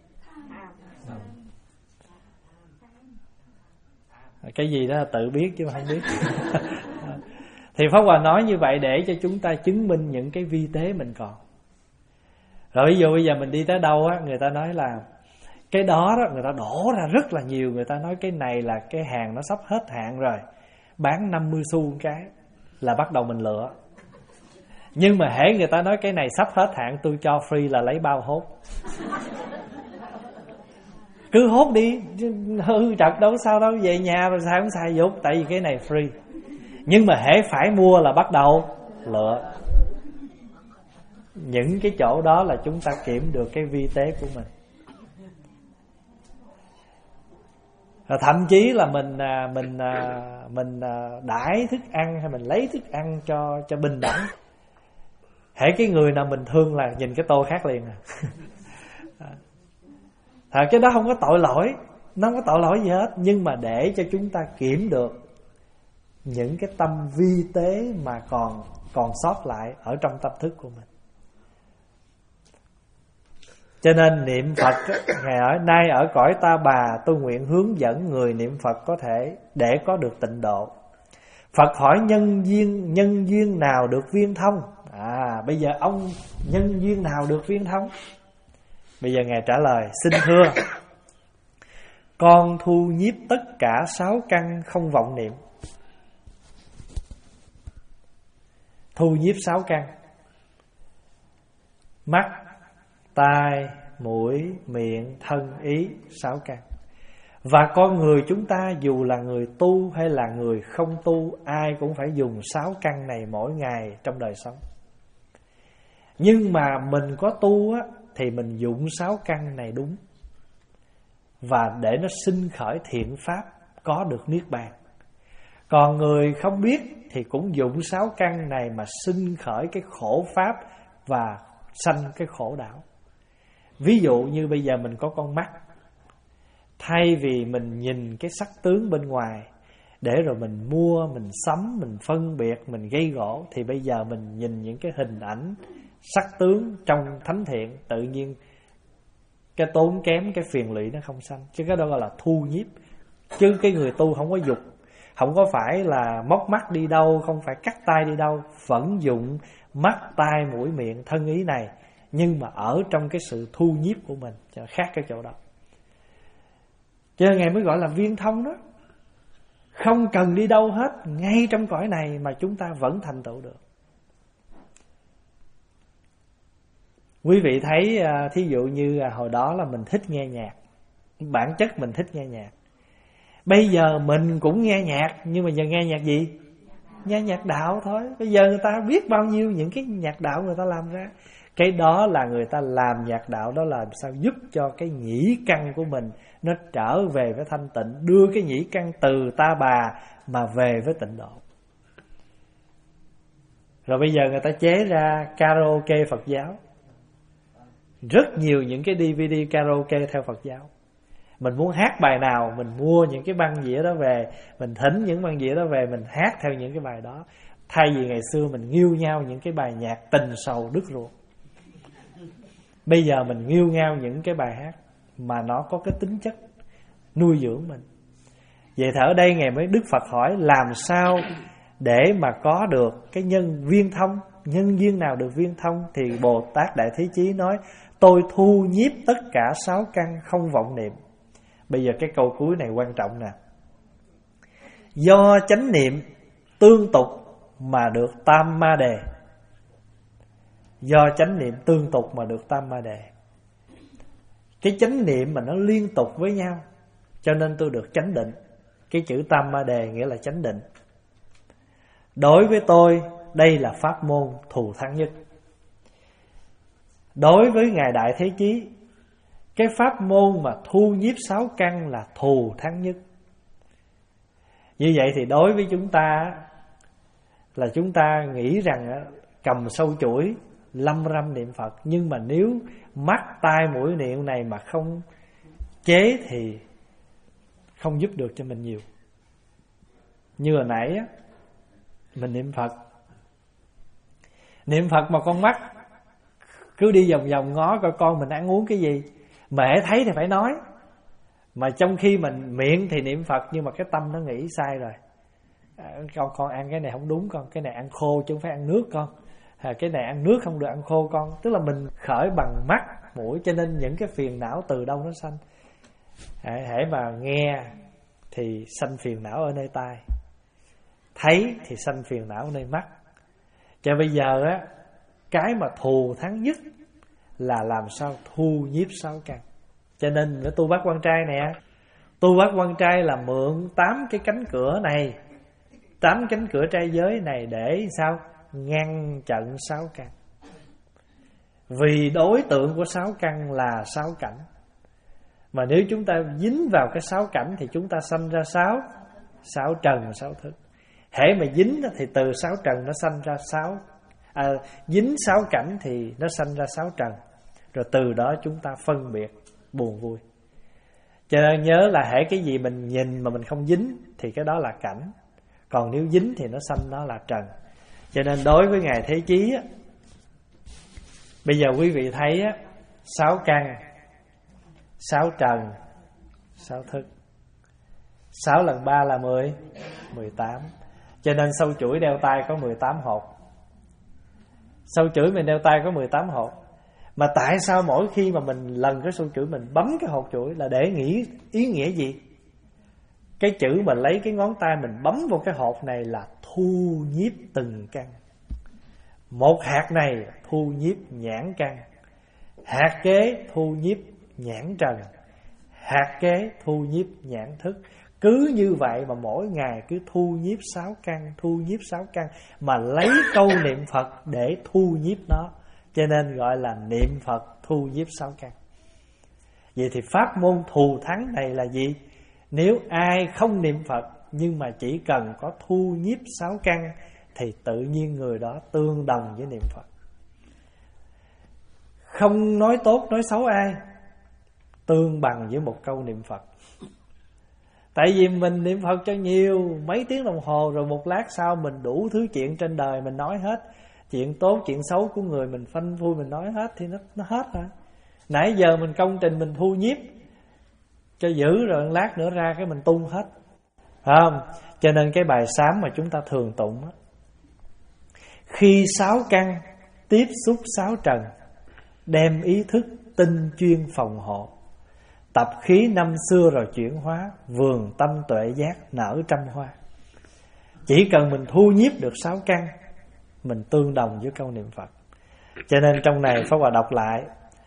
Cái gì đó là tự biết chứ không biết. Thì Pháp Hòa nói như vậy để cho chúng ta chứng minh những cái vi tế mình còn. Rồi ví dụ bây giờ mình đi tới đâu á, người ta nói là cái đó đó, người ta đổ ra rất là nhiều. Người ta nói cái này là cái hàng nó sắp hết hạn rồi, bán năm mươi xu một cái, là bắt đầu mình lựa. Nhưng mà hễ người ta nói cái này sắp hết hạn, tôi cho free là lấy bao hốt. Cứ hốt đi, hư trật đâu sao đâu, về nhà rồi xài không xài dục. Tại vì cái này free. Nhưng mà hễ phải mua là bắt đầu lựa. Những cái chỗ đó là chúng ta kiểm được cái vi tế của mình. Rồi thậm chí là mình mình mình đãi thức ăn hay mình lấy thức ăn cho cho bình đẳng. Hễ cái người nào mình thương là nhìn cái tô khác liền à. Thật cái đó không có tội lỗi, nó không có tội lỗi gì hết, nhưng mà để cho chúng ta kiểm được những cái tâm vi tế mà còn còn sót lại ở trong tâm thức của mình. Cho nên niệm Phật, ngày ở nay ở cõi Ta Bà, tôi nguyện hướng dẫn người niệm Phật có thể để có được tịnh độ. Phật hỏi nhân duyên nhân duyên nào được viên thông? À, bây giờ ông nhân duyên nào được viên thông? Bây giờ Ngài trả lời: xin thưa, con thu nhiếp tất cả sáu căn không vọng niệm. Thu nhiếp sáu căn: mắt, tai, mũi, miệng, thân, ý, sáu căn. Và con người chúng ta dù là người tu hay là người không tu, ai cũng phải dùng sáu căn này mỗi ngày trong đời sống. Nhưng mà mình có tu á, thì mình dụng sáu căn này đúng, và để nó sinh khởi thiện pháp, có được niết bàn. Còn người không biết thì cũng dụng sáu căn này mà sinh khởi cái khổ pháp và sanh cái khổ đảo. Ví dụ như bây giờ mình có con mắt, thay vì mình nhìn cái sắc tướng bên ngoài để rồi mình mua, mình sắm, mình phân biệt, mình gây gỗ, thì bây giờ mình nhìn những cái hình ảnh sắc tướng trong thánh thiện, tự nhiên cái tốn kém, cái phiền lụy nó không sanh. Chứ cái đó gọi là thu nhiếp. Chứ cái người tu không có dục, không có phải là móc mắt đi đâu, không phải cắt tay đi đâu, vẫn dụng mắt, tai, mũi, miệng, thân, ý này, nhưng mà ở trong cái sự thu nhiếp của mình, khác cái chỗ đó. Cho nên Ngài mới gọi là viên thông đó. Không cần đi đâu hết, ngay trong cõi này mà chúng ta vẫn thành tựu được. Quý vị thấy thí dụ như hồi đó là mình thích nghe nhạc, bản chất mình thích nghe nhạc. Bây giờ mình cũng nghe nhạc, nhưng mà giờ nghe nhạc gì? Nghe nhạc đạo thôi. Bây giờ người ta biết bao nhiêu những cái nhạc đạo người ta làm ra. Cái đó là người ta làm nhạc đạo đó là sao giúp cho cái nhĩ căn của mình nó trở về với thanh tịnh, đưa cái nhĩ căn từ Ta Bà mà về với tịnh độ. Rồi bây giờ người ta chế ra karaoke Phật giáo, rất nhiều những cái đê vê đê karaoke theo Phật giáo. Mình muốn hát bài nào, mình mua những cái băng đĩa đó về, mình thỉnh những băng đĩa đó về, mình hát theo những cái bài đó. Thay vì ngày xưa mình nghiêu nhau những cái bài nhạc tình sầu đứt ruột, bây giờ mình nghiêu nhau những cái bài hát mà nó có cái tính chất nuôi dưỡng mình. Vậy thì ở đây Ngài mới Đức Phật hỏi làm sao để mà có được cái nhân viên thông, nhân duyên nào được viên thông? Thì Bồ Tát Đại Thế Chí nói: tôi thu nhiếp tất cả sáu căn không vọng niệm. Bây giờ cái câu cuối này quan trọng nè. Do chánh niệm tương tục mà được tam ma đề. Do chánh niệm tương tục mà được tam ma đề. Cái chánh niệm mà nó liên tục với nhau, cho nên tôi được chánh định. Cái chữ tam ma đề nghĩa là chánh định. Đối với tôi, đây là pháp môn thù thắng nhất. Đối với Ngài Đại Thế Chí, cái pháp môn mà thu nhiếp sáu căn là thù thắng nhất. Như vậy thì đối với chúng ta là chúng ta nghĩ rằng cầm sâu chuỗi lâm râm niệm Phật, nhưng mà nếu mắt, tai, mũi, miệng này mà không chế thì không giúp được cho mình nhiều. Như hồi nãy á, mình niệm Phật, niệm Phật mà con mắt cứ đi vòng vòng ngó coi con mình ăn uống cái gì. Mà hễ thấy thì phải nói. Mà trong khi mình miệng thì niệm Phật, nhưng mà cái tâm nó nghĩ sai rồi. À, con con ăn cái này không đúng con, cái này ăn khô chứ không phải ăn nước con. À, cái này ăn nước không được ăn khô con. Tức là mình khởi bằng mắt, mũi, cho nên những cái phiền não từ đâu nó sanh. À, hễ mà nghe thì sanh phiền não ở nơi tai, thấy thì sanh phiền não ở nơi mắt. Cho bây giờ á, cái mà thù thắng nhất là làm sao thu nhiếp sáu căn. Cho nên nó tu bát quan trai nè. Tu bát quan trai là mượn tám cái cánh cửa này, tám cánh cửa trai giới này để sao? Ngăn chặn sáu căn. Vì đối tượng của sáu căn là sáu cảnh. Mà nếu chúng ta dính vào cái sáu cảnh thì chúng ta sanh ra sáu sáu trần, sáu thức. Hễ mà dính thì từ sáu trần nó sanh ra sáu à, dính sáu cảnh thì nó sanh ra sáu trần. Rồi từ đó chúng ta phân biệt buồn vui. Cho nên nhớ là hễ cái gì mình nhìn mà mình không dính thì cái đó là cảnh. Còn nếu dính thì nó sanh đó là trần. Cho nên đối với Ngài Thế Chí á, bây giờ quý vị thấy á, sáu căn, sáu trần, sáu thức. Sáu lần ba là mười, mười tám. Cho nên sâu chuỗi đeo tay có mười tám hột. Sâu chuỗi mình đeo tay có mười tám hột. Mà tại sao mỗi khi mà mình lần cái sâu chuỗi mình bấm cái hột chuỗi là để nghĩ ý nghĩa gì? Cái chữ mà lấy cái ngón tay mình bấm vào cái hột này là thu nhiếp từng căn. Một hạt này thu nhiếp nhãn căn, hạt kế thu nhiếp nhãn trần, hạt kế thu nhiếp nhãn thức. Cứ như vậy mà mỗi ngày cứ thu nhiếp sáu căn, thu nhiếp sáu căn, mà lấy câu niệm Phật để thu nhiếp nó. Cho nên gọi là niệm Phật thu nhiếp sáu căn. Vậy thì pháp môn thù thắng này là gì? Nếu ai không niệm Phật nhưng mà chỉ cần có thu nhiếp sáu căn thì tự nhiên người đó tương đồng với niệm Phật. Không nói tốt nói xấu ai, tương bằng với một câu niệm Phật. Tại vì mình niệm Phật cho nhiều, mấy tiếng đồng hồ, rồi một lát sau mình đủ thứ chuyện trên đời mình nói hết. Chuyện tốt, chuyện xấu của người mình phanh phui mình nói hết thì nó, nó hết rồi. Nãy giờ mình công trình mình thu nhiếp cho giữ, rồi lát nữa ra cái mình tung hết, phải không? Cho nên cái bài sám mà chúng ta thường tụng đó, khi sáu căn tiếp xúc sáu trần, đem ý thức tinh chuyên phòng hộ, tập khí năm xưa rồi chuyển hóa, vườn tâm tuệ giác nở trăm hoa. Chỉ cần mình thu nhiếp được sáu căn, mình tương đồng với câu niệm Phật. Cho nên trong này Pháp Hòa đọc lại: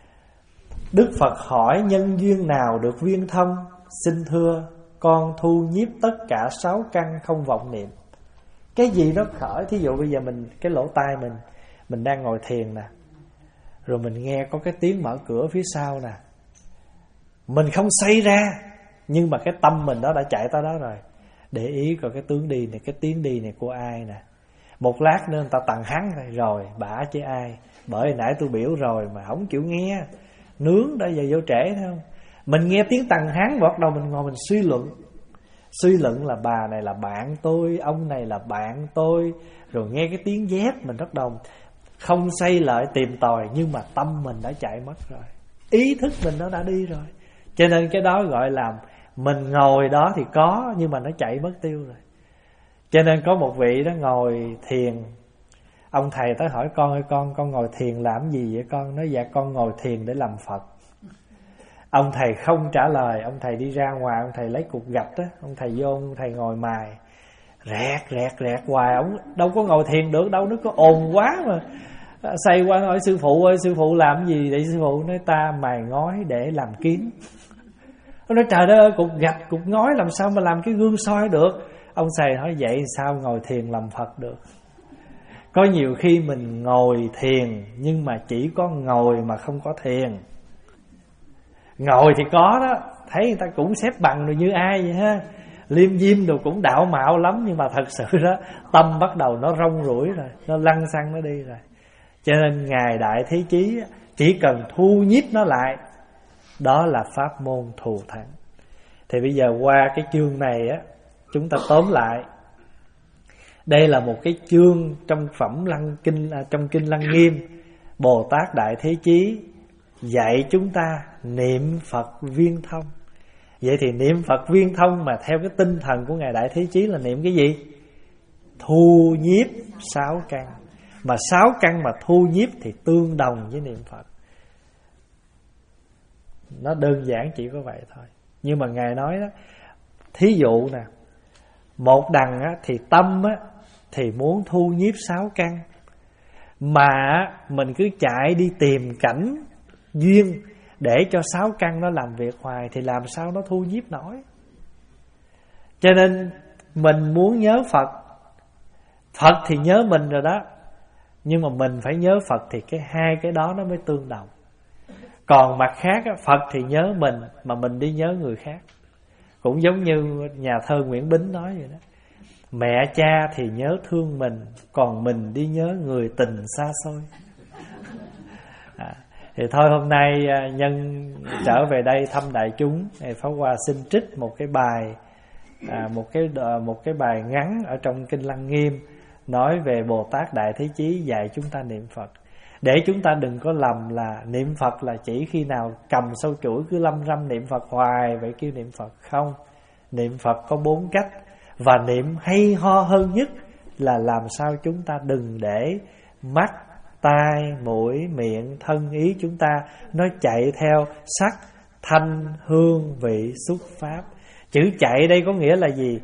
Đức Phật hỏi nhân duyên nào được viên thông, xin thưa con thu nhiếp tất cả sáu căn không vọng niệm. Cái gì nó khởi, thí dụ bây giờ mình, cái lỗ tai mình, mình đang ngồi thiền nè, rồi mình nghe có cái tiếng mở cửa phía sau nè, mình không xây ra, nhưng mà cái tâm mình đó đã chạy tới đó rồi. Để ý coi cái tướng đi này, cái tiếng đi này của ai nè. Một lát nữa người ta tặng hắn rồi, rồi bả chứ ai. Bởi nãy tôi biểu rồi mà không chịu nghe, nướng đã giờ vô trễ thấy không? Mình nghe tiếng tặng hắn, bắt đầu mình ngồi mình suy luận. Suy luận là bà này là bạn tôi, ông này là bạn tôi. Rồi nghe cái tiếng dép mình bắt đầu không xây lại tìm tòi, nhưng mà tâm mình đã chạy mất rồi, ý thức mình nó đã đi rồi. Cho nên cái đó gọi là mình ngồi đó thì có, nhưng mà nó chạy mất tiêu rồi. Cho nên có một vị đó ngồi thiền, ông thầy tới hỏi con ơi con, con ngồi thiền làm gì vậy con? Nói dạ con ngồi thiền để làm Phật. Ông thầy không trả lời, ông thầy đi ra ngoài, ông thầy lấy cục gạch đó, ông thầy vô, ông thầy ngồi mài rẹt rẹt rẹt hoài, ông đâu có ngồi thiền được đâu, nó có ồn quá mà. Xây qua hỏi sư phụ ơi, sư phụ làm gì để? Sư phụ nói ta mài ngói để làm kiến. Ông nói trời đất ơi, cục gạch cục ngói làm sao mà làm cái gương soi được? Ông thầy hỏi vậy sao ngồi thiền làm Phật được? Có nhiều khi mình ngồi thiền nhưng mà chỉ có ngồi mà không có thiền. Ngồi thì có đó, thấy người ta cũng xếp bằng rồi như ai vậy ha, liêm diêm đồ cũng đạo mạo lắm, nhưng mà thật sự đó tâm bắt đầu nó rong ruổi rồi, nó lăn xăng nó đi rồi. Cho nên Ngài Đại Thế Chí chỉ cần thu nhiếp nó lại, đó là pháp môn thù thắng. Thì bây giờ qua cái chương này á, chúng ta tóm lại. Đây là một cái chương trong phẩm Lăng Kinh, à, trong Kinh Lăng Nghiêm Bồ Tát Đại Thế Chí dạy chúng ta niệm Phật viên thông. Vậy thì niệm Phật viên thông mà theo cái tinh thần của Ngài Đại Thế Chí là niệm cái gì? Thu nhiếp sáu căn. Mà sáu căn mà thu nhiếp thì tương đồng với niệm Phật. Nó đơn giản chỉ có vậy thôi. Nhưng mà Ngài nói đó, thí dụ nè, một đằng á, thì tâm á, thì muốn thu nhiếp sáu căn, mà mình cứ chạy đi tìm cảnh duyên để cho sáu căn nó làm việc hoài thì làm sao nó thu nhiếp nổi. Cho nên mình muốn nhớ Phật, Phật thì nhớ mình rồi đó, nhưng mà mình phải nhớ Phật thì cái hai cái đó nó mới tương đồng. Còn mặt khác Phật thì nhớ mình mà mình đi nhớ người khác. Cũng giống như nhà thơ Nguyễn Bính nói vậy đó, mẹ cha thì nhớ thương mình, còn mình đi nhớ người tình xa xôi. à, Thì thôi hôm nay nhân trở về đây thăm đại chúng, Pháp Hòa xin trích một cái bài à, một cái một cái bài ngắn ở trong Kinh Lăng Nghiêm, nói về Bồ Tát Đại Thế Chí dạy chúng ta niệm Phật. Để chúng ta đừng có lầm là niệm Phật là chỉ khi nào cầm sâu chuỗi cứ lâm râm niệm Phật hoài vậy kêu niệm Phật. Không, niệm Phật có bốn cách. Và niệm hay ho hơn nhất là làm sao chúng ta đừng để mắt, tai, mũi, miệng, thân, ý chúng ta nó chạy theo sắc, thanh, hương, vị, xúc, pháp. Chữ chạy đây có nghĩa là gì?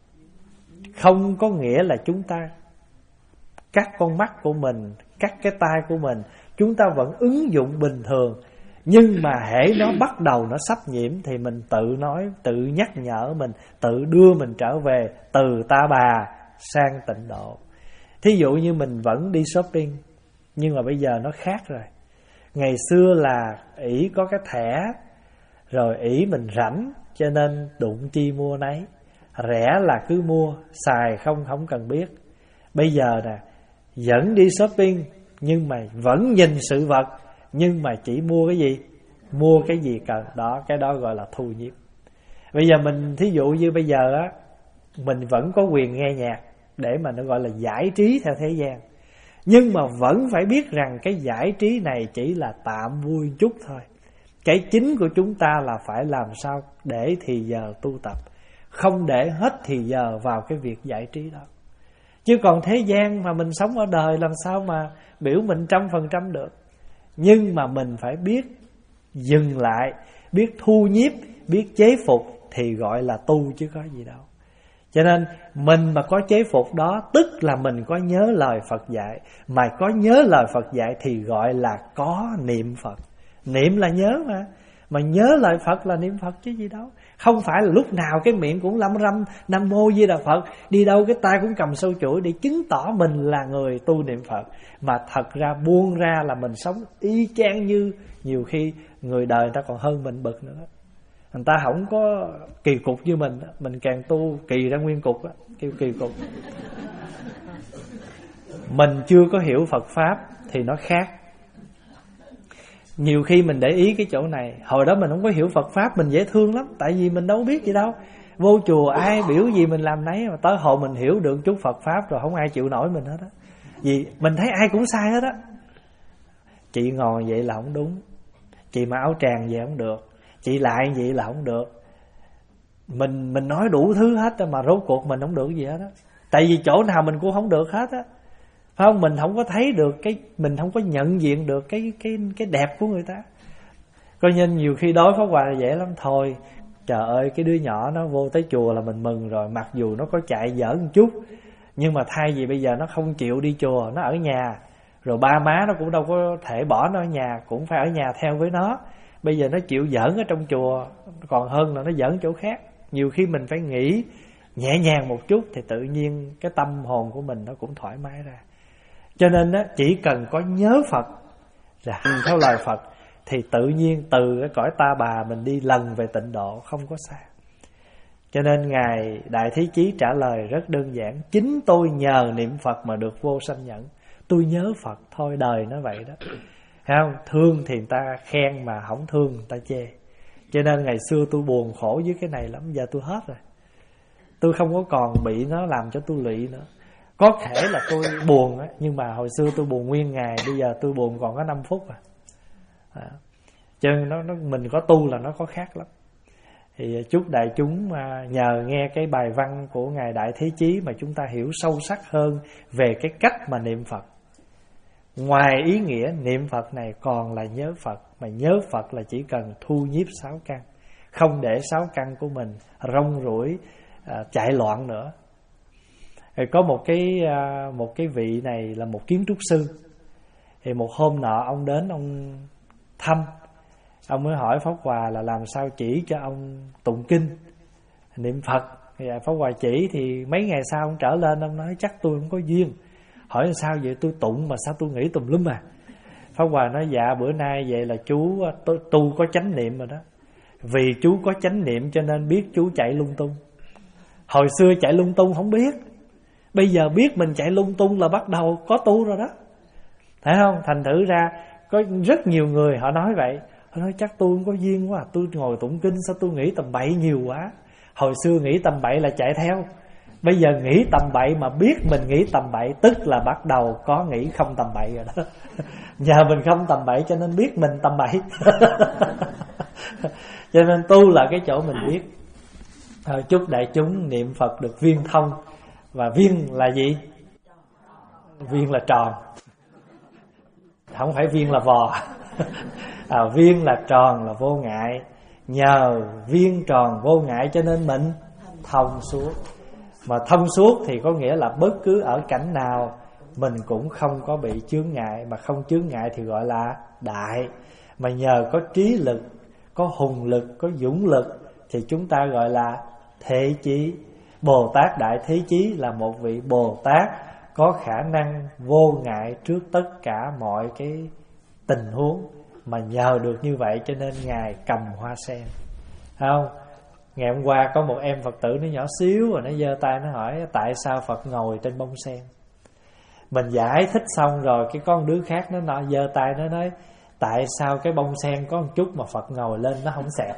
Không có nghĩa là chúng ta cắt con mắt của mình, cắt cái tai của mình, chúng ta vẫn ứng dụng bình thường. Nhưng mà hễ nó bắt đầu nó sắp nhiễm thì mình tự nói, tự nhắc nhở mình, tự đưa mình trở về từ ta bà sang tịnh độ. Thí dụ như mình vẫn đi shopping, nhưng mà bây giờ nó khác rồi. Ngày xưa là ỷ có cái thẻ, rồi ỷ mình rảnh cho nên đụng chi mua nấy, rẻ là cứ mua, xài không không cần biết. Bây giờ nè, vẫn đi shopping nhưng mà vẫn nhìn sự vật, nhưng mà chỉ mua cái gì? Mua cái gì cần. Đó, cái đó gọi là thu nhiếp. Bây giờ mình, thí dụ như bây giờ á, mình vẫn có quyền nghe nhạc để mà nó gọi là giải trí theo thế gian, nhưng mà vẫn phải biết rằng cái giải trí này chỉ là tạm vui chút thôi. Cái chính của chúng ta là phải làm sao để thì giờ tu tập, không để hết thì giờ vào cái việc giải trí đó. Chứ còn thế gian mà mình sống ở đời làm sao mà biểu mình trăm phần trăm được. Nhưng mà mình phải biết dừng lại, biết thu nhiếp, biết chế phục thì gọi là tu chứ có gì đâu. Cho nên mình mà có chế phục đó tức là mình có nhớ lời Phật dạy. Mà có nhớ lời Phật dạy thì gọi là có niệm Phật. Niệm là nhớ mà. Mà nhớ lời Phật là niệm Phật chứ gì đâu. Không phải là lúc nào cái miệng cũng lâm râm Nam Mô Di Đà Phật, đi đâu cái tay cũng cầm sâu chuỗi để chứng tỏ mình là người tu niệm Phật. Mà thật ra buông ra là mình sống y chang như nhiều khi người đời người ta còn hơn mình bực nữa. Người ta không có kỳ cục như mình, mình càng tu kỳ ra nguyên cục á, kêu kỳ cục. Mình chưa có hiểu Phật Pháp thì nó khác. Nhiều khi mình để ý cái chỗ này, hồi đó mình không có hiểu Phật Pháp mình dễ thương lắm, tại vì mình đâu biết gì đâu. Vô chùa ai biểu gì mình làm nấy, mà tới hồi mình hiểu được chút Phật Pháp rồi không ai chịu nổi mình hết á. Vì mình thấy ai cũng sai hết á. Chị ngồi vậy là không đúng, chị mặc áo tràng vậy không được, chị lại vậy là không được. Mình mình nói đủ thứ hết mà rốt cuộc mình không được gì hết á. Tại vì chỗ nào mình cũng không được hết á. Phải không? Mình không có thấy được cái, mình không có nhận diện được cái cái cái đẹp của người ta. Coi như nhiều khi đối Pháp Hòa là dễ lắm thôi. Trời ơi, cái đứa nhỏ nó vô tới chùa là mình mừng rồi, mặc dù nó có chạy giỡn một chút, nhưng mà thay vì bây giờ nó không chịu đi chùa, nó ở nhà, rồi ba má nó cũng đâu có thể bỏ nó ở nhà, cũng phải ở nhà theo với nó. Bây giờ nó chịu giỡn ở trong chùa còn hơn là nó giỡn chỗ khác. Nhiều khi mình phải nghĩ nhẹ nhàng một chút thì tự nhiên cái tâm hồn của mình nó cũng thoải mái ra. Cho nên á, chỉ cần có nhớ Phật rồi hành theo lời Phật thì tự nhiên từ cái cõi ta bà mình đi lần về tịnh độ, không có xa. Cho nên Ngài Đại Thế Chí trả lời rất đơn giản: chính tôi nhờ niệm Phật mà được vô sanh nhẫn. Tôi nhớ Phật thôi, đời nó vậy đó. Thấy không? Thương thì người ta khen, mà không thương người ta chê. Cho nên ngày xưa tôi buồn khổ với cái này lắm, giờ tôi hết rồi. Tôi không có còn bị nó làm cho tôi lụy nữa. Có thể là tôi buồn á, nhưng mà hồi xưa tôi buồn nguyên ngày, bây giờ tôi buồn còn có năm phút à. à. Cho nên nó, nó, mình có tu là nó có khác lắm. Thì chúc đại chúng nhờ nghe cái bài văn của Ngài Đại Thế Chí mà chúng ta hiểu sâu sắc hơn về cái cách mà niệm Phật. Ngoài ý nghĩa niệm Phật này còn là nhớ Phật. Mà nhớ Phật là chỉ cần thu nhiếp sáu căn, không để sáu căn của mình rong ruổi à, chạy loạn nữa. Thì có một cái à, một cái vị này là một kiến trúc sư. Thì một hôm nọ ông đến ông thăm, ông mới hỏi Pháp Hòa là làm sao chỉ cho ông tụng kinh niệm Phật. Thì Pháp Hòa chỉ, thì mấy ngày sau ông trở lên ông nói chắc tôi không có duyên. Hỏi làm sao vậy, tôi tụng mà sao tôi nghĩ tùm lum à. Pháp Hòa nói dạ bữa nay vậy là chú tu, tu có chánh niệm rồi đó. Vì chú có chánh niệm cho nên biết chú chạy lung tung. Hồi xưa chạy lung tung không biết, bây giờ biết mình chạy lung tung là bắt đầu có tu rồi đó. Thấy không? Thành thử ra có rất nhiều người họ nói vậy. Họ nói chắc tôi không có duyên quá, tôi ngồi tụng kinh sao tôi nghĩ tầm bậy nhiều quá. Hồi xưa nghĩ tầm bậy là chạy theo, bây giờ nghĩ tầm bậy mà biết mình nghĩ tầm bậy, tức là bắt đầu có nghĩ không tầm bậy rồi đó. Nhờ mình không tầm bậy cho nên biết mình tầm bậy. Cho nên tu là cái chỗ mình biết. à, Chúc đại chúng niệm Phật được viên thông. Và viên là gì? Viên là tròn, không phải viên là vò. à, Viên là tròn, là vô ngại. Nhờ viên tròn vô ngại cho nên mình thông suốt. Mà thông suốt thì có nghĩa là bất cứ ở cảnh nào mình cũng không có bị chướng ngại. Mà không chướng ngại thì gọi là đại. Mà nhờ có trí lực, có hùng lực, có dũng lực thì chúng ta gọi là thế chí. Bồ Tát Đại Thế Chí là một vị Bồ Tát có khả năng vô ngại trước tất cả mọi cái tình huống. Mà nhờ được như vậy cho nên Ngài cầm hoa sen. Không? Ngày hôm qua có một em Phật tử nó nhỏ xíu rồi nó giơ tay nó hỏi tại sao Phật ngồi trên bông sen. Mình giải thích xong rồi cái con đứa khác nó nó giơ tay nó nói tại sao cái bông sen có một chút mà Phật ngồi lên nó không xẹp.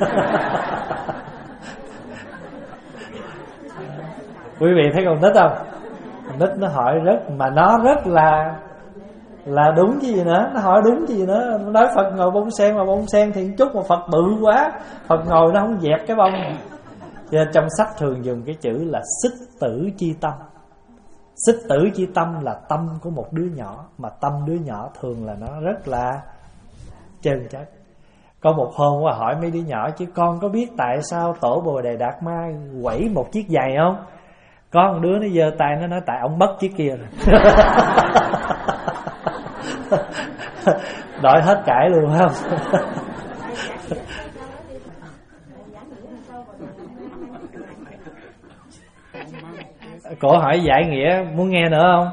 Quý vị thấy con nít không? Con nít nó hỏi rất, mà nó rất là là đúng chứ gì nữa. Nó hỏi đúng chứ gì nữa. Nó nói Phật ngồi bông sen, mà bông sen thì chút mà Phật bự quá, Phật ngồi nó không dẹp cái bông. Cho nên trong sách thường dùng cái chữ là xích tử chi tâm. Xích tử chi tâm là tâm của một đứa nhỏ. Mà tâm đứa nhỏ thường là nó rất là chân chất. Có một hôm qua hỏi mấy đứa nhỏ chứ con có biết tại sao Tổ Bồ Đề Đạt Ma quẩy một chiếc giày không? Có một đứa nó giơ tay nó nói tại ông mất chiếc kia rồi. Đổi hết cãi luôn không? Cổ hỏi giải nghĩa muốn nghe nữa không?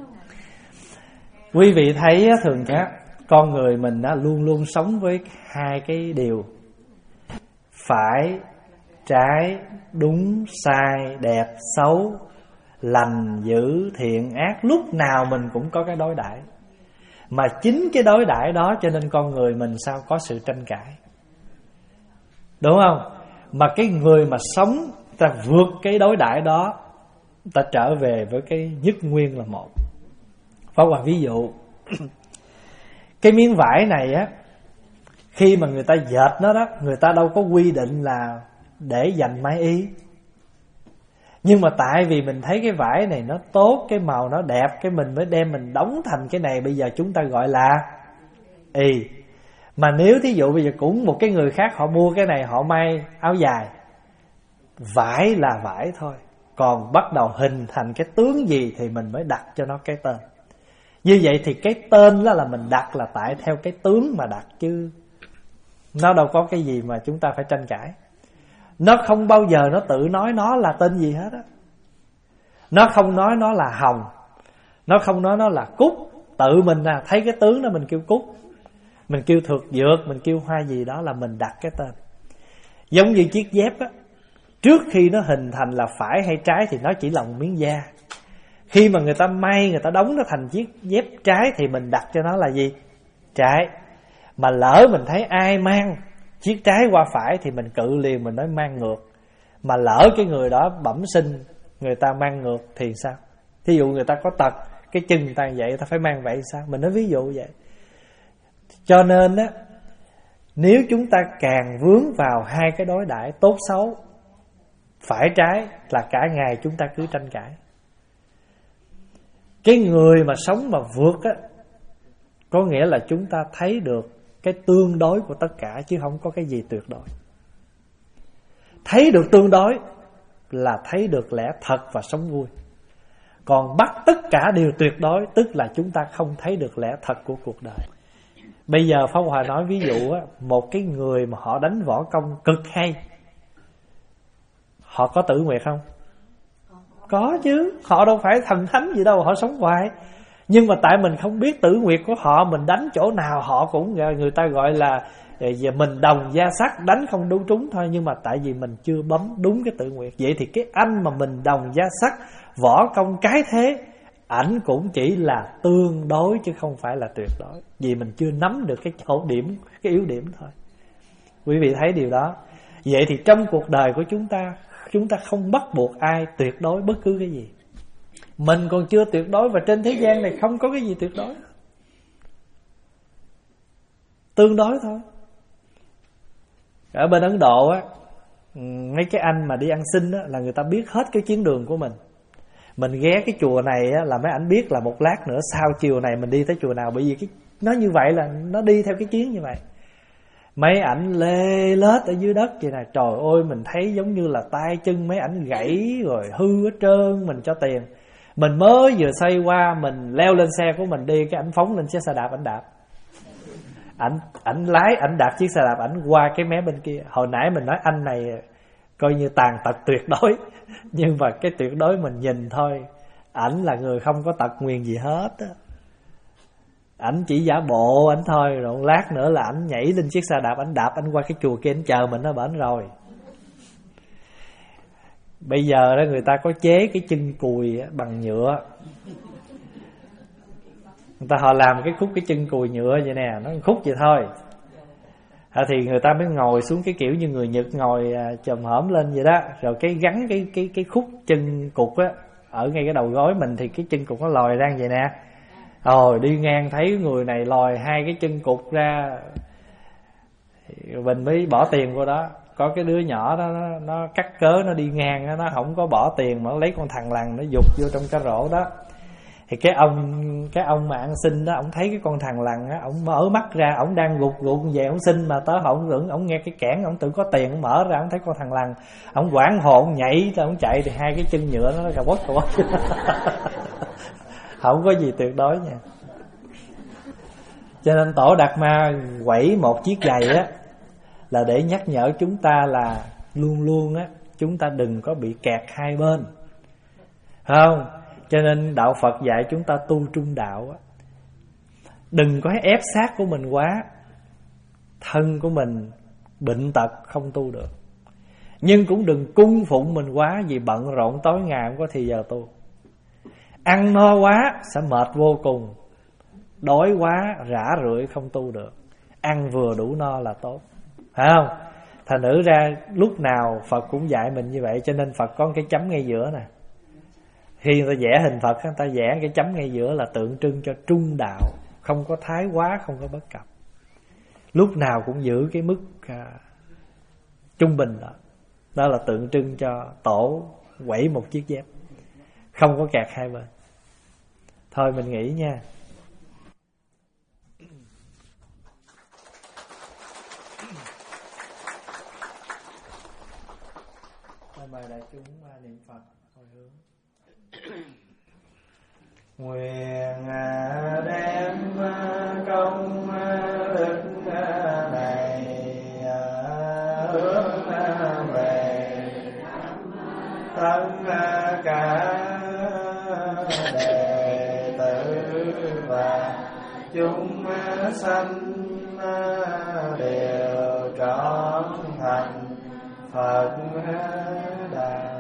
Quý vị thấy thường các con người mình đã luôn luôn sống với hai cái điều phải, trái, đúng, sai, đẹp, xấu, lành, dữ, thiện, ác. Lúc nào mình cũng có cái đối đãi. Mà chính cái đối đãi đó cho nên con người mình sao có sự tranh cãi. Đúng không? Mà cái người mà sống ta vượt cái đối đãi đó, ta trở về với cái nhất nguyên là một. Pháp Hòa ví dụ cái miếng vải này á, khi mà người ta dệt nó đó, người ta đâu có quy định là để dành may y. Nhưng mà tại vì mình thấy cái vải này nó tốt, cái màu nó đẹp, cái mình mới đem mình đóng thành cái này. Bây giờ chúng ta gọi là y. Mà nếu thí dụ bây giờ cũng một cái người khác họ mua cái này, họ may áo dài, vải là vải thôi, còn bắt đầu hình thành cái tướng gì thì mình mới đặt cho nó cái tên. Như vậy thì cái tên đó là mình đặt là tại theo cái tướng mà đặt, chứ nó đâu có cái gì mà chúng ta phải tranh cãi. Nó không bao giờ nó tự nói nó là tên gì hết á. Nó không nói nó là hồng, nó không nói nó là cúc. Tự mình à, thấy cái tướng đó mình kêu cúc, mình kêu thược dược, mình kêu hoa gì đó là mình đặt cái tên. Giống như chiếc dép á, trước khi nó hình thành là phải hay trái thì nó chỉ là một miếng da. Khi mà người ta may, người ta đóng nó thành chiếc dép trái thì mình đặt cho nó là gì? Trái. Mà lỡ mình thấy ai mang chiếc trái qua phải thì mình cự liền, mình nói mang ngược. Mà lỡ cái người đó bẩm sinh người ta mang ngược thì sao? Thí Ví dụ người ta có tật, cái chân người ta vậy, người ta phải mang vậy sao? Mình nói ví dụ vậy. Cho nên á, nếu chúng ta càng vướng vào hai cái đối đãi tốt xấu, phải trái, là cả ngày chúng ta cứ tranh cãi. Cái người mà sống mà vượt á, có nghĩa là chúng ta thấy được cái tương đối của tất cả, chứ không có cái gì tuyệt đối. Thấy được tương đối là thấy được lẽ thật và sống vui. Còn bắt tất cả đều tuyệt đối, tức là chúng ta không thấy được lẽ thật của cuộc đời. Bây giờ Pháp Hòa nói ví dụ á, một cái người mà họ đánh võ công cực hay, họ có tử nguyệt không? Có chứ, họ đâu phải thần thánh gì đâu, họ sống hoài. Nhưng mà tại mình không biết tử nguyệt của họ, mình đánh chỗ nào họ cũng, người ta gọi là giờ mình đồng gia sắc, đánh không đúng trúng thôi. Nhưng mà tại vì mình chưa bấm đúng cái tử nguyệt. Vậy thì cái anh mà mình đồng gia sắc, võ công cái thế, ảnh cũng chỉ là tương đối chứ không phải là tuyệt đối. Vì mình chưa nắm được cái chỗ điểm, cái yếu điểm thôi. Quý vị thấy điều đó. Vậy thì trong cuộc đời của chúng ta, chúng ta không bắt buộc ai tuyệt đối bất cứ cái gì. Mình còn chưa tuyệt đối, và trên thế gian này không có cái gì tuyệt đối, tương đối thôi. Ở bên Ấn Độ á, mấy cái anh mà đi ăn xin á, là người ta biết hết cái chuyến đường của mình. Mình ghé cái chùa này á, là mấy anh biết là một lát nữa sau chiều này mình đi tới chùa nào. Bởi vì cái nó như vậy là nó đi theo cái chuyến như vậy. Mấy ảnh lê lết ở dưới đất vậy nè, trời ơi, mình thấy giống như là tay chân mấy ảnh gãy rồi hư hết trơn. Mình cho tiền, mình mới vừa xoay qua, mình leo lên xe của mình đi, cái ảnh phóng lên chiếc xe đạp, ảnh đạp, ảnh ảnh lái, ảnh đạp chiếc xe đạp, ảnh qua cái mé bên kia. Hồi nãy mình nói anh này coi như tàn tật tuyệt đối, nhưng mà cái tuyệt đối mình nhìn thôi, ảnh là người không có tật nguyền gì hết á. Ảnh chỉ giả bộ ảnh thôi, rồi lát nữa là ảnh nhảy lên chiếc xe đạp, ảnh đạp, ảnh qua cái chùa kia, ảnh chờ mình ở bển rồi. Bây giờ đó người ta có chế cái chân cùi bằng nhựa, người ta họ làm cái khúc cái chân cùi nhựa vậy nè, nó khúc vậy thôi. À, thì người ta mới ngồi xuống cái kiểu như người Nhật ngồi à, chồm hổm lên vậy đó, rồi cái gắn cái cái cái khúc chân cụt á ở ngay cái đầu gối mình, thì cái chân cụt nó lòi ra vậy nè. Rồi đi ngang thấy người này lòi hai cái chân cụt ra, mình mới bỏ tiền vô đó. Có cái đứa nhỏ đó nó, nó cắt cớ nó đi ngang đó, nó không có bỏ tiền mà nó lấy con thằn lằn nó giục vô trong cái rổ đó. Thì cái ông cái ông mà ăn xin đó, ông thấy cái con thằn lằn á, ông mở mắt ra, ông đang gục gục về ông xin, mà tới ông tưởng ông nghe cái kẽn, ông tưởng có tiền, ông mở ra ông thấy con thằn lằn, ông hoảng hồn nhảy rồi ông chạy, thì hai cái chân nhựa nó cà quất cà quất. Không có gì tuyệt đối nha. Cho nên Tổ Đạt Ma quẩy một chiếc giày á là để nhắc nhở chúng ta là luôn luôn á, chúng ta đừng có bị kẹt hai bên, không? Cho nên đạo Phật dạy chúng ta tu trung đạo á, đừng có ép xác của mình quá, thân của mình bệnh tật không tu được, nhưng cũng đừng cung phụng mình quá, vì bận rộn tối ngày không có thì giờ tu. Ăn no quá sẽ mệt vô cùng, đói quá rã rượi không tu được. Ăn vừa đủ no là tốt, phải không? Thành thử ra lúc nào Phật cũng dạy mình như vậy. Cho nên Phật có cái chấm ngay giữa nè. Khi người ta vẽ hình Phật, người ta vẽ cái chấm ngay giữa là tượng trưng cho trung đạo, không có thái quá, không có bất cập, lúc nào cũng giữ cái mức à, trung bình đó. Đó là tượng trưng cho Tổ quẩy một chiếc dép, không có kẹt hai bên. Thôi mình nghĩ nha. Mời đại chúng niệm Phật hồi hướng. Nguyện đem công đức này hướng về tất cả đệ tử và chúng sanh đều trọn thành Phật đạo.